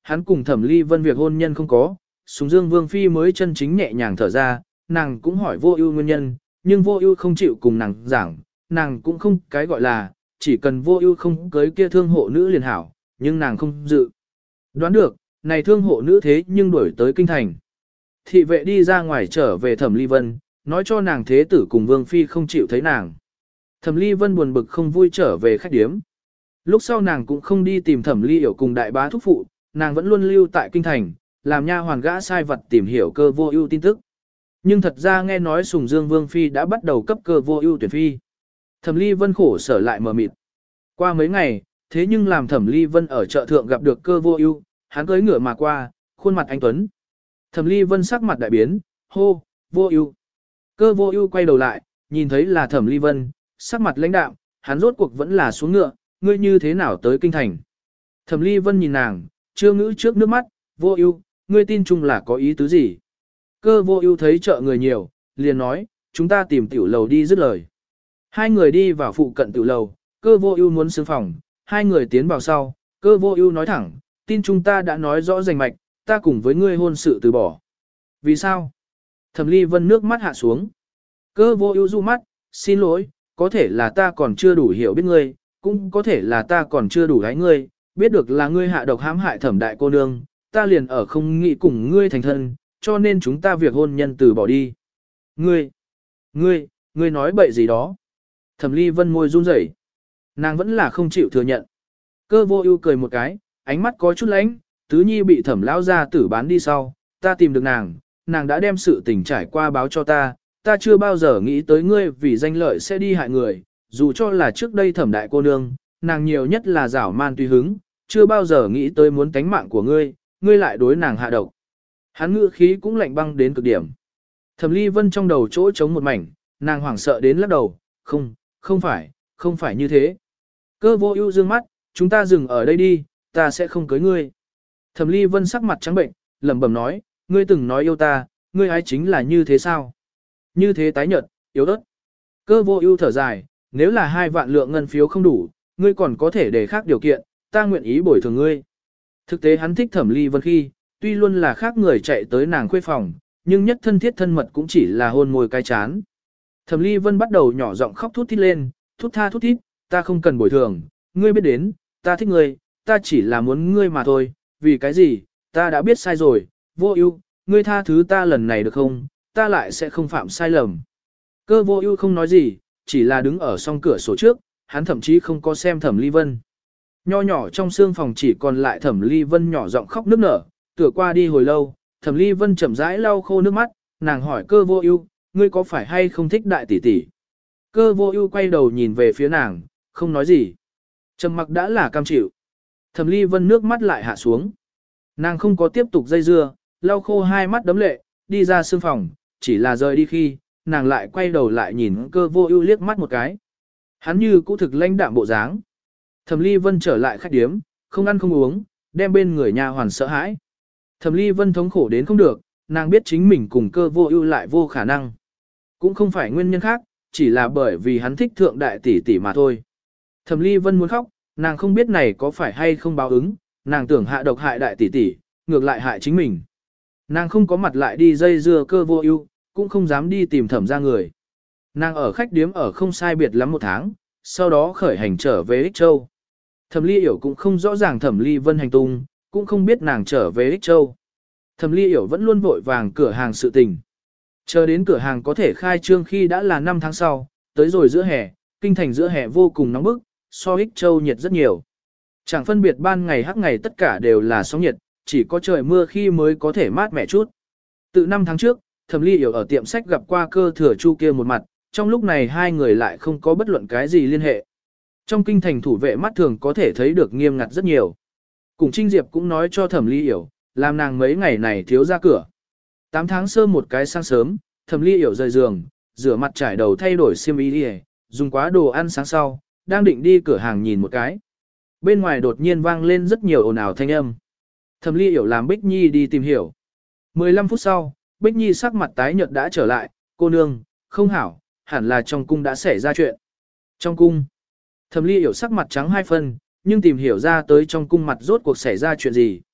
hắn cùng Thẩm Ly Vân việc hôn nhân không có, Sùng Dương Vương Phi mới chân chính nhẹ nhàng thở ra, nàng cũng hỏi Vô Ưu nguyên nhân, nhưng Vô Ưu không chịu cùng nàng giảng, nàng cũng không cái gọi là, chỉ cần Vô Ưu không cưới kia thương hộ nữ liền hảo, nhưng nàng không dự. Đoán được, này thương hộ nữ thế nhưng đuổi tới kinh thành. Thị vệ đi ra ngoài trở về Thẩm Ly Vân, nói cho nàng thế tử cùng Vương Phi không chịu thấy nàng. Thẩm Ly Vân buồn bực không vui trở về khách điếm. Lúc sau nàng cũng không đi tìm Thẩm Ly Yểu cùng đại bá thúc phụ, nàng vẫn luôn lưu tại kinh thành, làm nha hoàn gã sai vật tìm hiểu Cơ Vô Ưu tin tức. Nhưng thật ra nghe nói Sùng Dương Vương Phi đã bắt đầu cấp Cơ Vô Ưu tuyển phi. Thẩm Ly Vân khổ sở lại mờ mịt. Qua mấy ngày, thế nhưng làm Thẩm Ly Vân ở chợ thượng gặp được Cơ Vô Ưu, hắn cưỡi ngựa mà qua, khuôn mặt anh tuấn. Thẩm Ly Vân sắc mặt đại biến, hô, Vô Ưu. Cơ Vô Ưu quay đầu lại, nhìn thấy là Thẩm Ly Vân, sắc mặt lãnh đạm, hắn rốt cuộc vẫn là xuống ngựa, ngươi như thế nào tới kinh thành? Thẩm Ly Vân nhìn nàng, chưa ngữ trước nước mắt, Vô Ưu, ngươi tin chung là có ý tứ gì? Cơ Vô Ưu thấy chợ người nhiều, liền nói, chúng ta tìm tiểu lầu đi dứt lời. Hai người đi vào phụ cận tiểu lầu, Cơ Vô Ưu muốn xương phòng, hai người tiến vào sau, Cơ Vô Ưu nói thẳng, tin chúng ta đã nói rõ rành mạch, ta cùng với ngươi hôn sự từ bỏ. Vì sao? Thẩm Ly Vân nước mắt hạ xuống. Cơ Vô Ưu du mắt, xin lỗi, có thể là ta còn chưa đủ hiểu biết ngươi, cũng có thể là ta còn chưa đủ gái ngươi, biết được là ngươi hạ độc hãm hại Thẩm đại cô nương, ta liền ở không nghĩ cùng ngươi thành thân, cho nên chúng ta việc hôn nhân từ bỏ đi. Ngươi, ngươi, ngươi nói bậy gì đó? Thẩm Ly Vân môi run rẩy, nàng vẫn là không chịu thừa nhận. Cơ Vô Ưu cười một cái, ánh mắt có chút lánh, tứ nhi bị Thẩm lão gia tử bán đi sau, ta tìm được nàng, nàng đã đem sự tình trải qua báo cho ta, ta chưa bao giờ nghĩ tới ngươi vì danh lợi sẽ đi hại người, dù cho là trước đây Thẩm đại cô nương, nàng nhiều nhất là giảo man tùy hứng, chưa bao giờ nghĩ tới muốn tánh mạng của ngươi, ngươi lại đối nàng hạ độc. Hắn ngữ khí cũng lạnh băng đến cực điểm. Thẩm Ly Vân trong đầu chỗ trống một mảnh, nàng hoảng sợ đến lắc đầu, không, không phải, không phải như thế. Cơ Vô Ưu dương mắt, chúng ta dừng ở đây đi, ta sẽ không cưới ngươi. Thẩm Ly Vân sắc mặt trắng bệnh, lẩm bẩm nói, ngươi từng nói yêu ta, ngươi ái chính là như thế sao? Như thế tái nhợt, yếu ớt. Cơ Vô Ưu thở dài, nếu là hai vạn lượng ngân phiếu không đủ, ngươi còn có thể đề khác điều kiện, ta nguyện ý bồi thường ngươi. Thực tế hắn thích Thẩm Ly Vân khi, tuy luôn là khác người chạy tới nàng khuê phòng, nhưng nhất thân thiết thân mật cũng chỉ là hôn môi cái chán. Thẩm Ly Vân bắt đầu nhỏ giọng khóc thút thít lên, thút tha thút thít, ta không cần bồi thường, ngươi biết đến, ta thích ngươi, ta chỉ là muốn ngươi mà thôi, vì cái gì, ta đã biết sai rồi, Vô Ưu, ngươi tha thứ ta lần này được không, ta lại sẽ không phạm sai lầm. Cơ Vô Ưu không nói gì, chỉ là đứng ở song cửa sổ trước, hắn thậm chí không có xem Thẩm Ly Vân. Nho nhỏ trong xương phòng chỉ còn lại Thẩm Ly Vân nhỏ giọng khóc nức nở, tựa qua đi hồi lâu, Thẩm Ly Vân chậm rãi lau khô nước mắt, nàng hỏi Cơ Vô Ưu, ngươi có phải hay không thích đại tỷ tỷ? Cơ Vô Ưu quay đầu nhìn về phía nàng, không nói gì. Trầm mặc đã là cam chịu. Thẩm Ly Vân nước mắt lại hạ xuống. Nàng không có tiếp tục dây dưa, lau khô hai mắt đấm lệ, đi ra sương phòng, chỉ là rời đi khi, nàng lại quay đầu lại nhìn Cơ Vô Ưu liếc mắt một cái. Hắn như cũ thực lãnh đạm bộ dáng. Thẩm Ly Vân trở lại khách điếm, không ăn không uống, đem bên người nha hoàn sợ hãi. Thẩm Ly Vân thống khổ đến không được, nàng biết chính mình cùng Cơ Vô Ưu lại vô khả năng. Cũng không phải nguyên nhân khác, chỉ là bởi vì hắn thích thượng đại tỷ tỷ mà thôi. Thẩm Ly Vân muốn khóc, nàng không biết này có phải hay không báo ứng, nàng tưởng hạ độc hại đại tỷ tỷ, ngược lại hại chính mình. Nàng không có mặt lại đi dây dưa Cơ Vô Ưu, cũng không dám đi tìm Thẩm gia người. Nàng ở khách điếm ở không sai biệt lắm một tháng, sau đó khởi hành trở về Ích Châu. Thẩm Ly Yểu cũng không rõ ràng Thẩm Ly Vân hành tung, cũng không biết nàng trở về Ích Châu. Thẩm Ly Yểu vẫn luôn vội vàng cửa hàng sự tình. Chờ đến cửa hàng có thể khai trương khi đã là năm tháng sau, tới rồi giữa hè, kinh thành giữa hè vô cùng nóng bức, so Ích Châu nhiệt rất nhiều. Chẳng phân biệt ban ngày hắc ngày tất cả đều là sóng nhiệt, chỉ có trời mưa khi mới có thể mát mẻ chút. Từ năm tháng trước, Thẩm Ly Yểu ở tiệm sách gặp qua Cơ Thừa Chu kia một mặt, trong lúc này hai người lại không có bất luận cái gì liên hệ. Trong kinh thành thủ vệ mắt thường có thể thấy được nghiêm ngặt rất nhiều. Cùng Trinh Diệp cũng nói cho Thẩm Ly Yểu, làm nàng mấy ngày này thiếu ra cửa. Tám tháng sơ một cái sáng sớm, Thẩm Ly Yểu rời giường, rửa mặt trải đầu thay đổi xiêm y đi, dùng quá đồ ăn sáng sau, đang định đi cửa hàng nhìn một cái. Bên ngoài đột nhiên vang lên rất nhiều ồn ào thanh âm. Thẩm Ly Yểu làm Bích Nhi đi tìm hiểu. mười lăm phút sau, Bích Nhi sắc mặt tái nhợt đã trở lại, cô nương, không hảo, hẳn là trong cung đã xảy ra chuyện. Trong cung, Thẩm Ly Yểu sắc mặt trắng hai phân, nhưng tìm hiểu ra tới trong cung mặt rốt cuộc xảy ra chuyện gì.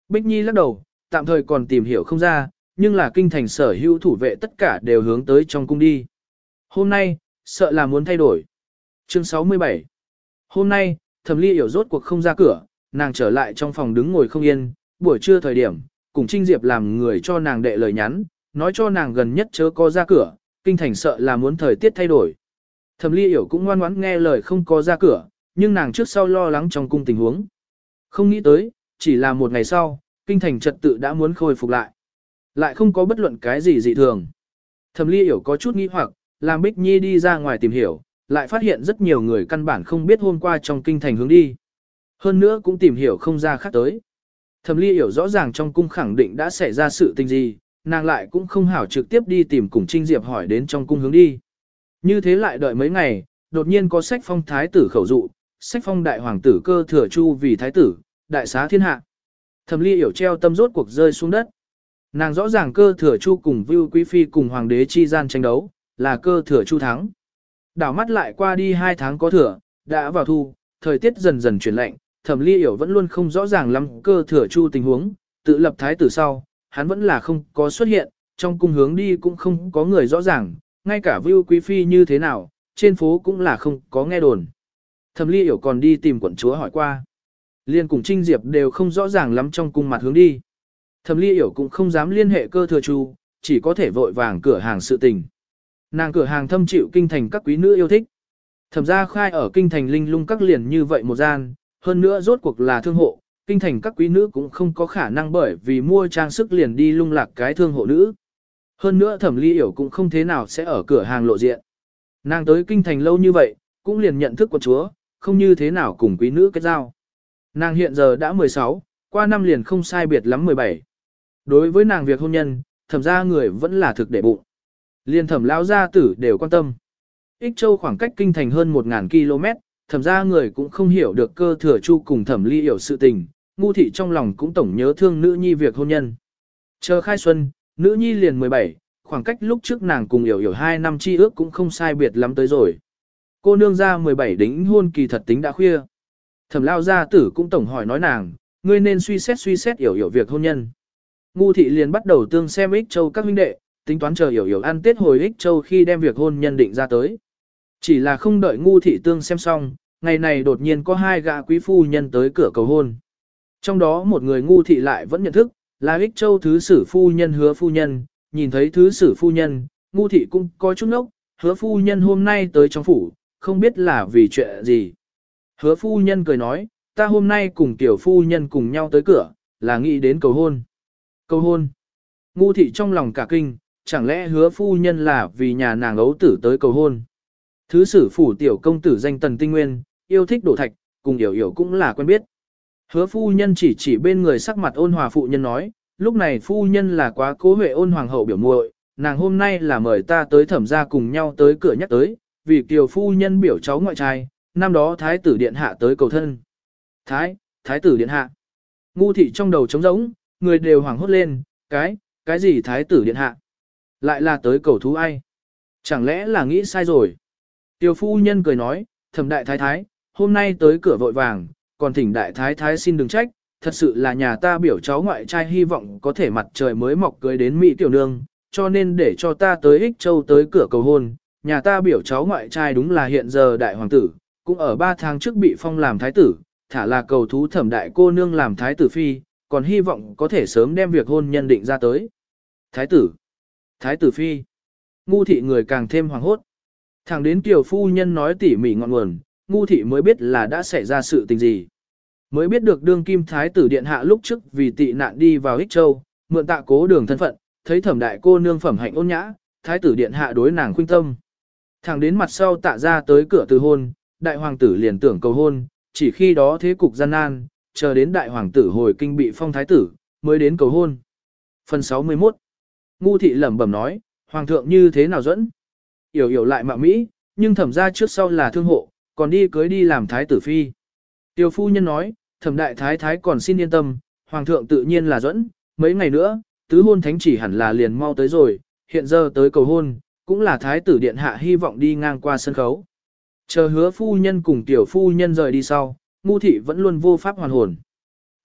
Bích Nhi lắc đầu, tạm thời còn tìm hiểu không ra, nhưng là kinh thành sở hữu thủ vệ tất cả đều hướng tới trong cung đi. Hôm nay, sợ là muốn thay đổi. Chương sáu mươi bảy. Hôm nay, Thẩm Ly Yểu rốt cuộc không ra cửa, nàng trở lại trong phòng đứng ngồi không yên, buổi trưa thời điểm, cùng Trinh Diệp làm người cho nàng đệ lời nhắn, nói cho nàng gần nhất chớ có ra cửa, kinh thành sợ là muốn thời tiết thay đổi. Thẩm Ly Yểu cũng ngoan ngoãn nghe lời không có ra cửa, nhưng nàng trước sau lo lắng trong cung tình huống. Không nghĩ tới, chỉ là một ngày sau, kinh thành trật tự đã muốn khôi phục lại. Lại không có bất luận cái gì dị thường. Thẩm Ly Yểu có chút nghi hoặc, làm Bích Nhi đi ra ngoài tìm hiểu, lại phát hiện rất nhiều người căn bản không biết hôm qua trong kinh thành hướng đi. Hơn nữa cũng tìm hiểu không ra khác tới. Thẩm Ly Yểu rõ ràng trong cung khẳng định đã xảy ra sự tình gì, nàng lại cũng không hảo trực tiếp đi tìm cùng Trinh Diệp hỏi đến trong cung hướng đi. Như thế lại đợi mấy ngày, đột nhiên có sách phong thái tử khẩu dụ, sách phong đại hoàng tử Cơ Thừa Chu vì thái tử, đại xá thiên hạ. Thẩm Ly Yểu treo tâm rốt cuộc rơi xuống đất. Nàng rõ ràng Cơ Thừa Chu cùng Vưu Quý Phi cùng hoàng đế chi gian tranh đấu, là Cơ Thừa Chu thắng. Đảo mắt lại qua đi hai tháng có thừa, đã vào thu, thời tiết dần dần chuyển lạnh, Thẩm Ly Yểu vẫn luôn không rõ ràng lắm Cơ Thừa Chu tình huống, tự lập thái tử sau, hắn vẫn là không có xuất hiện, trong cung hướng đi cũng không có người rõ ràng, ngay cả Vưu Quý Phi như thế nào, trên phố cũng là không có nghe đồn. Thẩm Ly Yểu còn đi tìm quận chúa hỏi qua. Liên cùng Trinh Diệp đều không rõ ràng lắm trong cung mặt hướng đi. Thẩm Ly Yểu cũng không dám liên hệ Cơ Thừa Chu, chỉ có thể vội vàng cửa hàng sự tình. Nàng cửa hàng thâm chịu kinh thành các quý nữ yêu thích. Thẩm gia khai ở kinh thành linh lung các liền như vậy một gian, hơn nữa rốt cuộc là thương hộ, kinh thành các quý nữ cũng không có khả năng bởi vì mua trang sức liền đi lung lạc cái thương hộ nữ. Hơn nữa Thẩm Ly Yểu cũng không thế nào sẽ ở cửa hàng lộ diện. Nàng tới kinh thành lâu như vậy, cũng liền nhận thức quận chúa, không như thế nào cùng quý nữ kết giao. Nàng hiện giờ đã mười sáu, qua năm liền không sai biệt lắm mười bảy. Đối với nàng việc hôn nhân, thẩm gia người vẫn là thực để bụng. Liên thẩm lão gia tử đều quan tâm. Ích Châu khoảng cách kinh thành hơn một nghìn ki lô mét, thẩm gia người cũng không hiểu được Cơ Thừa Chu cùng Thẩm Ly Yểu sự tình, ngu thị trong lòng cũng tổng nhớ thương nữ nhi việc hôn nhân. Chờ khai xuân, nữ nhi liền mười bảy, khoảng cách lúc trước nàng cùng Yểu Yểu hai năm chi ước cũng không sai biệt lắm tới rồi. Cô nương ra mười bảy đính hôn kỳ thật tính đã khuya. Thẩm lão gia tử cũng tổng hỏi nói nàng, ngươi nên suy xét suy xét Yểu Yểu việc hôn nhân. Ngu thị liền bắt đầu tương xem Ích Châu các huynh đệ, tính toán chờ Yểu Yểu ăn Tết hồi Ích Châu khi đem việc hôn nhân định ra tới. Chỉ là không đợi ngu thị tương xem xong, ngày này đột nhiên có hai gã quý phu nhân tới cửa cầu hôn. Trong đó một người ngu thị lại vẫn nhận thức, là Ích Châu thứ sử phu nhân Hứa phu nhân, nhìn thấy thứ sử phu nhân, ngu thị cũng có chút ngốc, Hứa phu nhân hôm nay tới trong phủ, không biết là vì chuyện gì. Hứa phu nhân cười nói, ta hôm nay cùng tiểu phu nhân cùng nhau tới cửa, là nghĩ đến cầu hôn. Cầu hôn. Ngu thị trong lòng cả kinh, chẳng lẽ Hứa phu nhân là vì nhà nàng ấu tử tới cầu hôn. Thứ sử phủ tiểu công tử danh Tần Tinh Nguyên, yêu thích đổ thạch, cùng Yểu Yểu cũng là quen biết. Hứa phu nhân chỉ chỉ bên người sắc mặt ôn hòa phụ nhân nói, lúc này phu nhân là quá cố Huệ Ôn hoàng hậu biểu muội, nàng hôm nay là mời ta tới thẩm gia cùng nhau tới cửa nhắc tới, vì kiều phu nhân biểu cháu ngoại trai, năm đó thái tử điện hạ tới cầu thân. Thái, thái tử điện hạ. Ngu thị trong đầu trống rỗng, người đều hoảng hốt lên, cái, cái gì thái tử điện hạ? Lại là tới cầu thú ai? Chẳng lẽ là nghĩ sai rồi? Tiêu phu nhân cười nói, thẩm đại thái thái, hôm nay tới cửa vội vàng, còn thỉnh đại thái thái xin đừng trách, thật sự là nhà ta biểu cháu ngoại trai hy vọng có thể mặt trời mới mọc cưới đến Mỹ tiểu nương, cho nên để cho ta tới Ích Châu tới cửa cầu hôn, nhà ta biểu cháu ngoại trai đúng là hiện giờ đại hoàng tử, cũng ở ba tháng trước bị phong làm thái tử, thả là cầu thú thẩm đại cô nương làm thái tử phi, còn hy vọng có thể sớm đem việc hôn nhân định ra tới. Thái tử, thái tử phi, ngu thị người càng thêm hoàng hốt. Thẳng đến tiểu phu nhân nói tỉ mỉ ngọn nguồn, ngu thị mới biết là đã xảy ra sự tình gì. Mới biết được đương kim thái tử điện hạ lúc trước vì tị nạn đi vào Ích Châu, mượn tạ cố đường thân phận, thấy thẩm đại cô nương phẩm hạnh ôn nhã, thái tử điện hạ đối nàng khuynh tâm. Thẳng đến mặt sau tạ ra tới cửa từ hôn, đại hoàng tử liền tưởng cầu hôn, chỉ khi đó thế cục gian nan, chờ đến đại hoàng tử hồi kinh bị phong thái tử, mới đến cầu hôn. Phần sáu mươi mốt. Ngu thị lẩm bẩm nói, hoàng thượng như thế nào dẫn? Yểu Yểu lại mạo Mỹ, nhưng thẩm ra trước sau là thương hộ, còn đi cưới đi làm thái tử phi. Tiêu phu nhân nói, thẩm đại thái thái còn xin yên tâm, hoàng thượng tự nhiên là dẫn, mấy ngày nữa, tứ hôn thánh chỉ hẳn là liền mau tới rồi, hiện giờ tới cầu hôn, cũng là thái tử điện hạ hy vọng đi ngang qua sân khấu. Chờ Hứa phu nhân cùng tiểu phu nhân rời đi sau, ngu thị vẫn luôn vô pháp hoàn hồn.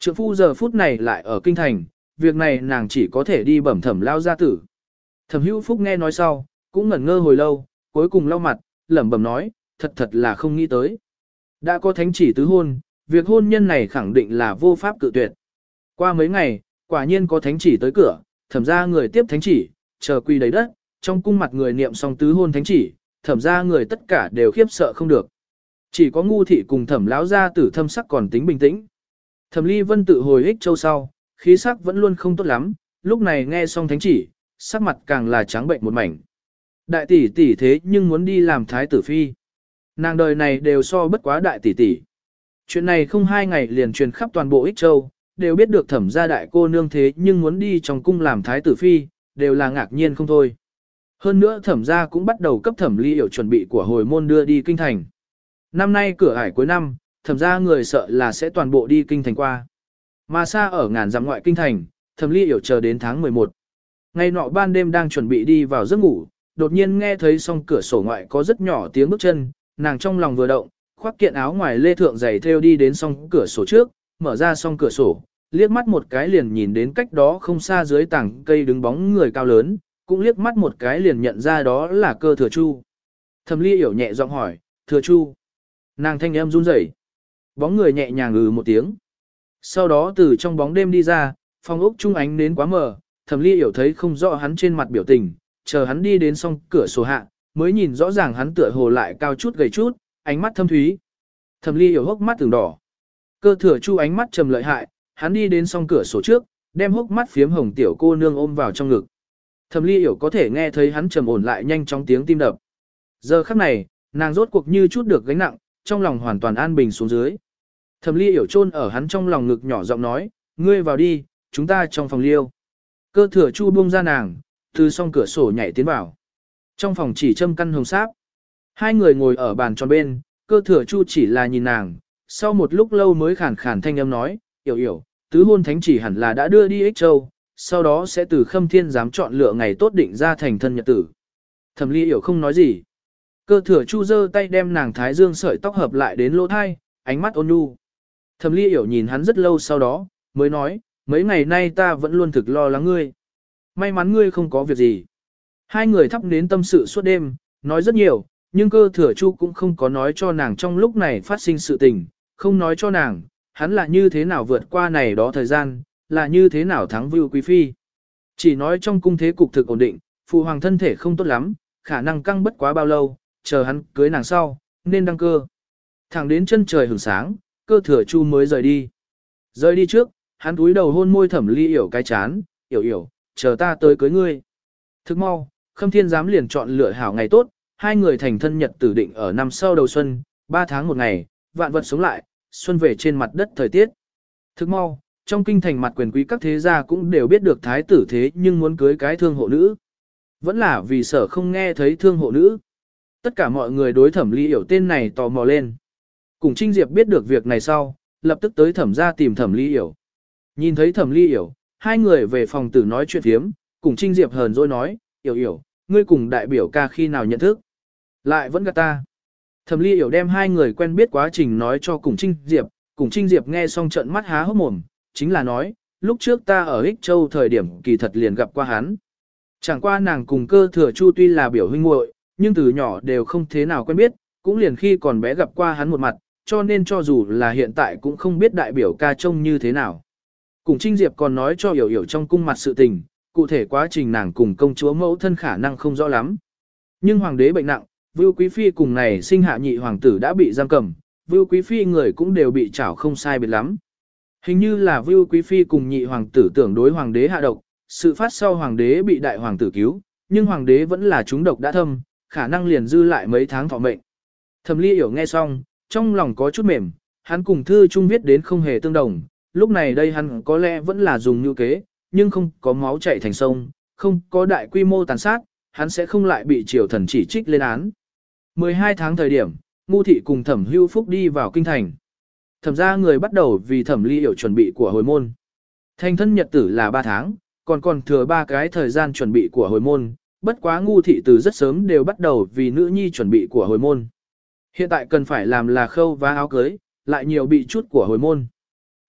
Trượng phu giờ phút này lại ở kinh thành, việc này nàng chỉ có thể đi bẩm thẩm lao gia tử. Thẩm hữu phúc nghe nói sau, cũng ngẩn ngơ hồi lâu, cuối cùng lau mặt, lẩm bẩm nói, thật thật là không nghĩ tới. Đã có thánh chỉ tứ hôn, việc hôn nhân này khẳng định là vô pháp cự tuyệt. Qua mấy ngày, quả nhiên có thánh chỉ tới cửa, thẩm ra người tiếp thánh chỉ, chờ quỳ đầy đất, trong cung mặt người niệm xong tứ hôn thánh chỉ, thẩm ra người tất cả đều khiếp sợ không được. Chỉ có ngu thị cùng thẩm lão gia tử thâm sắc còn tính bình tĩnh. Thẩm Ly Vân tự hồi ích châu sau, khí sắc vẫn luôn không tốt lắm, lúc này nghe xong thánh chỉ, sắc mặt càng là trắng bệnh một mảnh. Đại tỷ tỷ thế nhưng muốn đi làm thái tử phi. Nàng đời này đều so bất quá đại tỷ tỷ. Chuyện này không hai ngày liền truyền khắp toàn bộ ích châu, đều biết được thẩm gia đại cô nương thế nhưng muốn đi trong cung làm thái tử phi, đều là ngạc nhiên không thôi. Hơn nữa thẩm gia cũng bắt đầu cấp thẩm Ly Yểu chuẩn bị của hồi môn đưa đi kinh thành. Năm nay cửa ải cuối năm, thẩm gia người sợ là sẽ toàn bộ đi kinh thành qua. Mà xa ở ngàn dặm ngoại kinh thành, thẩm Ly Yểu chờ đến tháng mười một. Ngày nọ ban đêm đang chuẩn bị đi vào giấc ngủ, đột nhiên nghe thấy song cửa sổ ngoại có rất nhỏ tiếng bước chân, nàng trong lòng vừa động, khoác kiện áo ngoài lê thượng giày theo đi đến song cửa sổ trước, mở ra song cửa sổ, liếc mắt một cái liền nhìn đến cách đó không xa dưới tảng cây đứng bóng người cao lớn, cũng liếc mắt một cái liền nhận ra đó là Cơ Thừa Chu. Thẩm Ly Yểu nhẹ giọng hỏi, Thừa Chu. Nàng thanh âm run rẩy. Bóng người nhẹ nhàng ừ một tiếng. Sau đó từ trong bóng đêm đi ra, phòng ốc trung ánh đến quá mờ, Thẩm Ly Yểu thấy không rõ hắn trên mặt biểu tình, chờ hắn đi đến song cửa sổ hạ, mới nhìn rõ ràng hắn tựa hồ lại cao chút gầy chút, ánh mắt thâm thúy. Thẩm Ly Yểu hốc mắt từng đỏ. Cơ Thừa Chu ánh mắt trầm lợi hại, hắn đi đến song cửa sổ trước, đem hốc mắt phiếm hồng tiểu cô nương ôm vào trong ngực. Thẩm Ly Yểu có thể nghe thấy hắn trầm ổn lại nhanh trong tiếng tim đập. Giờ khắc này, nàng rốt cuộc như chút được gánh nặng, trong lòng hoàn toàn an bình xuống dưới. Thẩm Ly Yểu chôn ở hắn trong lòng ngực nhỏ giọng nói, ngươi vào đi, chúng ta trong phòng liêu. Cơ Thừa Chu buông ra nàng, từ song cửa sổ nhảy tiến vào. Trong phòng chỉ châm căn hồng sáp. Hai người ngồi ở bàn tròn bên, Cơ Thừa Chu chỉ là nhìn nàng, sau một lúc lâu mới khàn khàn thanh âm nói, Yểu Yểu, tứ hôn thánh chỉ hẳn là đã đưa đi Ích Châu, sau đó sẽ từ Khâm Thiên giám chọn lựa ngày tốt định ra thành thân nhật tử. Thẩm Ly Yểu không nói gì. Cơ Thừa Chu giơ tay đem nàng thái dương sợi tóc hợp lại đến lỗ thai, ánh mắt ôn nhu. Thẩm Ly Yểu nhìn hắn rất lâu sau đó, mới nói, mấy ngày nay ta vẫn luôn thực lo lắng ngươi. May mắn ngươi không có việc gì. Hai người thắp nến tâm sự suốt đêm, nói rất nhiều, nhưng Cơ Thừa Chu cũng không có nói cho nàng trong lúc này phát sinh sự tình, không nói cho nàng, hắn là như thế nào vượt qua này đó thời gian, là như thế nào thắng Vưu Quý Phi. Chỉ nói trong cung thế cục thực ổn định, phụ hoàng thân thể không tốt lắm, khả năng căng bất quá bao lâu, chờ hắn cưới nàng sau, nên đăng cơ. Thẳng đến chân trời hưởng sáng, Cơ Thừa Chu mới rời đi. Rời đi trước, hắn cúi đầu hôn môi Thẩm Ly Yểu cái chán, Yểu Yểu, chờ ta tới cưới ngươi. Thức mau, Khâm Thiên giám liền chọn lựa hảo ngày tốt, hai người thành thân nhật tử định ở năm sau đầu xuân, ba tháng một ngày, vạn vật sống lại, xuân về trên mặt đất thời tiết. Thức mau, trong kinh thành mặt quyền quý các thế gia cũng đều biết được thái tử thế nhưng muốn cưới cái thương hộ nữ. Vẫn là vì sợ không nghe thấy thương hộ nữ. Tất cả mọi người đối Thẩm Ly Yểu tên này tò mò lên. Cùng Trinh Diệp biết được việc này sau, lập tức tới thẩm ra tìm Thẩm Ly Yểu. Nhìn thấy Thẩm Ly Yểu, hai người về phòng tử nói chuyện phiếm, cùng Trinh Diệp hờn dỗi nói, Yểu Yểu, ngươi cùng đại biểu ca khi nào nhận thức. Lại vẫn gạt ta. Thẩm Ly Yểu đem hai người quen biết quá trình nói cho cùng Trinh Diệp, cùng Trinh Diệp nghe xong trận mắt há hốc mồm, chính là nói, lúc trước ta ở Ích Châu thời điểm kỳ thật liền gặp qua hắn. Chẳng qua nàng cùng Cơ Thừa Chu tuy là biểu huynh muội, nhưng từ nhỏ đều không thế nào quen biết, cũng liền khi còn bé gặp qua hắn một mặt, cho nên cho dù là hiện tại cũng không biết đại biểu ca trông như thế nào. Cùng Trinh Diệp còn nói cho Yểu Yểu trong cung mặt sự tình, cụ thể quá trình nàng cùng công chúa mẫu thân khả năng không rõ lắm. Nhưng hoàng đế bệnh nặng, Vưu Quý Phi cùng này sinh hạ nhị hoàng tử đã bị giam cầm, Vưu Quý Phi người cũng đều bị trảo không sai biệt lắm. Hình như là Vưu Quý Phi cùng nhị hoàng tử tưởng đối hoàng đế hạ độc, sự phát sau hoàng đế bị đại hoàng tử cứu, nhưng hoàng đế vẫn là trúng độc đã thâm, khả năng liền dư lại mấy tháng thọ mệnh. Thẩm Ly Yểu nghe xong, trong lòng có chút mềm, hắn cùng thư trung viết đến không hề tương đồng, lúc này đây hắn có lẽ vẫn là dùng như kế, nhưng không có máu chảy thành sông, không có đại quy mô tàn sát, hắn sẽ không lại bị triều thần chỉ trích lên án. mười hai tháng thời điểm, Ngu thị cùng Thẩm Hưu Phúc đi vào kinh thành. Thẩm ra người bắt đầu vì Thẩm Ly Yểu chuẩn bị của hồi môn. Thành thân nhật tử là ba tháng, còn còn thừa ba cái thời gian chuẩn bị của hồi môn, bất quá Ngu thị từ rất sớm đều bắt đầu vì nữ nhi chuẩn bị của hồi môn. Hiện tại cần phải làm là khâu và áo cưới, lại nhiều bị chút của hồi môn.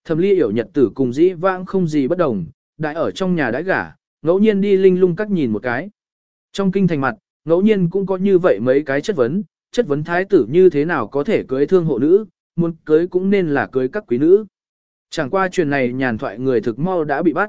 Thẩm Ly Yểu nhật tử cùng dĩ vãng không gì bất đồng, đại ở trong nhà đãi gả, ngẫu nhiên đi linh lung các nhìn một cái. Trong kinh thành mặt, ngẫu nhiên cũng có như vậy mấy cái chất vấn, chất vấn thái tử như thế nào có thể cưới thương hộ nữ, muốn cưới cũng nên là cưới các quý nữ. Chẳng qua chuyện này nhàn thoại người thực mau đã bị bắt.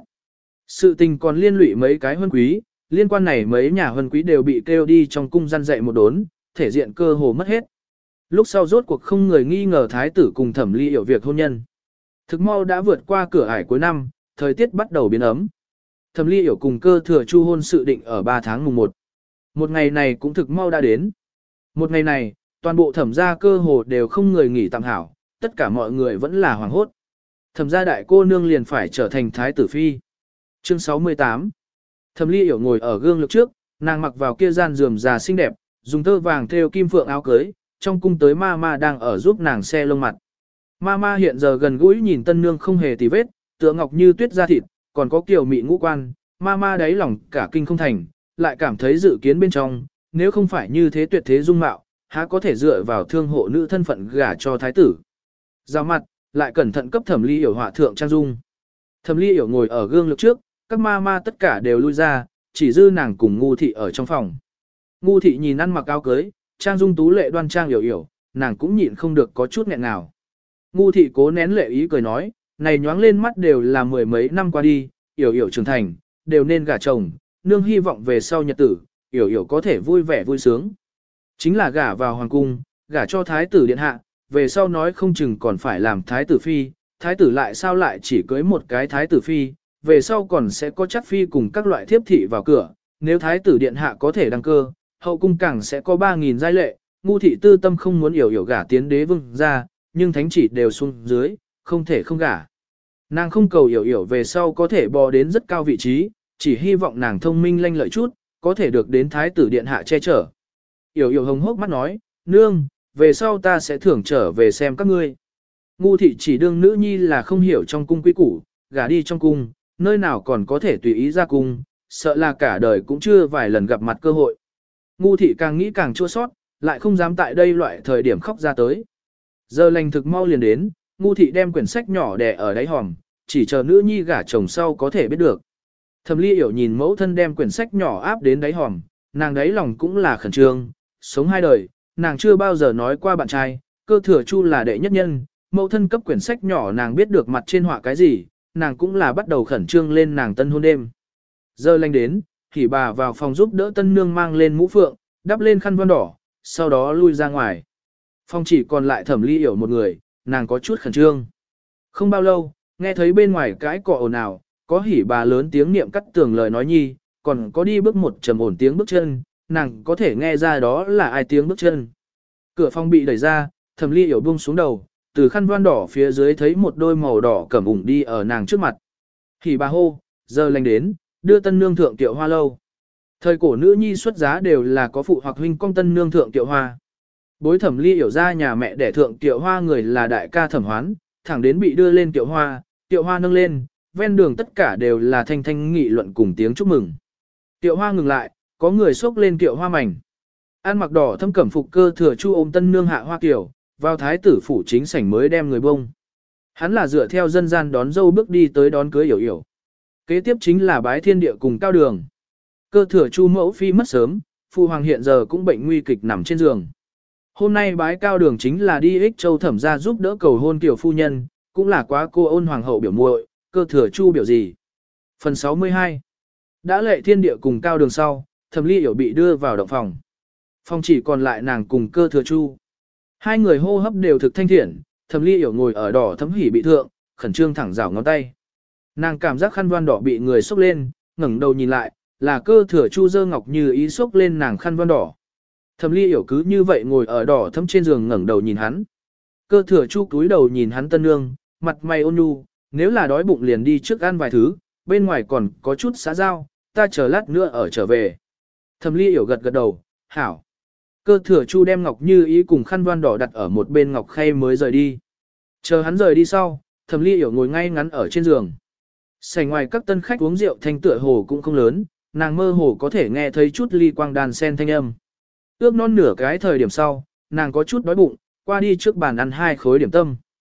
Sự tình còn liên lụy mấy cái huân quý, liên quan này mấy nhà huân quý đều bị kêu đi trong cung gian dạy một đốn, thể diện cơ hồ mất hết. Lúc sau rốt cuộc không người nghi ngờ thái tử cùng Thẩm Ly Yểu việc hôn nhân. Thực mau đã vượt qua cửa ải cuối năm, thời tiết bắt đầu biến ấm. Thẩm Ly Yểu cùng Cơ Thừa Chu hôn sự định ở ba tháng mùng một. Một ngày này cũng thực mau đã đến. Một ngày này, toàn bộ thẩm gia cơ hồ đều không người nghỉ tạm hảo, tất cả mọi người vẫn là hoàng hốt. Thẩm gia đại cô nương liền phải trở thành thái tử phi. Chương sáu mươi tám. Thẩm Ly Yểu ngồi ở gương lực trước, nàng mặc vào kia gian giường già xinh đẹp, dùng tơ vàng thêu kim phượng áo cưới, trong cung tới ma ma đang ở giúp nàng xe lông mặt. Ma ma hiện giờ gần gũi nhìn tân nương không hề tì vết, tựa ngọc như tuyết da thịt, còn có kiều mị ngũ quan, ma ma đáy lòng cả kinh không thành, lại cảm thấy dự kiến bên trong, nếu không phải như thế tuyệt thế dung mạo, há có thể dựa vào thương hộ nữ thân phận gả cho thái tử. Giao mặt, lại cẩn thận cấp Thẩm Ly Yểu họa thượng trang dung. Thẩm Ly Yểu ngồi ở gương lực trước, các ma ma tất cả đều lui ra, chỉ dư nàng cùng Ngu thị ở trong phòng. Ngu thị nhìn ăn mặc áo cưới, trang dung tú lệ đoan trang Yểu Yểu, nàng cũng nhịn không được có chút nghẹn nào. Ngu thị cố nén lệ ý cười nói, này nhoáng lên mắt đều là mười mấy năm qua đi, Yểu Yểu trưởng thành, đều nên gả chồng, nương hy vọng về sau nhật tử, Yểu Yểu có thể vui vẻ vui sướng. Chính là gả vào hoàng cung, gả cho thái tử điện hạ, về sau nói không chừng còn phải làm thái tử phi, thái tử lại sao lại chỉ cưới một cái thái tử phi, về sau còn sẽ có chắc phi cùng các loại thiếp thị vào cửa, nếu thái tử điện hạ có thể đăng cơ, hậu cung càng sẽ có ba nghìn giai lệ, Ngu thị tư tâm không muốn Yểu Yểu gả tiến đế vương ra, nhưng thánh chỉ đều xuống dưới, không thể không gả. Nàng không cầu Yểu Yểu về sau có thể bò đến rất cao vị trí, chỉ hy vọng nàng thông minh lanh lợi chút, có thể được đến thái tử điện hạ che chở. Yểu Yểu hồng hốc mắt nói, nương, về sau ta sẽ thưởng trở về xem các ngươi. Ngu thị chỉ đương nữ nhi là không hiểu trong cung quý củ, gả đi trong cung, nơi nào còn có thể tùy ý ra cung, sợ là cả đời cũng chưa vài lần gặp mặt cơ hội. Ngu thị càng nghĩ càng chua sót, lại không dám tại đây loại thời điểm khóc ra tới. Giờ lành thực mau liền đến, Ngu thị đem quyển sách nhỏ đè ở đáy hòm, chỉ chờ nữ nhi gả chồng sau có thể biết được. Thẩm Ly Yểu nhìn mẫu thân đem quyển sách nhỏ áp đến đáy hòm, nàng đáy lòng cũng là khẩn trương, sống hai đời, nàng chưa bao giờ nói qua bạn trai, Cơ Thừa Chu là đệ nhất nhân, mẫu thân cấp quyển sách nhỏ nàng biết được mặt trên họa cái gì, nàng cũng là bắt đầu khẩn trương lên nàng tân hôn đêm. Giờ lành đến, thì bà vào phòng giúp đỡ tân nương mang lên mũ phượng, đắp lên khăn voan đỏ, sau đó lui ra ngoài. Phòng chỉ còn lại Thẩm Ly Yểu một người, nàng có chút khẩn trương. Không bao lâu, nghe thấy bên ngoài cái cọ ồn ào, có hỉ bà lớn tiếng niệm cắt tường lời nói nhi, còn có đi bước một trầm ổn tiếng bước chân, nàng có thể nghe ra đó là ai tiếng bước chân. Cửa phòng bị đẩy ra, Thẩm Ly Yểu buông xuống đầu, từ khăn voan đỏ phía dưới thấy một đôi màu đỏ cẩm ủng đi ở nàng trước mặt. Hỉ bà hô, giờ lành đến, đưa tân nương thượng tiệu hoa lâu. Thời cổ nữ nhi xuất giá đều là có phụ hoặc huynh công tân nương thượng tiệu hoa. Bối Thẩm Ly Yểu ra nhà mẹ đẻ thượng tiệu hoa người là đại ca Thẩm Hoán, thẳng đến bị đưa lên tiệu hoa, tiệu hoa nâng lên, ven đường tất cả đều là thanh thanh nghị luận cùng tiếng chúc mừng. Tiệu hoa ngừng lại, có người xốc lên tiệu hoa mảnh. An mặc đỏ thâm cẩm phục Cơ Thừa Chu ôm tân nương hạ hoa kiều, vào thái tử phủ chính sảnh mới đem người bông. Hắn là dựa theo dân gian đón dâu bước đi tới đón cưới Yểu Yểu. Kế tiếp chính là bái thiên địa cùng cao đường. Cơ Thừa Chu mẫu phi mất sớm, phụ hoàng hiện giờ cũng bệnh nguy kịch nằm trên giường. Hôm nay bái cao đường chính là đi Ích Châu Thẩm gia giúp đỡ cầu hôn tiểu phu nhân, cũng là quá cô ôn hoàng hậu biểu muội, Cơ Thừa Chu biểu gì. Phần sáu mươi hai. Đã lệ thiên địa cùng cao đường sau, Thẩm Ly Yểu bị đưa vào động phòng. Phòng chỉ còn lại nàng cùng Cơ Thừa Chu. Hai người hô hấp đều thực thanh thiện, Thẩm Ly Yểu ngồi ở đỏ thấm hỉ bị thượng, khẩn trương thẳng rảo ngón tay. Nàng cảm giác khăn voan đỏ bị người xốc lên, ngẩng đầu nhìn lại, là Cơ Thừa Chu giơ ngọc như ý xốc lên nàng khăn voan đỏ. Thẩm Ly Yểu cứ như vậy ngồi ở đỏ thấm trên giường ngẩng đầu nhìn hắn. Cơ Thừa Chu cúi đầu nhìn hắn tân nương, mặt mày ôn nhu, nếu là đói bụng liền đi trước ăn vài thứ, bên ngoài còn có chút xã giao, ta chờ lát nữa ở trở về. Thẩm Ly Yểu gật gật đầu, hảo. Cơ Thừa Chu đem ngọc như ý cùng khăn voan đỏ đặt ở một bên ngọc khay mới rời đi. Chờ hắn rời đi sau, Thẩm Ly Yểu ngồi ngay ngắn ở trên giường. Sảnh ngoài các tân khách uống rượu thanh tựa hồ cũng không lớn, nàng mơ hồ có thể nghe thấy chút ly quang đàn sen thanh âm. Ước non nửa cái thời điểm sau, nàng có chút đói bụng, qua đi trước bàn ăn hai khối điểm tâm.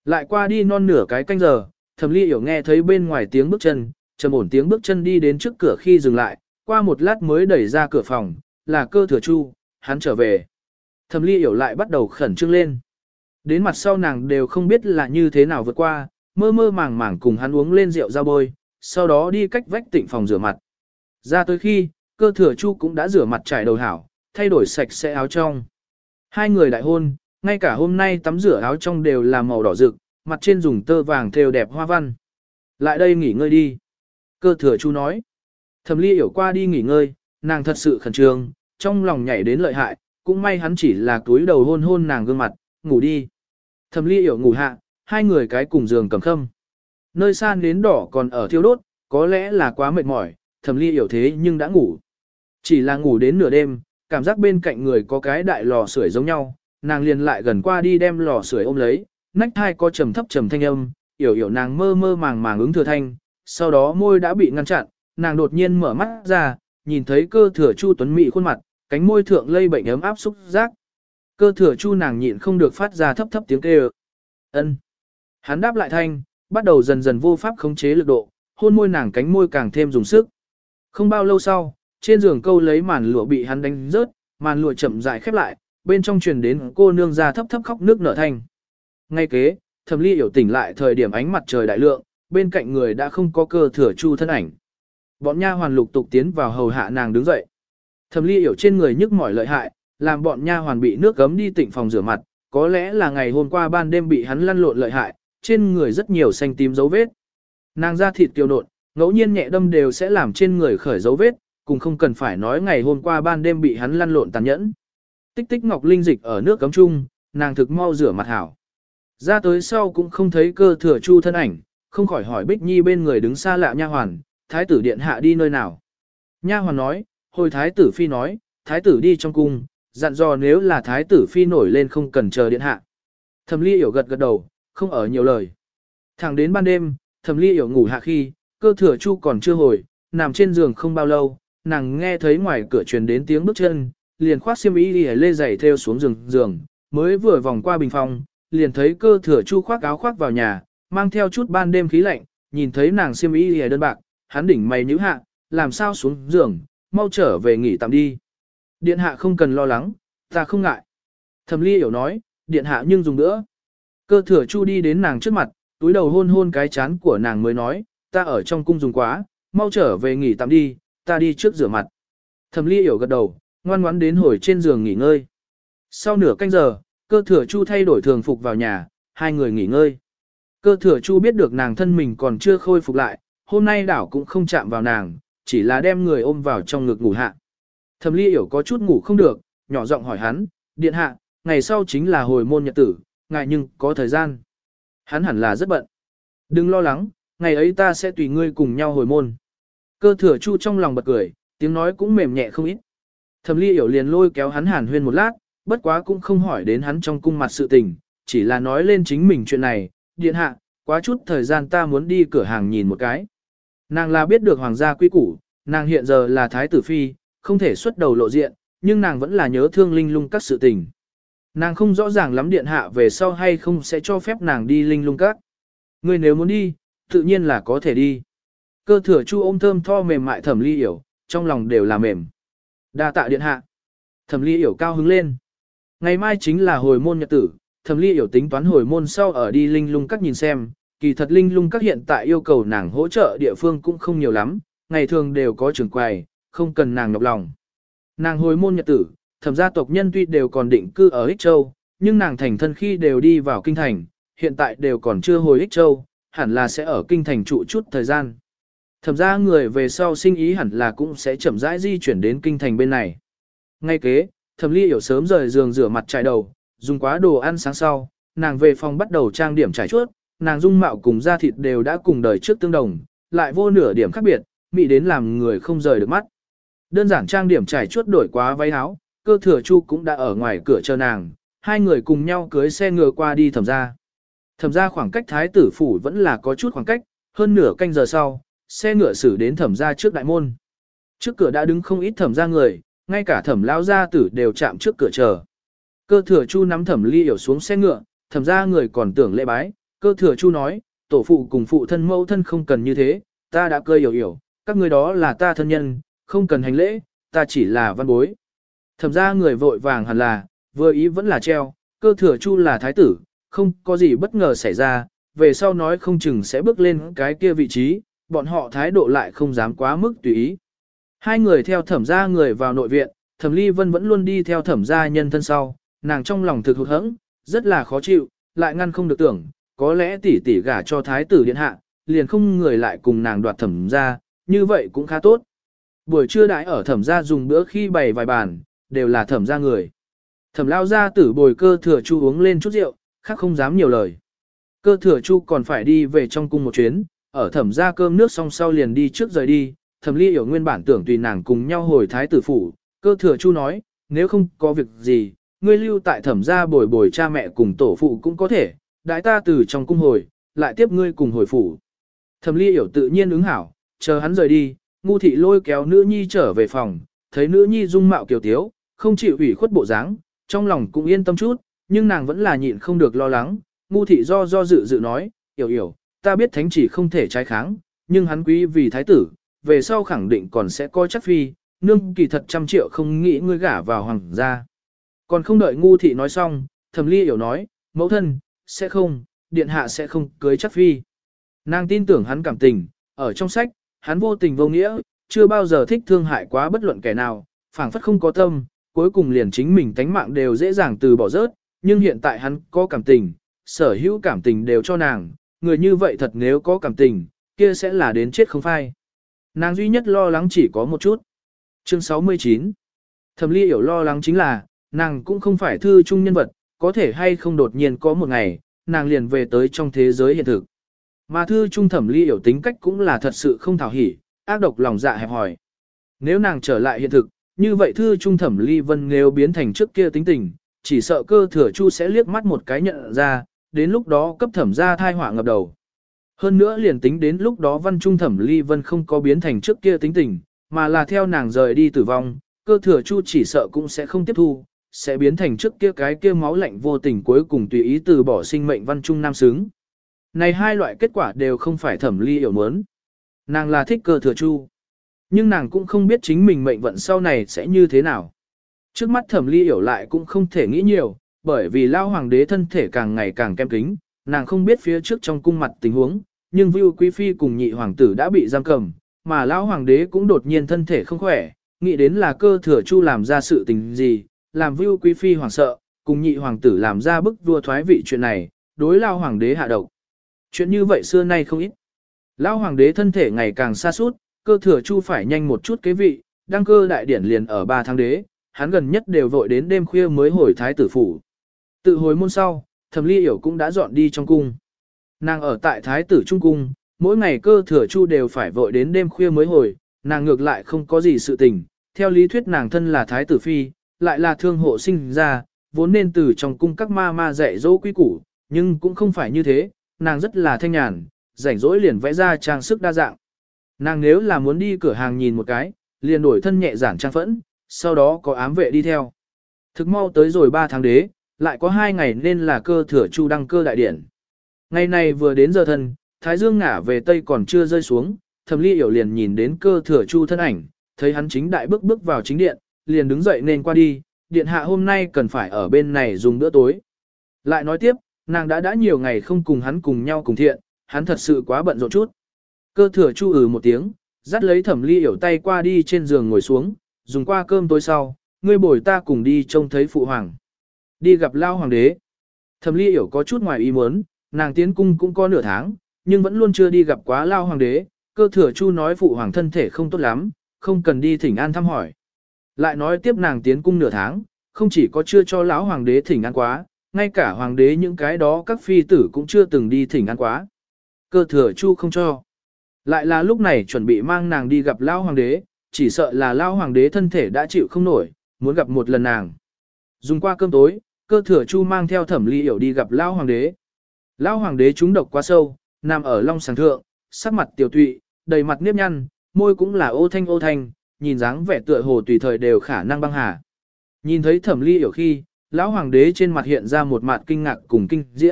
Lại qua đi non nửa cái canh giờ, Thẩm Ly Yểu nghe thấy bên ngoài tiếng bước chân, trầm ổn tiếng bước chân đi đến trước cửa khi dừng lại, qua một lát mới đẩy ra cửa phòng, là Cơ Thừa Chu, hắn trở về. Thẩm Ly Yểu lại bắt đầu khẩn trương lên. Đến mặt sau nàng đều không biết là như thế nào vượt qua, mơ mơ màng màng cùng hắn uống lên rượu ra bôi, sau đó đi cách vách tịnh phòng rửa mặt. Ra tới khi, Cơ Thừa Chu cũng đã rửa mặt trải đầu hảo, thay đổi sạch sẽ áo trong. Hai người đại hôn, ngay cả hôm nay tắm rửa áo trong đều là màu đỏ rực, mặt trên dùng tơ vàng thêu đẹp hoa văn. Lại đây nghỉ ngơi đi. Cơ Thừa Chu nói. Thẩm Ly Yểu qua đi nghỉ ngơi, nàng thật sự khẩn trương, trong lòng nhảy đến lợi hại, cũng may hắn chỉ là túi đầu hôn hôn nàng gương mặt, ngủ đi. Thẩm Ly Yểu ngủ hạ, hai người cái cùng giường cầm khâm. Nơi xa nến đỏ còn ở thiêu đốt, có lẽ là quá mệt mỏi, Thẩm Ly Yểu thế nhưng đã ngủ. Chỉ là ngủ đến nửa đêm, cảm giác bên cạnh người có cái đại lò sưởi giống nhau, nàng liền lại gần qua đi đem lò sưởi ôm lấy, nách hai có trầm thấp trầm thanh âm, Yểu Yểu nàng mơ mơ màng màng ứng thừa thanh, sau đó môi đã bị ngăn chặn, nàng đột nhiên mở mắt ra, nhìn thấy Cơ Thừa Chu tuấn mỹ khuôn mặt, cánh môi thượng lây bệnh ấm áp xúc giác. Cơ Thừa Chu nàng nhịn không được phát ra thấp thấp tiếng kêu. Ân. Hắn đáp lại thanh, bắt đầu dần dần vô pháp khống chế lực độ, hôn môi nàng cánh môi càng thêm dùng sức. Không bao lâu sau, trên giường câu lấy màn lụa bị hắn đánh rớt, màn lụa chậm rãi khép lại, bên trong truyền đến cô nương ra thấp thấp khóc nước nở thanh. Ngay kế, Thẩm Ly Yểu tỉnh lại thời điểm ánh mặt trời đại lượng, bên cạnh người đã không có Cơ Thừa Chu thân ảnh. Bọn nha hoàn lục tục tiến vào hầu hạ nàng đứng dậy. Thẩm Ly Yểu trên người nhức mỏi lợi hại, làm bọn nha hoàn bị nước gấm đi tịnh phòng rửa mặt, có lẽ là ngày hôm qua ban đêm bị hắn lăn lộn lợi hại, trên người rất nhiều xanh tím dấu vết. Nàng da thịt kiều nộn, ngẫu nhiên nhẹ đâm đều sẽ làm trên người khởi dấu vết, cùng không cần phải nói ngày hôm qua ban đêm bị hắn lăn lộn tàn nhẫn. Tích tích ngọc linh dịch ở nước cấm chung, nàng thực mau rửa mặt hảo. Ra tới sau cũng không thấy Cơ Thừa Chu thân ảnh, không khỏi hỏi Bích Nhi bên người đứng xa lạ nha hoàn, thái tử điện hạ đi nơi nào. Nha hoàn nói, hồi thái tử phi nói, thái tử đi trong cung, dặn dò nếu là thái tử phi nổi lên không cần chờ điện hạ. Thẩm Ly Yểu gật gật đầu, không ở nhiều lời. Thẳng đến ban đêm, Thẩm Ly Yểu ngủ hạ khi, Cơ Thừa Chu còn chưa hồi, nằm trên giường không bao lâu, nàng nghe thấy ngoài cửa truyền đến tiếng bước chân, liền khoác xiêm y đi lê giày theo xuống giường giường, mới vừa vòng qua bình phòng, liền thấy Cơ Thừa Chu khoác áo khoác vào nhà, mang theo chút ban đêm khí lạnh, nhìn thấy nàng xiêm y đi đơn bạc, hắn đỉnh mày nhíu hạ, làm sao xuống giường, mau trở về nghỉ tạm đi. Điện hạ không cần lo lắng, ta không ngại. Thẩm Ly Yểu nói, điện hạ nhưng dùng nữa. Cơ Thừa Chu đi đến nàng trước mặt, túi đầu hôn hôn cái chán của nàng mới nói, ta ở trong cung dùng quá, mau trở về nghỉ tạm đi, ta đi trước rửa mặt. Thẩm Ly Yểu gật đầu, ngoan ngoãn đến hồi trên giường nghỉ ngơi. Sau nửa canh giờ, Cơ Thừa Chu thay đổi thường phục vào nhà, hai người nghỉ ngơi. Cơ Thừa Chu biết được nàng thân mình còn chưa khôi phục lại, hôm nay đảo cũng không chạm vào nàng, chỉ là đem người ôm vào trong ngực ngủ hạ. Thẩm Ly Yểu có chút ngủ không được, nhỏ giọng hỏi hắn, điện hạ, ngày sau chính là hồi môn nhật tử, ngại nhưng có thời gian. Hắn hẳn là rất bận. Đừng lo lắng, ngày ấy ta sẽ tùy ngươi cùng nhau hồi môn. Cơ Thừa Chu trong lòng bật cười, tiếng nói cũng mềm nhẹ không ít. Thẩm Ly Yểu liền lôi kéo hắn hàn huyên một lát, bất quá cũng không hỏi đến hắn trong cung mặt sự tình, chỉ là nói lên chính mình chuyện này, điện hạ, quá chút thời gian ta muốn đi cửa hàng nhìn một cái. Nàng là biết được hoàng gia quy củ, nàng hiện giờ là thái tử phi, không thể xuất đầu lộ diện, nhưng nàng vẫn là nhớ thương linh lung các sự tình. Nàng không rõ ràng lắm điện hạ về sau hay không sẽ cho phép nàng đi linh lung các. Ngươi nếu muốn đi, tự nhiên là có thể đi. Cơ Thừa Chu ôm thơm tho mềm mại Thẩm Ly Yểu, trong lòng đều là mềm. Đa tạ điện hạ. Thẩm Ly Yểu cao hứng lên. Ngày mai chính là hồi môn nhật tử, Thẩm Ly Yểu tính toán hồi môn sau ở đi linh lung các nhìn xem, kỳ thật linh lung các hiện tại yêu cầu nàng hỗ trợ địa phương cũng không nhiều lắm, ngày thường đều có trường quầy, không cần nàng nhọc lòng. Nàng hồi môn nhật tử, Thẩm gia tộc nhân tuy đều còn định cư ở Ích Châu, nhưng nàng thành thân khi đều đi vào kinh thành, hiện tại đều còn chưa hồi Ích Châu, hẳn là sẽ ở kinh thành trụ chút thời gian. Thẩm gia người về sau sinh ý hẳn là cũng sẽ chậm rãi di chuyển đến kinh thành bên này. Ngay kế, Thẩm Ly Yểu sớm rời giường rửa mặt trải đầu, dùng quá đồ ăn sáng sau, nàng về phòng bắt đầu trang điểm trải chuốt, nàng dung mạo cùng da thịt đều đã cùng đời trước tương đồng, lại vô nửa điểm khác biệt, mỹ đến làm người không rời được mắt. Đơn giản trang điểm trải chuốt đổi quá váy áo, Cơ Thừa Chu cũng đã ở ngoài cửa chờ nàng, hai người cùng nhau cưới xe ngựa qua đi Thẩm gia. Thẩm gia khoảng cách thái tử phủ vẫn là có chút khoảng cách, hơn nửa canh giờ sau, xe ngựa xử đến Thẩm gia trước đại môn. Trước cửa đã đứng không ít Thẩm gia người, ngay cả Thẩm lão gia tử đều chạm trước cửa chờ. Cơ Thừa Chu nắm Thẩm Ly Yểu xuống xe ngựa, Thẩm gia người còn tưởng lễ bái, Cơ thừa chu nói, tổ phụ cùng phụ thân mẫu thân không cần như thế, ta đã cơ hiểu hiểu, các người đó là ta thân nhân, không cần hành lễ, ta chỉ là văn bối. Thẩm ra người vội vàng hẳn là, vừa ý vẫn là treo, cơ thừa chu là thái tử, không có gì bất ngờ xảy ra, về sau nói không chừng sẽ bước lên cái kia vị trí, bọn họ thái độ lại không dám quá mức tùy ý. Hai người theo thẩm ra người vào nội viện, thẩm ly vân vẫn luôn đi theo thẩm ra nhân thân sau, nàng trong lòng thực hụt hẫng, rất là khó chịu, lại ngăn không được tưởng, có lẽ tỷ tỷ gả cho thái tử điện hạ, liền không người lại cùng nàng đoạt thẩm ra, như vậy cũng khá tốt. Buổi trưa đãi ở thẩm ra dùng bữa khi bày vài bàn, đều là thẩm ra người. Thẩm lao ra tử bồi cơ thừa chu uống lên chút rượu, khác không dám nhiều lời. Cơ thừa chu còn phải đi về trong cung một chuyến, ở thẩm ra cơm nước xong sau liền đi trước rời đi, thẩm ly hiểu nguyên bản tưởng tùy nàng cùng nhau hồi thái tử phủ, cơ thừa chu nói, nếu không có việc gì, ngươi lưu tại thẩm ra bồi bồi cha mẹ cùng tổ phụ cũng có thể, đãi ta từ trong cung hồi, lại tiếp ngươi cùng hồi phủ. Thẩm ly hiểu tự nhiên ứng hảo, chờ hắn rời đi, ngu thị lôi kéo nữ nhi trở về phòng, thấy nữ nhi dung mạo kiều tiếu, không chịu ủy khuất bộ dáng, trong lòng cũng yên tâm chút, nhưng nàng vẫn là nhịn không được lo lắng, ngu thị do do dự dự nói, hiểu hiểu, ta biết thánh chỉ không thể trái kháng, nhưng hắn quý vì thái tử, về sau khẳng định còn sẽ coi chắc phi, nương kỳ thật trăm triệu không nghĩ ngươi gả vào hoàng gia. Còn không đợi ngu thị nói xong, thẩm ly hiểu nói, mẫu thân, sẽ không, điện hạ sẽ không cưới chắc phi. Nàng tin tưởng hắn cảm tình, ở trong sách, hắn vô tình vô nghĩa, chưa bao giờ thích thương hại quá bất luận kẻ nào, phảng phất không có tâm, cuối cùng liền chính mình tánh mạng đều dễ dàng từ bỏ rớt, nhưng hiện tại hắn có cảm tình, sở hữu cảm tình đều cho nàng, người như vậy thật nếu có cảm tình, kia sẽ là đến chết không phai. Nàng duy nhất lo lắng chỉ có một chút. Chương sáu mươi chín. Thẩm ly hiểu lo lắng chính là, nàng cũng không phải thư trung nhân vật, có thể hay không đột nhiên có một ngày, nàng liền về tới trong thế giới hiện thực. Mà thư trung thẩm ly hiểu tính cách cũng là thật sự không thảo hỉ, ác độc lòng dạ hẹp hòi. Nếu nàng trở lại hiện thực, như vậy thư trung thẩm ly vân nếu biến thành trước kia tính tình, chỉ sợ cơ thừa chu sẽ liếc mắt một cái nhận ra, đến lúc đó cấp thẩm ra thai họa ngập đầu. Hơn nữa liền tính đến lúc đó văn trung thẩm ly vân không có biến thành trước kia tính tình, mà là theo nàng rời đi tử vong, cơ thừa chu chỉ sợ cũng sẽ không tiếp thu, sẽ biến thành trước kia cái kia máu lạnh vô tình cuối cùng tùy ý từ bỏ sinh mệnh văn trung nam xứng. Này hai loại kết quả đều không phải thẩm ly hiểu muốn. Nàng là thích cơ thừa chu, nhưng nàng cũng không biết chính mình mệnh vận sau này sẽ như thế nào. Trước mắt thẩm ly hiểu lại cũng không thể nghĩ nhiều, bởi vì lao hoàng đế thân thể càng ngày càng kem kính, nàng không biết phía trước trong cung mặt tình huống, nhưng Vưu Quý Phi cùng nhị hoàng tử đã bị giam cầm, mà lão hoàng đế cũng đột nhiên thân thể không khỏe, nghĩ đến là cơ thừa chu làm ra sự tình gì, làm Vưu Quý Phi hoảng sợ, cùng nhị hoàng tử làm ra bức vua thoái vị chuyện này, đối lao hoàng đế hạ độc. Chuyện như vậy xưa nay không ít. Lão hoàng đế thân thể ngày càng xa suốt, cơ thừa chu phải nhanh một chút kế vị, đăng cơ đại điển liền ở ba tháng đế, hắn gần nhất đều vội đến đêm khuya mới hồi thái tử phủ. Tự hồi môn sau, thẩm ly hiểu cũng đã dọn đi trong cung. Nàng ở tại thái tử trung cung, mỗi ngày cơ thừa chu đều phải vội đến đêm khuya mới hồi, nàng ngược lại không có gì sự tình. Theo lý thuyết nàng thân là thái tử phi, lại là thương hộ sinh ra, vốn nên từ trong cung các ma ma dạy dỗ quý củ, nhưng cũng không phải như thế, nàng rất là thanh nhàn, rảnh rỗi liền vẽ ra trang sức đa dạng. Nàng nếu là muốn đi cửa hàng nhìn một cái, liền đổi thân nhẹ giản trang phẫn, sau đó có ám vệ đi theo. Thực mau tới rồi ba tháng đế, lại có hai ngày nên là cơ thừa chu đăng cơ đại điển. Ngày này vừa đến giờ thân, thái dương ngả về tây còn chưa rơi xuống, thẩm ly hiểu liền nhìn đến cơ thừa chu thân ảnh, thấy hắn chính đại bước bước vào chính điện, liền đứng dậy nên qua đi, điện hạ hôm nay cần phải ở bên này dùng bữa tối. Lại nói tiếp, nàng đã đã nhiều ngày không cùng hắn cùng nhau cùng thiện, hắn thật sự quá bận rộn chút. Cơ thừa chu ừ một tiếng, dắt lấy thẩm ly hiểu tay qua đi trên giường ngồi xuống, dùng qua cơm tối sau, ngươi bồi ta cùng đi trông thấy phụ hoàng. Đi gặp lao hoàng đế. Thẩm ly hiểu có chút ngoài ý muốn, nàng tiến cung cũng có nửa tháng, nhưng vẫn luôn chưa đi gặp quá lao hoàng đế. Cơ thừa chu nói phụ hoàng thân thể không tốt lắm, không cần đi thỉnh an thăm hỏi. Lại nói tiếp nàng tiến cung nửa tháng, không chỉ có chưa cho lão hoàng đế thỉnh an quá, ngay cả hoàng đế những cái đó các phi tử cũng chưa từng đi thỉnh an quá. Cơ thừa chu không cho. Lại là lúc này chuẩn bị mang nàng đi gặp lão hoàng đế, chỉ sợ là lão hoàng đế thân thể đã chịu không nổi, muốn gặp một lần nàng. Dùng qua cơm tối, cơ thừa chu mang theo thẩm ly hiểu đi gặp lão hoàng đế. Lão hoàng đế trúng độc quá sâu, nằm ở long sàng thượng, sắc mặt tiểu tụy, đầy mặt nếp nhăn, môi cũng là ô thanh ô thanh, nhìn dáng vẻ tựa hồ tùy thời đều khả năng băng hà. Nhìn thấy thẩm ly hiểu khi, lão hoàng đế trên mặt hiện ra một mặt kinh ngạc cùng kinh diễm,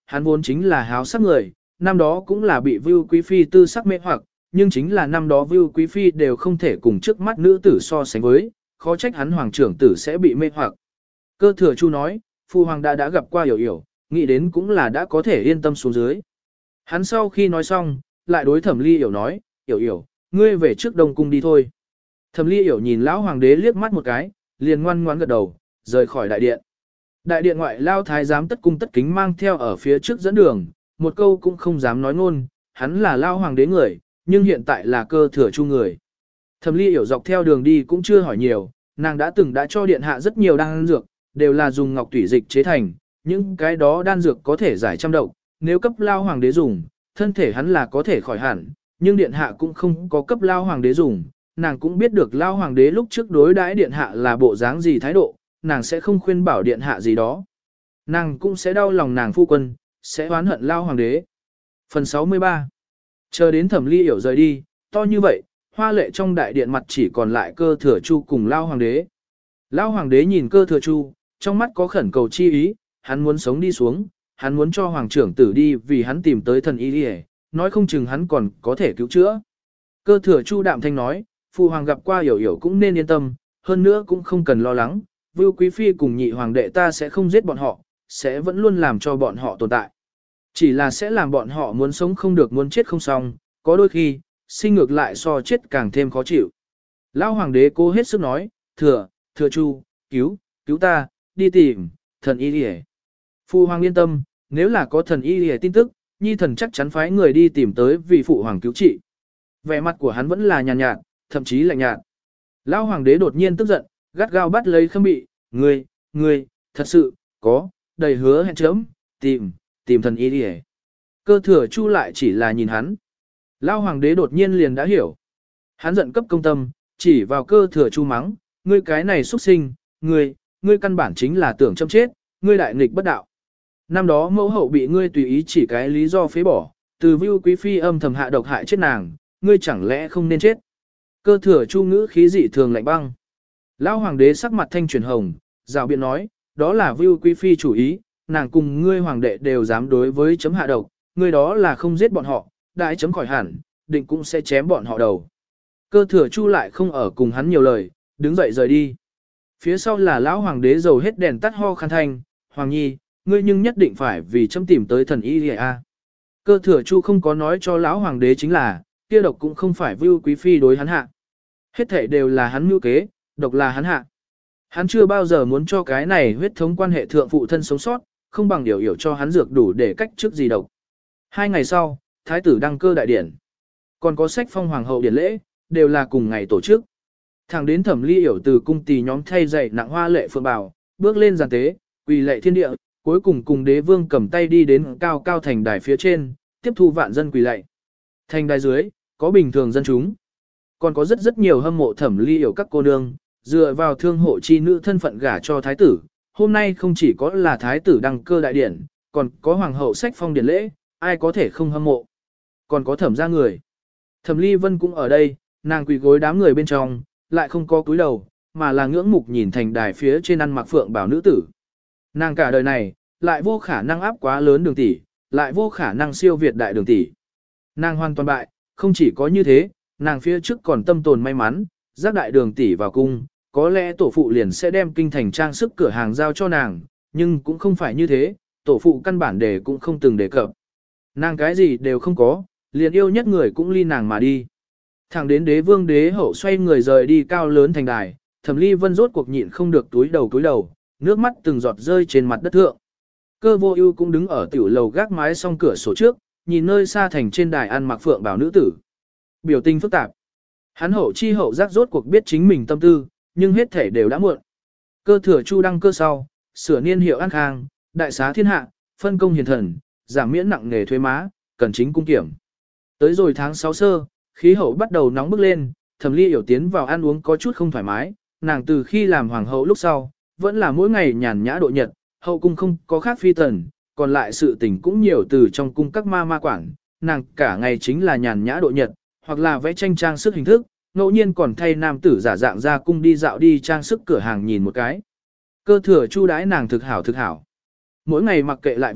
hắn vốn chính là háo sắc người, năm đó cũng là bị Vưu Quý Phi tư sắc mê hoặc, nhưng chính là năm đó Vưu Quý Phi đều không thể cùng trước mắt nữ tử so sánh với, khó trách hắn hoàng trưởng tử sẽ bị mê hoặc. Cơ thừa Chu nói, Phu Hoàng đã đã gặp qua Yểu Yểu, nghĩ đến cũng là đã có thể yên tâm xuống dưới. Hắn sau khi nói xong, lại đối Thẩm Ly Yểu nói, Yểu Yểu, ngươi về trước Đông Cung đi thôi. Thẩm Ly Yểu nhìn lão hoàng đế liếc mắt một cái, liền ngoan ngoãn gật đầu, rời khỏi đại điện. Đại điện ngoại lao thái giám tất cung tất kính mang theo ở phía trước dẫn đường, một câu cũng không dám nói ngôn, hắn là lao hoàng đế người, nhưng hiện tại là Cơ thừa Chu người. Thẩm Ly Yểu dọc theo đường đi cũng chưa hỏi nhiều, nàng đã từng đã cho điện hạ rất nhiều đan dược, đều là dùng ngọc thủy dịch chế thành, những cái đó đan dược có thể giải trăm độc, nếu cấp lao hoàng đế dùng, thân thể hắn là có thể khỏi hẳn, nhưng điện hạ cũng không có cấp lao hoàng đế dùng, nàng cũng biết được lao hoàng đế lúc trước đối đãi điện hạ là bộ dáng gì thái độ, nàng sẽ không khuyên bảo điện hạ gì đó. Nàng cũng sẽ đau lòng nàng phu quân, sẽ oán hận lao hoàng đế. Phần sáu mươi ba. Chờ đến Thẩm Ly Yểu rời đi, to như vậy, hoa lệ trong đại điện mặt chỉ còn lại Cơ thừa Chu cùng lao hoàng đế. Lao hoàng đế nhìn Cơ thừa Chu, trong mắt có khẩn cầu chi ý, hắn muốn sống đi xuống, hắn muốn cho hoàng trưởng tử đi vì hắn tìm tới thần y đi, nói không chừng hắn còn có thể cứu chữa. Cơ thừa Chu đạm thanh nói, Phụ hoàng gặp qua Yểu Yểu cũng nên yên tâm, hơn nữa cũng không cần lo lắng, Vưu Quý Phi cùng nhị hoàng đệ ta sẽ không giết bọn họ, sẽ vẫn luôn làm cho bọn họ tồn tại. Chỉ là sẽ làm bọn họ muốn sống không được muốn chết không xong, có đôi khi, sinh ngược lại so chết càng thêm khó chịu. Lão hoàng đế cố hết sức nói, thừa, thừa Chu, cứu, cứu ta, đi tìm, thần y đi. Phụ hoàng yên tâm, nếu là có thần y đi tin tức, nhi thần chắc chắn phái người đi tìm tới vì phụ hoàng cứu trị. Vẻ mặt của hắn vẫn là nhàn nhạt, nhạt, thậm chí lạnh nhạt. Lão hoàng đế đột nhiên tức giận, gắt gao bắt lấy Khâm Bị, ngươi, ngươi, thật sự, có, đầy hứa hẹn chấm, tìm, tìm thần y đi. Cơ thừa Chu lại chỉ là nhìn hắn. Lão hoàng đế đột nhiên liền đã hiểu. Hắn giận cấp công tâm, chỉ vào Cơ thừa Chu mắng, ngươi cái này xuất sinh, ngươi, ngươi căn bản chính là tưởng châm chết, ngươi đại nghịch bất đạo. Năm đó mẫu hậu bị ngươi tùy ý chỉ cái lý do phế bỏ, từ Vưu Quý Phi âm thầm hạ độc hại chết nàng, ngươi chẳng lẽ không nên chết. Cơ thừa Chu ngữ khí dị thường lạnh băng. Lão hoàng đế sắc mặt thanh chuyển hồng, rào biện nói, đó là Vưu Quý Phi chủ ý, nàng cùng ngươi hoàng đệ đều dám đối với chấm hạ độc, ngươi đó là không giết bọn họ, đại chấm khỏi hẳn, định cũng sẽ chém bọn họ đầu. Cơ thừa Chu lại không ở cùng hắn nhiều lời, đứng dậy rời đi. Phía sau là lão hoàng đế dầu hết đèn tắt ho khăn thanh, Hoàng Nhi, ngươi nhưng nhất định phải vì chấm tìm tới thần y a. Cơ thừa Chu không có nói cho lão hoàng đế chính là, kia độc cũng không phải Vưu Quý Phi đối hắn hạ. Hết thể đều là hắn mưu kế, độc là hắn hạ. Hắn chưa bao giờ muốn cho cái này huyết thống quan hệ thượng phụ thân sống sót, không bằng điều hiểu cho hắn dược đủ để cách trước gì độc. Hai ngày sau, thái tử đăng cơ đại điển. Còn có sách phong hoàng hậu điển lễ, đều là cùng ngày tổ chức. Thẳng đến Thẩm Ly Yểu từ cung tỳ nhóm thay dậy nặng hoa lệ phượng bào, bước lên giàn tế, quỳ lệ thiên địa, cuối cùng cùng đế vương cầm tay đi đến cao cao thành đài phía trên, tiếp thu vạn dân quỳ lạy. Thành đài dưới, có bình thường dân chúng. Còn có rất rất nhiều hâm mộ Thẩm Ly Yểu các cô nương, dựa vào thương hộ chi nữ thân phận gả cho thái tử. Hôm nay không chỉ có là thái tử đăng cơ đại điển, còn có hoàng hậu sách phong điển lễ, ai có thể không hâm mộ. Còn có thẩm gia người. Thẩm Ly Vân cũng ở đây, nàng quỳ gối đám người bên trong, lại không có cúi đầu, mà là ngưỡng mục nhìn thành đài phía trên ăn mặc phượng bảo nữ tử. Nàng cả đời này, lại vô khả năng áp quá lớn đường tỷ, lại vô khả năng siêu việt đại đường tỷ. Nàng hoàn toàn bại, không chỉ có như thế, nàng phía trước còn tâm tồn may mắn, giác đại đường tỷ vào cung, có lẽ tổ phụ liền sẽ đem kinh thành trang sức cửa hàng giao cho nàng, nhưng cũng không phải như thế, tổ phụ căn bản đề cũng không từng đề cập. Nàng cái gì đều không có, liền yêu nhất người cũng ly nàng mà đi. Thẳng đến đế vương đế hậu xoay người rời đi cao lớn thành đài, Thẩm Ly Vân rốt cuộc nhịn không được túi đầu túi đầu, nước mắt từng giọt rơi trên mặt đất thượng. Cơ Vô Ưu cũng đứng ở tiểu lầu gác mái song cửa sổ trước, nhìn nơi xa thành trên đài ăn mặc phượng bảo nữ tử. Biểu tình phức tạp. Hắn hậu chi hậu giác rốt cuộc biết chính mình tâm tư, nhưng hết thể đều đã muộn. Cơ thừa Chu đăng cơ sau, sửa niên hiệu an khang, đại xá thiên hạ, phân công hiền thần, giảm miễn nặng nghề thuế má, cần chính cung kiểm. Tới rồi tháng sáu sơ, khí hậu bắt đầu nóng bức lên, Thẩm Ly Yểu tiến vào ăn uống có chút không thoải mái, nàng từ khi làm hoàng hậu lúc sau, vẫn là mỗi ngày nhàn nhã độ nhật, hậu cung không có khác phi tần, còn lại sự tình cũng nhiều từ trong cung các ma ma quản, nàng cả ngày chính là nhàn nhã độ nhật, hoặc là vẽ tranh trang sức hình thức, ngẫu nhiên còn thay nam tử giả dạng ra cung đi dạo đi trang sức cửa hàng nhìn một cái. Cơ thừa Chu đãi nàng thực hảo thực hảo. Mỗi ngày mặc kệ lại vội,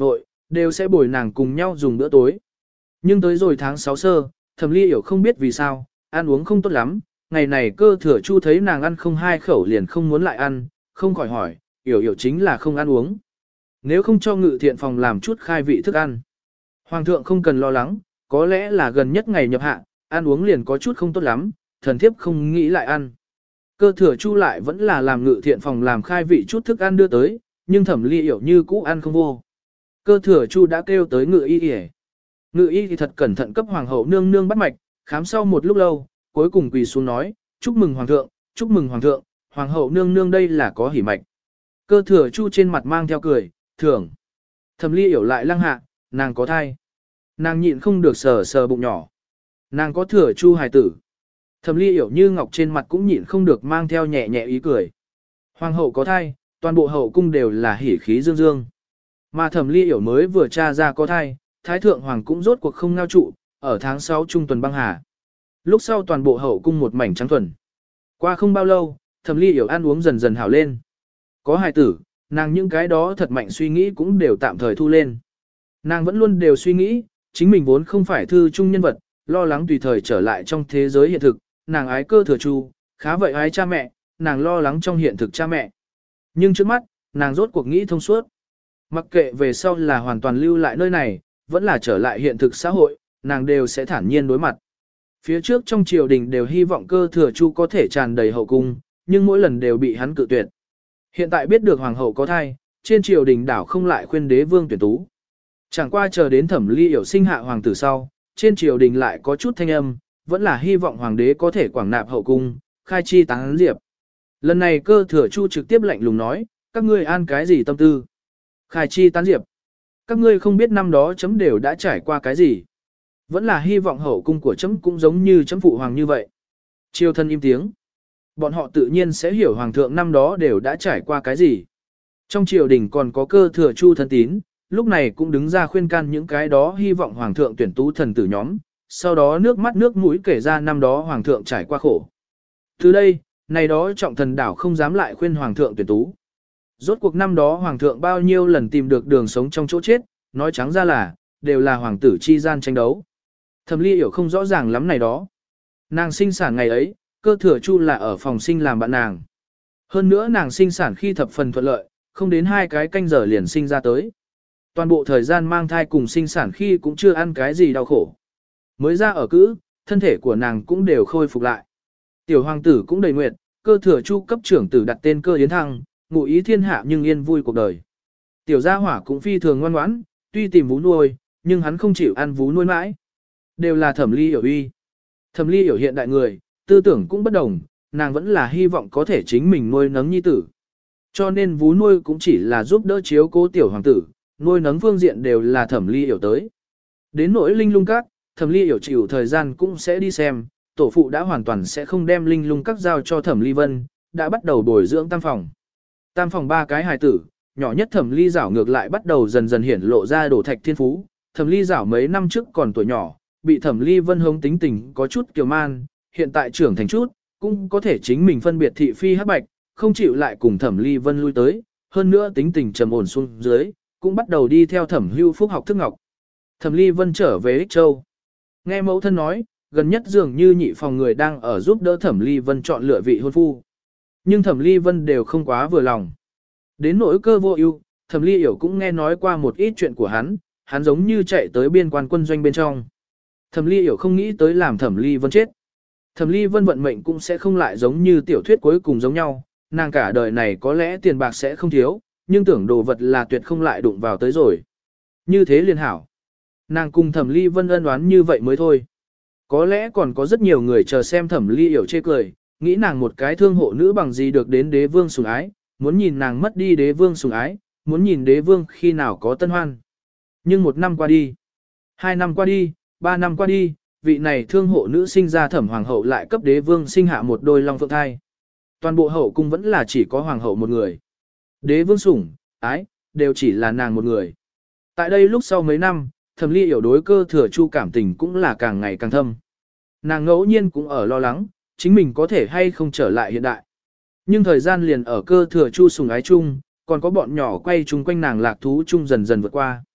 đều sẽ bồi nàng cùng nhau dùng bữa tối. Nhưng tới rồi tháng sáu sơ, Thẩm Ly Yểu không biết vì sao, ăn uống không tốt lắm, ngày này Cơ Thừa Chu thấy nàng ăn không hai khẩu liền không muốn lại ăn, không khỏi hỏi, Yểu Yểu chính là không ăn uống. Nếu không cho ngự thiện phòng làm chút khai vị thức ăn. Hoàng thượng không cần lo lắng, có lẽ là gần nhất ngày nhập hạ, ăn uống liền có chút không tốt lắm, thần thiếp không nghĩ lại ăn. Cơ Thừa Chu lại vẫn là làm ngự thiện phòng làm khai vị chút thức ăn đưa tới, nhưng Thẩm Ly Yểu như cũ ăn không vô. Cơ Thừa Chu đã kêu tới ngự y y. Ngự y thì thật cẩn thận cấp hoàng hậu nương nương bắt mạch, khám sau một lúc lâu, cuối cùng quỳ xuống nói, chúc mừng hoàng thượng, chúc mừng hoàng thượng, hoàng hậu nương nương đây là có hỉ mạch. Cơ Thừa Chu trên mặt mang theo cười, thưởng. Thẩm Ly Yểu lại lăng hạ, nàng có thai. Nàng nhịn không được sờ sờ bụng nhỏ. Nàng có Thừa Chu hài tử. Thẩm Ly Yểu như ngọc trên mặt cũng nhịn không được mang theo nhẹ nhẹ ý cười. Hoàng hậu có thai, toàn bộ hậu cung đều là hỉ khí dương dương. Mà Thẩm Ly Yểu mới vừa tra ra có thai, Thái thượng hoàng cũng rốt cuộc không ngao trụ, ở tháng sáu trung tuần băng hà. Lúc sau toàn bộ hậu cung một mảnh trắng thuần. Qua không bao lâu, Thẩm Ly Yểu ăn uống dần dần hảo lên. Có hài tử, nàng những cái đó thật mạnh suy nghĩ cũng đều tạm thời thu lên. Nàng vẫn luôn đều suy nghĩ, chính mình vốn không phải thư trung nhân vật, lo lắng tùy thời trở lại trong thế giới hiện thực, nàng ái Cơ Thừa Chu, khá vậy ái cha mẹ, nàng lo lắng trong hiện thực cha mẹ. Nhưng trước mắt, nàng rốt cuộc nghĩ thông suốt. Mặc kệ về sau là hoàn toàn lưu lại nơi này, vẫn là trở lại hiện thực xã hội, nàng đều sẽ thản nhiên đối mặt. Phía trước trong triều đình đều hy vọng Cơ Thừa Chu có thể tràn đầy hậu cung, nhưng mỗi lần đều bị hắn cự tuyệt. Hiện tại biết được hoàng hậu có thai, trên triều đình đảo không lại khuyên đế vương tuyển tú. Chẳng qua chờ đến Thẩm Ly Yểu sinh hạ hoàng tử sau, trên triều đình lại có chút thanh âm, vẫn là hy vọng hoàng đế có thể quảng nạp hậu cung, khai chi tán diệp. Lần này Cơ Thừa Chu trực tiếp lạnh lùng nói, các ngươi an cái gì tâm tư? Khai chi tán diệp. Các ngươi không biết năm đó chấm đều đã trải qua cái gì. Vẫn là hy vọng hậu cung của chấm cũng giống như chấm phụ hoàng như vậy. Triều thân im tiếng. Bọn họ tự nhiên sẽ hiểu hoàng thượng năm đó đều đã trải qua cái gì. Trong triều đình còn có Cơ Thừa Chu thân tín, lúc này cũng đứng ra khuyên can những cái đó hy vọng hoàng thượng tuyển tú thần tử nhóm, sau đó nước mắt nước mũi kể ra năm đó hoàng thượng trải qua khổ. Từ đây, này đó trọng thần đảo không dám lại khuyên hoàng thượng tuyển tú. Rốt cuộc năm đó hoàng thượng bao nhiêu lần tìm được đường sống trong chỗ chết, nói trắng ra là, đều là hoàng tử chi gian tranh đấu. Thẩm Ly Yểu không rõ ràng lắm này đó. Nàng sinh sản ngày ấy, Cơ Thừa Chu là ở phòng sinh làm bạn nàng. Hơn nữa nàng sinh sản khi thập phần thuận lợi, không đến hai cái canh giờ liền sinh ra tới. Toàn bộ thời gian mang thai cùng sinh sản khi cũng chưa ăn cái gì đau khổ. Mới ra ở cữ, thân thể của nàng cũng đều khôi phục lại. Tiểu hoàng tử cũng đầy nguyện, Cơ Thừa Chu cấp trưởng tử đặt tên Cơ Yến Thăng, ngụ ý thiên hạ nhưng yên vui cuộc đời. Tiểu gia hỏa cũng phi thường ngoan ngoãn, tuy tìm vú nuôi, nhưng hắn không chịu ăn vú nuôi mãi. Đều là Thẩm Ly Yểu uy. Thẩm Ly Yểu hiện đại người, tư tưởng cũng bất đồng, nàng vẫn là hy vọng có thể chính mình nuôi nấng nhi tử. Cho nên vú nuôi cũng chỉ là giúp đỡ chiếu cố tiểu hoàng tử, nuôi nấng phương diện đều là Thẩm Ly Yểu tới. Đến nỗi Linh Lung Các, Thẩm Ly Yểu chịu thời gian cũng sẽ đi xem, tổ phụ đã hoàn toàn sẽ không đem Linh Lung Các giao cho Thẩm Ly Vân, đã bắt đầu bồi dưỡng tam phòng. Tam phòng ba cái hài tử, nhỏ nhất Thẩm Ly Giảo ngược lại bắt đầu dần dần hiển lộ ra đổ thạch thiên phú. Thẩm Ly Giảo mấy năm trước còn tuổi nhỏ, bị Thẩm Ly Vân hống tính tình có chút kiều man, hiện tại trưởng thành chút, cũng có thể chính mình phân biệt thị phi hắc bạch, không chịu lại cùng Thẩm Ly Vân lui tới, hơn nữa tính tình trầm ổn xuống dưới, cũng bắt đầu đi theo Thẩm Hưu Phúc học thức ngọc. Thẩm Ly Vân trở về Ích Châu. Nghe mẫu thân nói, gần nhất dường như nhị phòng người đang ở giúp đỡ Thẩm Ly Vân chọn lựa vị hôn phu. Nhưng Thẩm Ly Vân đều không quá vừa lòng. Đến nỗi Cơ Vô Ưu, Thẩm Ly Yểu cũng nghe nói qua một ít chuyện của hắn, hắn giống như chạy tới biên quan quân doanh bên trong. Thẩm Ly Yểu không nghĩ tới làm Thẩm Ly Vân chết. Thẩm Ly Vân vận mệnh cũng sẽ không lại giống như tiểu thuyết cuối cùng giống nhau, nàng cả đời này có lẽ tiền bạc sẽ không thiếu, nhưng tưởng đồ vật là tuyệt không lại đụng vào tới rồi. Như thế liền hảo. Nàng cùng Thẩm Ly Vân ân oán như vậy mới thôi. Có lẽ còn có rất nhiều người chờ xem Thẩm Ly Yểu chê cười, nghĩ nàng một cái thương hộ nữ bằng gì được đến đế vương sủng ái, muốn nhìn nàng mất đi đế vương sủng ái, muốn nhìn đế vương khi nào có tân hoan. Nhưng một năm qua đi, hai năm qua đi, ba năm qua đi, vị này thương hộ nữ sinh ra Thẩm hoàng hậu lại cấp đế vương sinh hạ một đôi long phượng thai. Toàn bộ hậu cung vẫn là chỉ có hoàng hậu một người. Đế vương sủng, ái, đều chỉ là nàng một người. Tại đây lúc sau mấy năm, Thẩm Ly Yểu đối Cơ Thừa Chu cảm tình cũng là càng ngày càng thâm. Nàng ngẫu nhiên cũng ở lo lắng, chính mình có thể hay không trở lại hiện đại. Nhưng thời gian liền ở Cơ Thừa Chu sủng ái chung, còn có bọn nhỏ quay chung quanh nàng lạc thú chung dần dần vượt qua.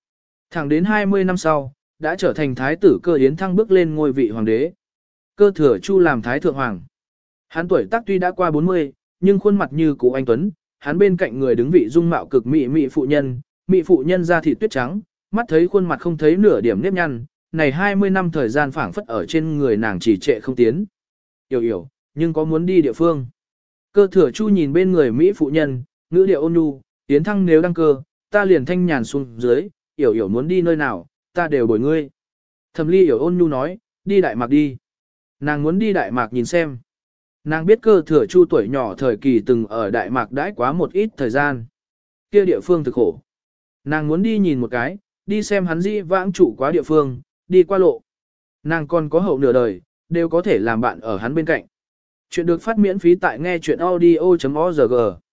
Thẳng đến hai mươi năm sau, đã trở thành thái tử Cơ Yến Thăng bước lên ngôi vị hoàng đế. Cơ Thừa Chu làm thái thượng hoàng. Hắn tuổi tác tuy đã qua bốn mươi, nhưng khuôn mặt như cũ anh tuấn, hắn bên cạnh người đứng vị dung mạo cực mỹ mỹ phụ nhân, mỹ phụ nhân da thịt tuyết trắng, mắt thấy khuôn mặt không thấy nửa điểm nếp nhăn, này hai mươi năm thời gian phảng phất ở trên người nàng chỉ trệ không tiến. Yểu yểu, nhưng có muốn đi địa phương. Cơ Thừa Chu nhìn bên người mỹ phụ nhân, ngữ điệu ôn nhu, Yến Thăng nếu đăng cơ, ta liền thanh nhàn xuống dưới, yểu yểu muốn đi nơi nào, ta đều bồi ngươi. Thẩm Ly yểu ôn nhu nói, đi Đại Mạc đi. Nàng muốn đi Đại Mạc nhìn xem. Nàng biết Cơ Thừa Chu tuổi nhỏ thời kỳ từng ở Đại Mạc đãi quá một ít thời gian. Kia địa phương thực khổ. Nàng muốn đi nhìn một cái, đi xem hắn dĩ vãng trụ quá địa phương, đi qua lộ. Nàng còn có hậu nửa đời, đều có thể làm bạn ở hắn bên cạnh. Chuyện được phát miễn phí tại nghe chuyện audio chấm org.